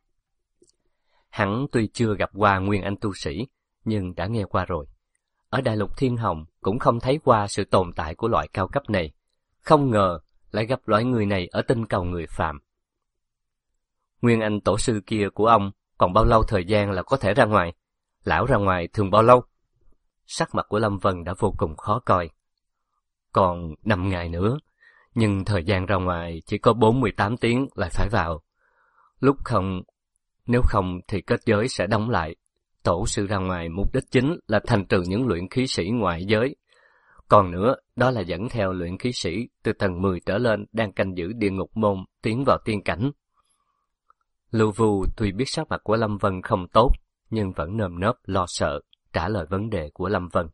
Hắn tuy chưa gặp qua Nguyên Anh tu sĩ, nhưng đã nghe qua rồi. Ở Đại Lục Thiên Hồng cũng không thấy qua sự tồn tại của loại cao cấp này. Không ngờ lại gặp loại người này ở tinh cầu người phàm. Nguyên Anh tổ sư kia của ông còn bao lâu thời gian là có thể ra ngoài? Lão ra ngoài thường bao lâu? Sắc mặt của Lâm Vân đã vô cùng khó coi. Còn 5 ngày nữa, nhưng thời gian ra ngoài chỉ có 48 tiếng lại phải vào. Nếu không thì kết giới sẽ đóng lại. Tổ sư ra ngoài mục đích chính là thanh trừ những luyện khí sĩ ngoại giới. Còn nữa, đó là dẫn theo luyện khí sĩ từ tầng 10 trở lên đang canh giữ Địa Ngục Môn tiến vào tiên cảnh. Lưu Vu tuy biết sắc mặt của Lâm Vân không tốt, nhưng vẫn nơm nớp lo sợ trả lời vấn đề của Lâm Vân.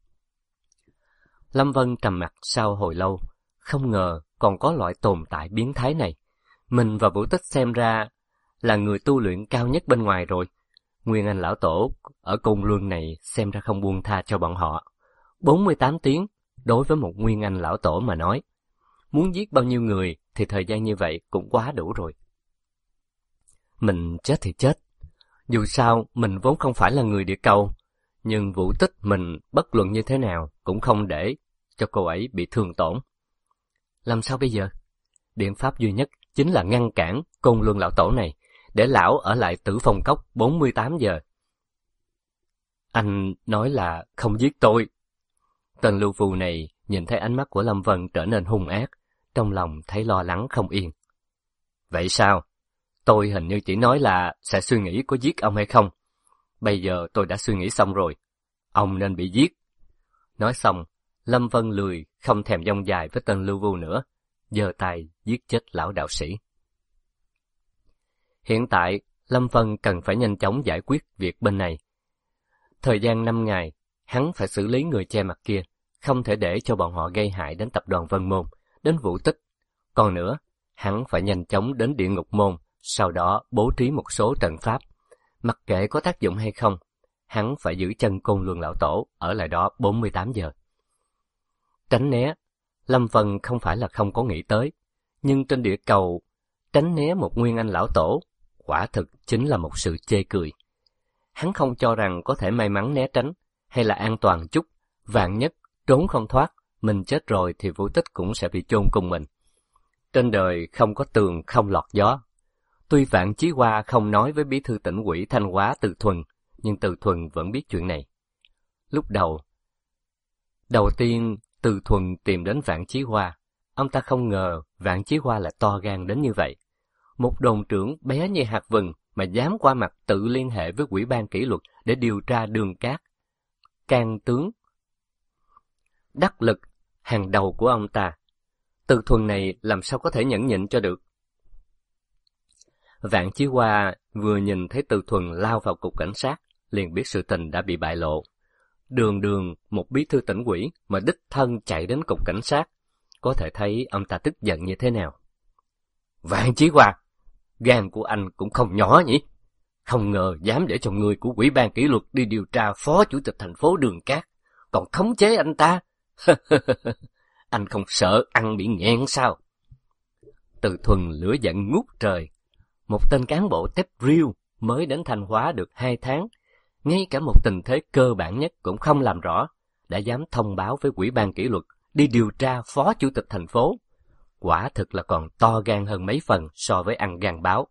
Lâm Vân trầm mặc sau hồi lâu, không ngờ còn có loại tồn tại biến thái này. Mình và Vũ Tích xem ra là người tu luyện cao nhất bên ngoài rồi. Nguyên Anh Lão Tổ ở Côn Luân này xem ra không buông tha cho bọn họ. 48 tiếng đối với một Nguyên Anh Lão Tổ mà nói. Muốn giết bao nhiêu người thì thời gian như vậy cũng quá đủ rồi. Mình chết thì chết. Dù sao mình vốn không phải là người địa cầu, nhưng Vũ Tích mình bất luận như thế nào cũng không để cho cô ấy bị thương tổn. Làm sao bây giờ? Biện pháp duy nhất chính là ngăn cản Côn Luân Lão Tổ này, để lão ở lại Tử Phong Cốc 48 giờ. Anh nói là không giết tôi. Tên Lưu Vu này nhìn thấy ánh mắt của Lâm Vân trở nên hung ác, trong lòng thấy lo lắng không yên. Vậy sao? Tôi hình như chỉ nói là sẽ suy nghĩ có giết ông hay không. Bây giờ tôi đã suy nghĩ xong rồi. Ông nên bị giết. Nói xong, Lâm Vân lười không thèm dông dài với tên Lưu Vu nữa, giơ tay giết chết lão đạo sĩ. Hiện tại, Lâm Vân cần phải nhanh chóng giải quyết việc bên này. Thời gian 5 ngày, hắn phải xử lý người che mặt kia, không thể để cho bọn họ gây hại đến tập đoàn Vân Môn, đến Vũ Tích. Còn nữa, hắn phải nhanh chóng đến Địa Ngục Môn, sau đó bố trí một số trận pháp. Mặc kệ có tác dụng hay không, hắn phải giữ chân Côn Luân Lão Tổ ở lại đó 48 giờ. Tránh né, Lâm Vân không phải là không có nghĩ tới, nhưng trên địa cầu, tránh né một Nguyên Anh Lão Tổ, quả thực chính là một sự chê cười. Hắn không cho rằng có thể may mắn né tránh, hay là an toàn chút, vạn nhất, trốn không thoát, mình chết rồi thì Vũ Tích cũng sẽ bị chôn cùng mình. Trên đời không có tường không lọt gió. Tuy Vạn Chí Hoa không nói với bí thư tỉnh ủy Thanh Hóa Từ Thuần, nhưng Từ Thuần vẫn biết chuyện này. Lúc đầu tiên Từ Thuần tìm đến Vạn Chí Hoa, ông ta không ngờ Vạn Chí Hoa lại to gan đến như vậy. Một đồn trưởng bé như hạt vừng mà dám qua mặt tự liên hệ với Ủy ban kỷ luật để điều tra Đường Cát, can tướng đắc lực hàng đầu của ông ta. Từ Thuần này làm sao có thể nhẫn nhịn cho được. Vạn Chí Hoa vừa nhìn thấy Từ Thuần lao vào cục cảnh sát, liền biết sự tình đã bị bại lộ. Đường một bí thư tỉnh ủy mà đích thân chạy đến cục cảnh sát, có thể thấy ông ta tức giận như thế nào. Vạn Chí Hoa, gan của anh cũng không nhỏ nhỉ? Không ngờ dám để cho người của Ủy ban kỷ luật đi điều tra phó chủ tịch thành phố Đường Cát, còn khống chế anh ta. Anh không sợ ăn bị nghẹn sao? Từ Thuần lửa giận ngút trời. Một tên cán bộ tép riêu mới đến Thanh Hóa được 2 tháng, ngay cả một tình thế cơ bản nhất cũng không làm rõ, đã dám thông báo với Ủy ban kỷ luật đi điều tra phó chủ tịch thành phố. Quả thực là còn to gan hơn mấy phần so với ăn gan báo.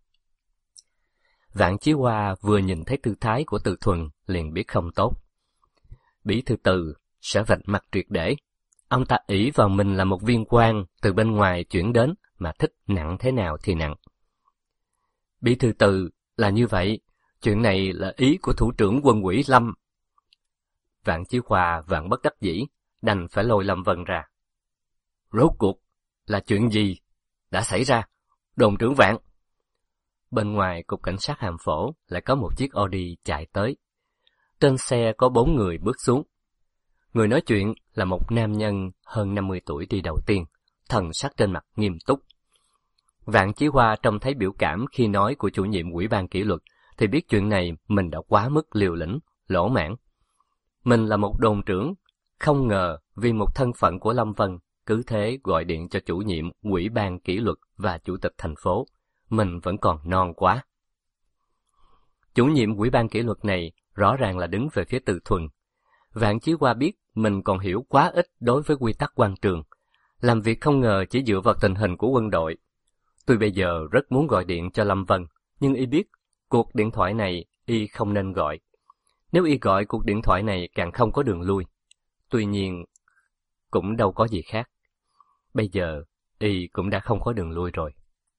Vạn Chí Hoa vừa nhìn thấy tư thái của Từ Thuần liền biết không tốt. Bí thư Từ sẽ vạch mặt triệt để. Ông ta ỷ vào mình là một viên quan từ bên ngoài chuyển đến mà thích nặng thế nào thì nặng. Bí thư Từ là như vậy, Chuyện này là ý của thủ trưởng quân ủy Lâm. Vạn Chí Hoa vạn bất đắc dĩ, đành phải lôi Lâm Vân ra. Rốt cuộc là chuyện gì đã xảy ra, đồn trưởng Vạn? Bên ngoài cục cảnh sát Hàm Phổ lại có một chiếc Audi chạy tới. Trên xe có 4 người bước xuống. Người nói chuyện là một nam nhân hơn 50 tuổi đi đầu tiên, thần sắc trên mặt nghiêm túc. Vạn Chí Hoa trông thấy biểu cảm khi nói của chủ nhiệm ủy ban kỷ luật thì biết chuyện này mình đã quá mức liều lĩnh, lỗ mãng. Mình là một đồn trưởng, không ngờ vì một thân phận của Lâm Vân cứ thế gọi điện cho chủ nhiệm ủy ban kỷ luật và chủ tịch thành phố. Mình vẫn còn non quá. Chủ nhiệm ủy ban kỷ luật này rõ ràng là đứng về phía Từ Thuần. Vạn Chí Hoa biết mình còn hiểu quá ít đối với quy tắc quan trường, làm việc không ngờ chỉ dựa vào tình hình của quân đội. Tuy bây giờ rất muốn gọi điện cho Lâm Vân, nhưng y biết cuộc điện thoại này y không nên gọi. Nếu y gọi cuộc điện thoại này càng không có đường lui. Tuy nhiên, cũng đâu có gì khác. Bây giờ, y cũng đã không có đường lui rồi.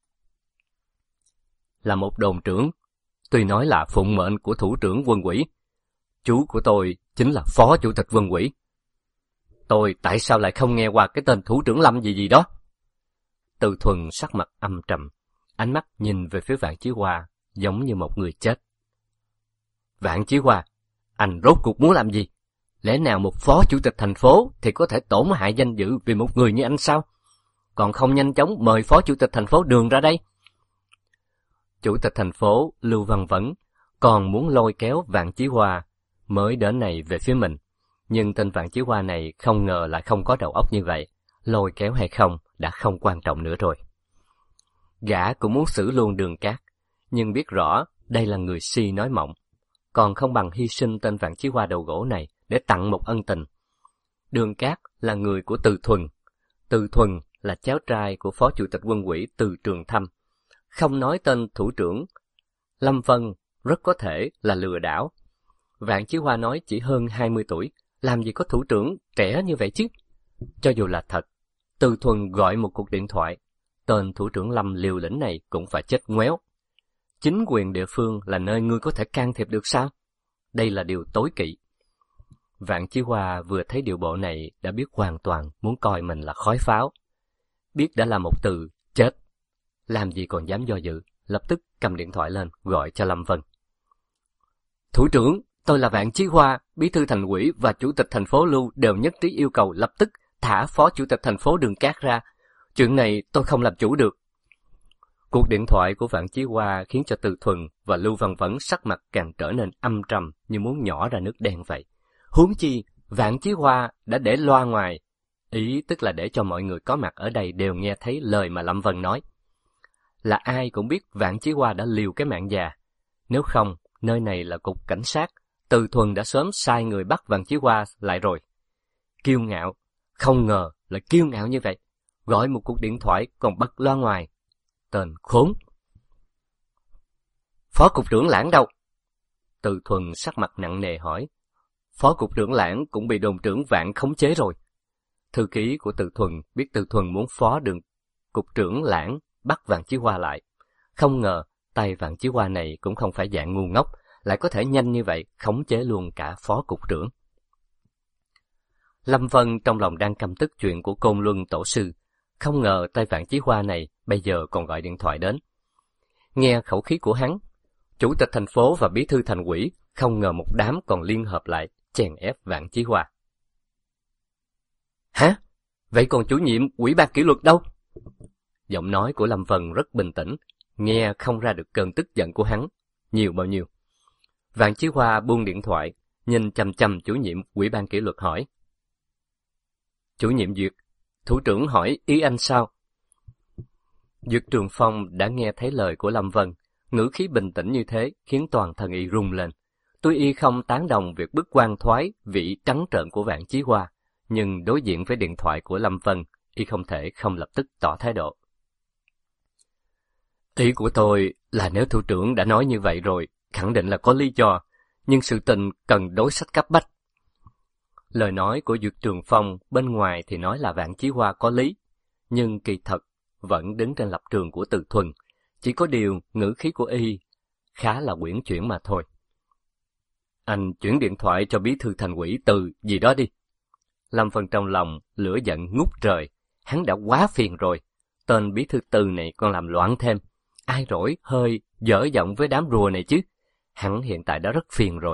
Là một đồn trưởng, tuy nói là phụng mệnh của thủ trưởng quân ủy, chú của tôi chính là phó chủ tịch quân ủy. Tôi tại sao lại không nghe qua cái tên thủ trưởng Lâm gì đó? Từ Thuần sắc mặt âm trầm, ánh mắt nhìn về phía Vạn Chí Hoa giống như một người chết. Vạn Chí Hoa, anh rốt cuộc muốn làm gì? Lẽ nào một phó chủ tịch thành phố thì có thể tổn hại danh dự vì một người như anh sao? Còn không nhanh chóng mời phó chủ tịch thành phố Đường ra đây. Chủ tịch thành phố Lưu Văn Vấn còn muốn lôi kéo Vạn Chí Hoa mới đến này về phía mình. Nhưng tên Vạn Chí Hoa này không ngờ lại không có đầu óc như vậy. Lôi kéo hay không đã không quan trọng nữa rồi. Gã cũng muốn xử luôn Đường Cát, nhưng biết rõ đây là người si nói mộng. Còn không bằng hy sinh tên Vạn Chí Hoa đầu gỗ này để tặng một ân tình. Đường Cát là người của Từ Thuần. Từ Thuần là cháu trai của phó chủ tịch quân ủy Từ Trường Thâm. Không nói tên thủ trưởng, Lâm Vân rất có thể là lừa đảo. Vạn Chí Hoa nói chỉ hơn 20 tuổi, làm gì có thủ trưởng trẻ như vậy chứ? Cho dù là thật, Từ Thuần gọi một cuộc điện thoại, tên thủ trưởng Lâm liều lĩnh này cũng phải chết ngoéo. Chính quyền địa phương là nơi ngươi có thể can thiệp được sao? Đây là điều tối kỵ. Vạn Chí Hoa vừa thấy điệu bộ này đã biết hoàn toàn muốn coi mình là khói pháo. Biết đã là một từ chết, làm gì còn dám do dự, lập tức cầm điện thoại lên gọi cho Lâm Vân. Thủ trưởng, tôi là Vạn Chí Hoa, bí thư thành ủy và chủ tịch thành phố Lưu đều nhất trí yêu cầu lập tức thả phó chủ tịch thành phố Đường Cát ra. Chuyện này tôi không làm chủ được. Cuộc điện thoại của Vạn Chí Hoa khiến cho Từ Thuần và Lưu Văn Vấn sắc mặt càng trở nên âm trầm như muốn nhỏ ra nước đen vậy. Huống chi, Vạn Chí Hoa đã để loa ngoài, ý tức là để cho mọi người có mặt ở đây đều nghe thấy lời mà Lâm Vân nói. Là ai cũng biết Vạn Chí Hoa đã liều cái mạng già. Nếu không, nơi này là cục cảnh sát, Từ Thuần đã sớm sai người bắt Vạn Chí Hoa lại rồi. Kiêu ngạo, không ngờ là kiêu ngạo như vậy. Gọi một cuộc điện thoại còn bật loa ngoài. Tên khốn. Phó cục trưởng Lãng đâu? Từ Thuần sắc mặt nặng nề hỏi. Phó cục trưởng Lãng cũng bị đồn trưởng Vạn khống chế rồi. Thư ký của Từ Thuần biết Từ Thuần muốn phó đường cục trưởng Lãng bắt Vạn Chí Hoa lại. Không ngờ tay Vạn Chí Hoa này cũng không phải dạng ngu ngốc, lại có thể nhanh như vậy khống chế luôn cả phó cục trưởng. Lâm Vân trong lòng đang căm tức chuyện của Côn Luân tổ sư, không ngờ tay Vạn Chí Hoa này bây giờ còn gọi điện thoại đến. Nghe khẩu khí của hắn, chủ tịch thành phố và bí thư thành ủy không ngờ một đám còn liên hợp lại chèn ép Vạn Chí Hoa. Hả? Vậy còn chủ nhiệm ủy ban kỷ luật đâu? Giọng nói của Lâm Vân rất bình tĩnh, nghe không ra được cơn tức giận của hắn nhiều bao nhiêu. Vạn Chí Hoa buông điện thoại, nhìn chằm chằm chủ nhiệm ủy ban kỷ luật hỏi. Chủ nhiệm Duyệt, thủ trưởng hỏi ý anh sao? Duyệt Trường Phong đã nghe thấy lời của Lâm Vân, ngữ khí bình tĩnh như thế khiến toàn thân y rung lên. Tuy y không tán đồng việc bức quan thoái vị trắng trợn của Vạn Chí Hoa, nhưng đối diện với điện thoại của Lâm Vân, y không thể không lập tức tỏ thái độ. Ý của tôi là nếu thủ trưởng đã nói như vậy rồi, khẳng định là có lý do, nhưng sự tình cần đối sách cấp bách. Lời nói của Duyệt Trường Phong bên ngoài thì nói là Vạn Chí Hoa có lý, nhưng kỳ thật vẫn đứng trên lập trường của Từ Thuần. Chỉ có điều ngữ khí của y khá là uyển chuyển mà thôi. Anh chuyển điện thoại cho bí thư thành ủy Từ gì đó đi. Lâm Vân trong lòng lửa giận ngút trời, hắn đã quá phiền rồi. Tên bí thư Từ này còn làm loạn thêm. Ai rỗi hơi dở giọng với đám rùa này chứ. Hắn hiện tại đã rất phiền rồi.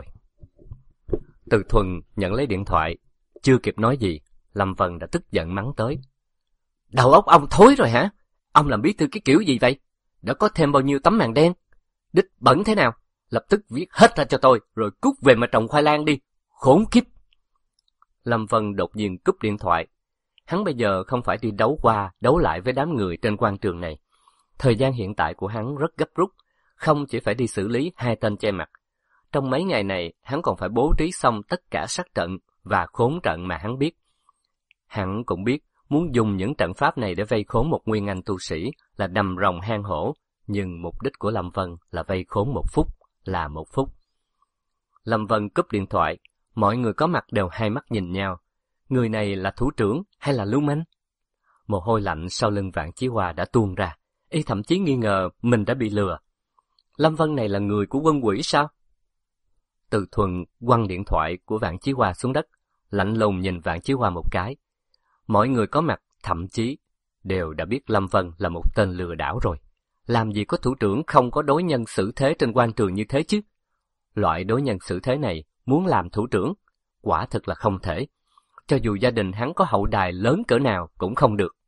Từ Thuần nhận lấy điện thoại, chưa kịp nói gì, Lâm Vân đã tức giận mắng tới. Đầu óc ông thối rồi hả? Ông làm bí thư cái kiểu gì vậy? Đã có thêm bao nhiêu tấm màn đen? Đích bẩn thế nào? Lập tức viết hết ra cho tôi, rồi cút về mà trồng khoai lang đi. Khốn kiếp! Lâm Vân đột nhiên cúp điện thoại. Hắn bây giờ không phải đi đấu qua, đấu lại với đám người trên quan trường này. Thời gian hiện tại của hắn rất gấp rút, không chỉ phải đi xử lý 2 tên che mặt. Trong mấy ngày này, hắn còn phải bố trí xong tất cả sát trận và khốn trận mà hắn biết. Hắn cũng biết, muốn dùng những trận pháp này để vây khốn một nguyên anh tu sĩ là đầm rồng hang hổ, nhưng mục đích của Lâm Vân là vây khốn 1 phút, là 1 phút. Lâm Vân cúp điện thoại, mọi người có mặt đều hai mắt nhìn nhau. Người này là thủ trưởng hay là lưu manh? Mồ hôi lạnh sau lưng Vạn Chí Hoa đã tuôn ra, y thậm chí nghi ngờ mình đã bị lừa. Lâm Vân này là người của quân quỷ sao? Từ Thuần quăng điện thoại của Vạn Chí Hoa xuống đất, lạnh lùng nhìn Vạn Chí Hoa một cái. Mọi người có mặt thậm chí đều đã biết Lâm Vân là một tên lừa đảo rồi. Làm gì có thủ trưởng không có đối nhân xử thế trên quan trường như thế chứ? Loại đối nhân xử thế này muốn làm thủ trưởng, quả thực là không thể. Cho dù gia đình hắn có hậu đài lớn cỡ nào cũng không được.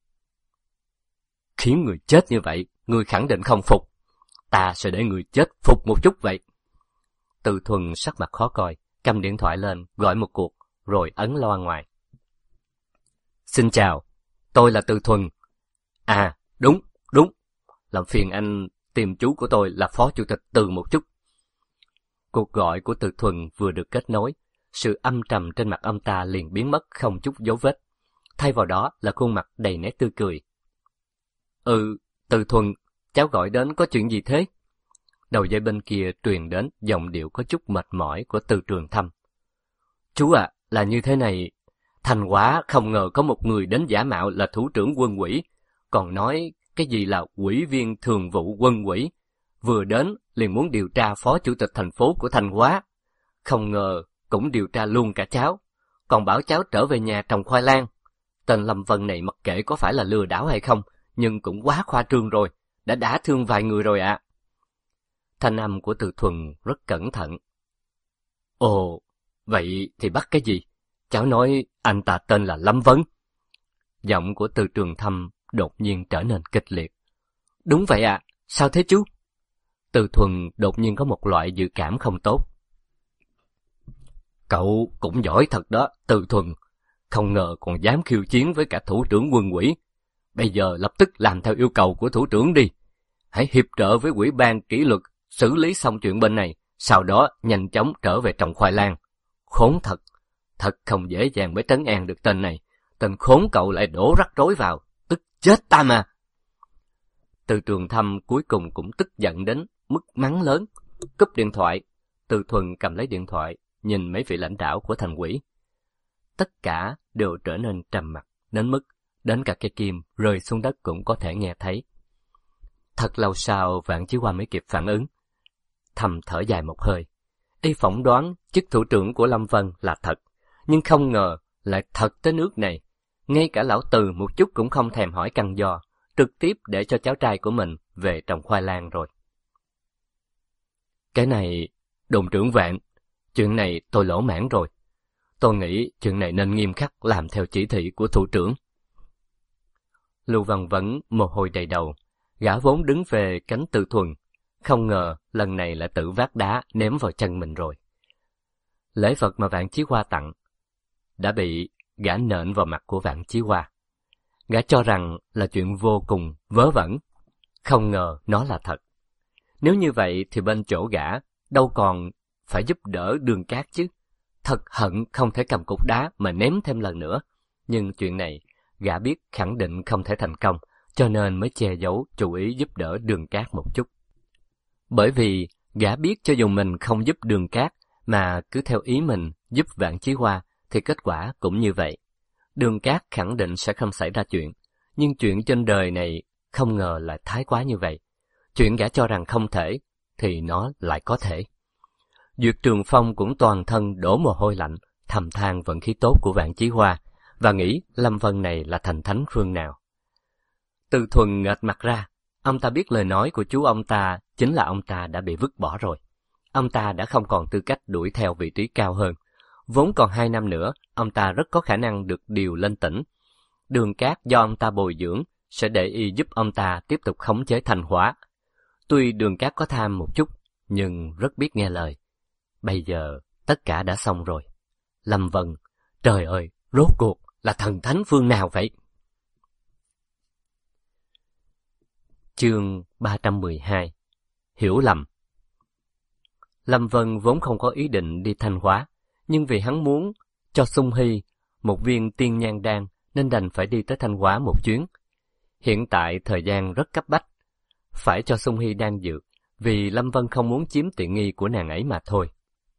Khiến người chết như vậy, người khẳng định không phục. Ta sẽ để người chết phục một chút vậy. Từ Thuần sắc mặt khó coi, cầm điện thoại lên, gọi một cuộc, rồi ấn loa ngoài. Xin chào, tôi là Từ Thuần. À, đúng, làm phiền anh tìm chú của tôi là Phó Chủ tịch Từ một chút. Cuộc gọi của Từ Thuần vừa được kết nối, sự âm trầm trên mặt ông ta liền biến mất không chút dấu vết. Thay vào đó là khuôn mặt đầy nét tươi cười. Từ Thuần, cháu gọi đến có chuyện gì thế? Đầu dây bên kia truyền đến giọng điệu có chút mệt mỏi của Từ Trường Thâm. Chú ạ, là như thế này. Thành Hóa không ngờ có một người đến giả mạo là thủ trưởng quân ủy, còn nói cái gì là ủy viên thường vụ quân ủy. Vừa đến liền muốn điều tra phó chủ tịch thành phố của Thành Hóa. Không ngờ cũng điều tra luôn cả cháu, còn bảo cháu trở về nhà trồng khoai lang. Tên Lâm Vân này mặc kệ có phải là lừa đảo hay không, nhưng cũng quá khoa trương rồi, đã đả thương vài người rồi ạ. Thanh âm của Từ Thuần rất cẩn thận. Ồ, vậy thì bắt cái gì? Cháu nói anh ta tên là Lâm Vân. Giọng của Từ Trường Thâm đột nhiên trở nên kịch liệt. Đúng vậy ạ, sao thế chú? Từ Thuần đột nhiên có một loại dự cảm không tốt. Cậu cũng giỏi thật đó, Từ Thuần. Không ngờ còn dám khiêu chiến với cả thủ trưởng quân ủy. Bây giờ lập tức làm theo yêu cầu của thủ trưởng đi. Hãy hiệp trợ với ủy ban kỷ luật, xử lý xong chuyện bên này, sau đó nhanh chóng trở về trồng khoai lang. Khốn thật, thật không dễ dàng mới trấn an được tên này. Tên khốn cậu lại đổ rắc rối vào, tức chết ta mà. Từ Trường Thâm cuối cùng cũng tức giận đến mức mắng lớn, cúp điện thoại. Từ Thuần cầm lấy điện thoại, nhìn mấy vị lãnh đạo của thành ủy. Tất cả đều trở nên trầm mặc, đến mức đến cả cây kim rơi xuống đất cũng có thể nghe thấy. Thật lâu sau Vạn Chí Hoa mới kịp phản ứng, thầm thở dài một hơi. Y phỏng đoán chức thủ trưởng của Lâm Vân là thật, nhưng không ngờ lại thật tới nước này. Ngay cả lão Từ một chút cũng không thèm hỏi căn do, trực tiếp để cho cháu trai của mình về trồng khoai lang rồi. Cái này, đồn trưởng Vạn, chuyện này tôi lỗ mãn rồi. Tôi nghĩ chuyện này nên nghiêm khắc làm theo chỉ thị của thủ trưởng. Lưu Văn Vấn mồ hôi đầy đầu, gã vốn đứng về cánh Từ Thuần, không ngờ lần này lại tự vác đá ném vào chân mình rồi. Lễ vật mà Vạn Chí Hoa tặng đã bị gã nện vào mặt của Vạn Chí Hoa. Gã cho rằng là chuyện vô cùng vớ vẩn, không ngờ nó là thật. Nếu như vậy thì bên chỗ gã đâu còn phải giúp đỡ Đường Cát chứ. Thật hận không thể cầm cục đá mà ném thêm lần nữa. Nhưng chuyện này gã biết khẳng định không thể thành công, cho nên mới che giấu chủ ý giúp đỡ Đường Cát một chút. Bởi vì gã biết cho dù mình không giúp Đường Cát mà cứ theo ý mình giúp Vạn Chí Hoa thì kết quả cũng như vậy. Đường Cát khẳng định sẽ không xảy ra chuyện, nhưng chuyện trên đời này không ngờ lại thái quá như vậy. Chuyện gã cho rằng không thể thì nó lại có thể. Duyệt Trường Phong cũng toàn thân đổ mồ hôi lạnh, thầm than vận khí tốt của Vạn Chí Hoa, và nghĩ Lâm Vân này là thành thánh phương nào. Từ Thuần nghệt mặt ra, ông ta biết lời nói của chú ông ta chính là ông ta đã bị vứt bỏ rồi. Ông ta đã không còn tư cách đuổi theo vị trí cao hơn. Vốn còn 2 năm nữa, ông ta rất có khả năng được điều lên tỉnh. Đường Cát do ông ta bồi dưỡng sẽ để y giúp ông ta tiếp tục khống chế Thanh Hóa. Tuy Đường Cát có tham một chút, nhưng rất biết nghe lời. Bây giờ tất cả đã xong rồi. Lâm Vân, trời ơi, rốt cuộc là thần thánh phương nào vậy? Chương 312. Hiểu lầm. Lâm Vân vốn không có ý định đi Thanh Hóa, nhưng vì hắn muốn cho Xung Hy một viên tiên nhan đan nên đành phải đi tới Thanh Hóa một chuyến. Hiện tại thời gian rất cấp bách, phải cho Xung Hy đan dược, vì Lâm Vân không muốn chiếm tiện nghi của nàng ấy mà thôi.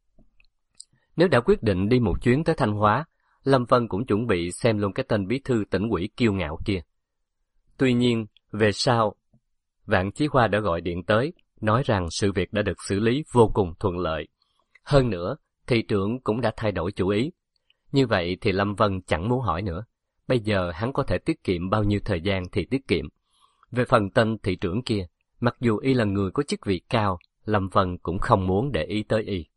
Nếu đã quyết định đi một chuyến tới Thanh Hóa, Lâm Vân cũng chuẩn bị xem luôn cái tên bí thư tỉnh ủy kiêu ngạo kia. Tuy nhiên, về sau, Vạn Chí Hoa đã gọi điện tới, nói rằng sự việc đã được xử lý vô cùng thuận lợi. Hơn nữa, thị trưởng cũng đã thay đổi chủ ý. Như vậy thì Lâm Vân chẳng muốn hỏi nữa. Bây giờ hắn có thể tiết kiệm bao nhiêu thời gian thì tiết kiệm. Về phần tên thị trưởng kia, mặc dù y là người có chức vị cao, Lâm Vân cũng không muốn để ý tới y.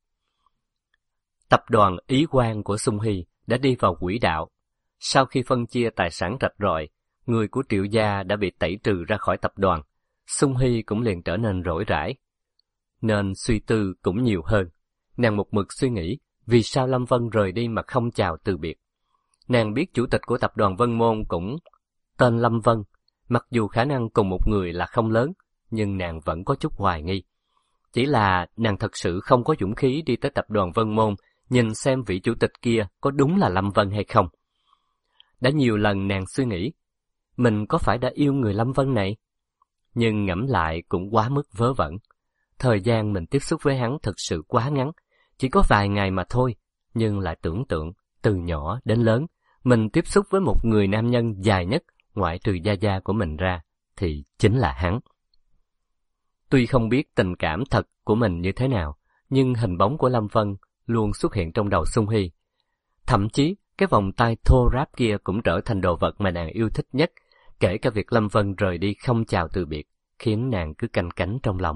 Tập đoàn Ý Quang của Xung Hy đã đi vào quỹ đạo. Sau khi phân chia tài sản rạch ròi, người của Triệu gia đã bị tẩy trừ ra khỏi tập đoàn. Xung Hy cũng liền trở nên rỗi rãi, nên suy tư cũng nhiều hơn. Nàng một mực suy nghĩ vì sao Lâm Vân rời đi mà không chào từ biệt. Nàng biết chủ tịch của tập đoàn Vân Môn cũng tên Lâm Vân, mặc dù khả năng cùng một người là không lớn, nhưng nàng vẫn có chút hoài nghi. Chỉ là nàng thật sự không có dũng khí đi tới tập đoàn Vân Môn nhìn xem vị chủ tịch kia có đúng là Lâm Vân hay không. Đã nhiều lần nàng suy nghĩ, mình có phải đã yêu người Lâm Vân này? Nhưng ngẫm lại cũng quá mức vớ vẩn. Thời gian mình tiếp xúc với hắn thực sự quá ngắn, chỉ có vài ngày mà thôi, nhưng lại tưởng tượng, từ nhỏ đến lớn, mình tiếp xúc với một người nam nhân dài nhất, ngoại trừ gia gia của mình ra, thì chính là hắn. Tuy không biết tình cảm thật của mình như thế nào, nhưng hình bóng của Lâm Vân luôn xuất hiện trong đầu Xung Hy. Thậm chí, cái vòng tay thô ráp kia cũng trở thành đồ vật mà nàng yêu thích nhất, kể cả việc Lâm Vân rời đi không chào từ biệt, khiến nàng cứ canh cánh trong lòng.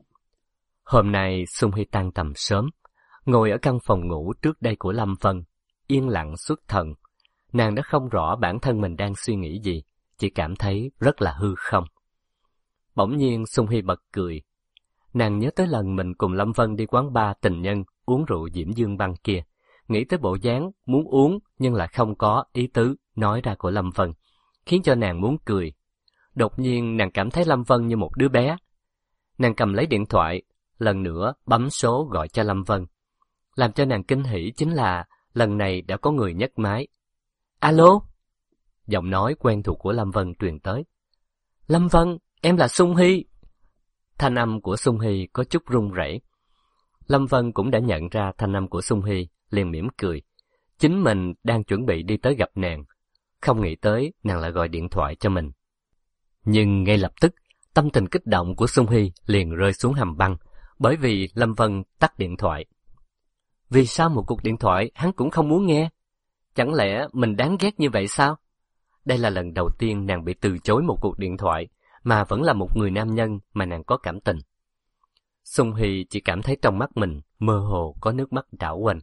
Hôm nay Xung Hy tan tầm sớm, ngồi ở căn phòng ngủ trước đây của Lâm Vân, yên lặng xuất thần. Nàng đã không rõ bản thân mình đang suy nghĩ gì, chỉ cảm thấy rất là hư không. Bỗng nhiên Xung Hy bật cười. Nàng nhớ tới lần mình cùng Lâm Vân đi quán bar tình nhân uống rượu Diễm Dương Băng kia, nghĩ tới bộ dáng muốn uống nhưng lại không có ý tứ nói ra của Lâm Vân, khiến cho nàng muốn cười. Đột nhiên nàng cảm thấy Lâm Vân như một đứa bé. Nàng cầm lấy điện thoại, lần nữa bấm số gọi cho Lâm Vân. Làm cho nàng kinh hỉ chính là lần này đã có người nhấc máy. Alo? Giọng nói quen thuộc của Lâm Vân truyền tới. Lâm Vân, em là Xung Hy. Thanh âm của Xung Hy có chút run rẩy. Lâm Vân cũng đã nhận ra thanh âm của Xung Hy, liền mỉm cười. Chính mình đang chuẩn bị đi tới gặp nàng. Không nghĩ tới nàng lại gọi điện thoại cho mình. Nhưng ngay lập tức, tâm tình kích động của Xung Hy liền rơi xuống hầm băng, bởi vì Lâm Vân tắt điện thoại. Vì sao một cuộc điện thoại hắn cũng không muốn nghe? Chẳng lẽ mình đáng ghét như vậy sao? Đây là lần đầu tiên nàng bị từ chối một cuộc điện thoại, mà vẫn là một người nam nhân mà nàng có cảm tình. Xung Hy chỉ cảm thấy trong mắt mình mơ hồ có nước mắt đảo quanh.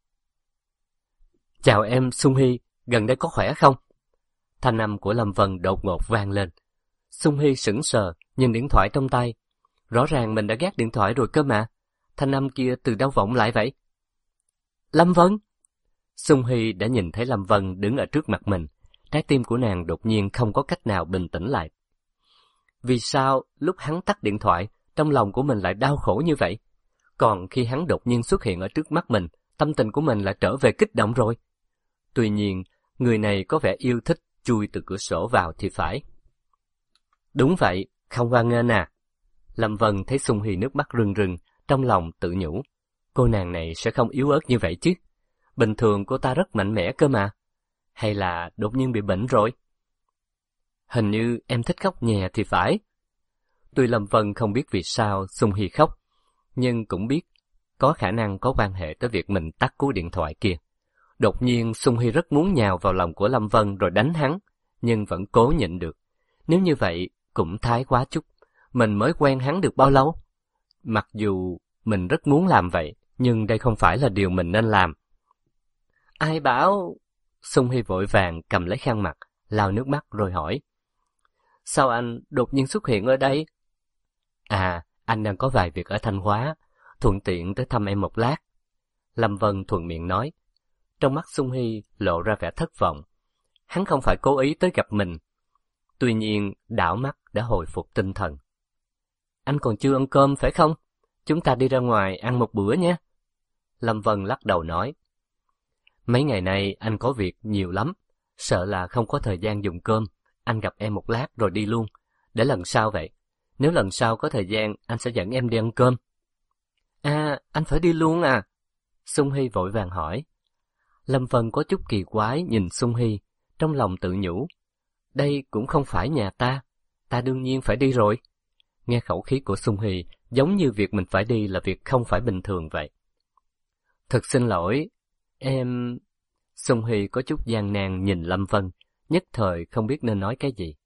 Chào em Xung Hy, gần đây có khỏe không? Thanh âm của Lâm Vân đột ngột vang lên. Xung Hy sững sờ, nhìn điện thoại trong tay. Rõ ràng mình đã gác điện thoại rồi cơ mà. Thanh âm kia từ đâu vọng lại vậy? Lâm Vân! Xung Hy đã nhìn thấy Lâm Vân đứng ở trước mặt mình. Trái tim của nàng đột nhiên không có cách nào bình tĩnh lại. Vì sao lúc hắn tắt điện thoại, trong lòng của mình lại đau khổ như vậy? Còn khi hắn đột nhiên xuất hiện ở trước mắt mình, tâm tình của mình lại trở về kích động rồi. Tuy nhiên, người này có vẻ yêu thích chui từ cửa sổ vào thì phải. Đúng vậy, không hoan nghênh à. Lâm Vân thấy Xung Hy nước mắt rưng rưng, trong lòng tự nhủ. Cô nàng này sẽ không yếu ớt như vậy chứ. Bình thường cô ta rất mạnh mẽ cơ mà. Hay là đột nhiên bị bệnh rồi? Hình như em thích khóc nhè thì phải. Tuy Lâm Vân không biết vì sao Xung Hy khóc, nhưng cũng biết có khả năng có quan hệ tới việc mình tắt cú điện thoại kia. Đột nhiên Sung Hy rất muốn nhào vào lòng của Lâm Vân rồi đánh hắn, nhưng vẫn cố nhịn được. Nếu như vậy cũng thái quá chút, mình mới quen hắn được bao lâu? Mặc dù mình rất muốn làm vậy, nhưng đây không phải là điều mình nên làm. Ai bảo? Sung Hy vội vàng cầm lấy khăn mặt, lau nước mắt rồi hỏi. Sao anh đột nhiên xuất hiện ở đây? À, anh đang có vài việc ở Thanh Hóa, thuận tiện tới thăm em một lát. Lâm Vân thuận miệng nói. Trong mắt Sung Hy lộ ra vẻ thất vọng. Hắn không phải cố ý tới gặp mình. Tuy nhiên, đảo mắt đã hồi phục tinh thần. Anh còn chưa ăn cơm phải không? Chúng ta đi ra ngoài ăn một bữa nhé. Lâm Vân lắc đầu nói. Mấy ngày nay anh có việc nhiều lắm, sợ là không có thời gian dùng cơm. Anh gặp em một lát rồi đi luôn. Để lần sau vậy. Nếu lần sau có thời gian, anh sẽ dẫn em đi ăn cơm. À, anh phải đi luôn à? Sung Hy vội vàng hỏi. Lâm Vân có chút kỳ quái nhìn Sung Hy, trong lòng tự nhủ. Đây cũng không phải nhà ta đương nhiên phải đi rồi. Nghe khẩu khí của Sung Hy, giống như việc mình phải đi là việc không phải bình thường vậy. Thật xin lỗi, em... Sung Hy có chút gian nan nhìn Lâm Vân, nhất thời không biết nên nói cái gì.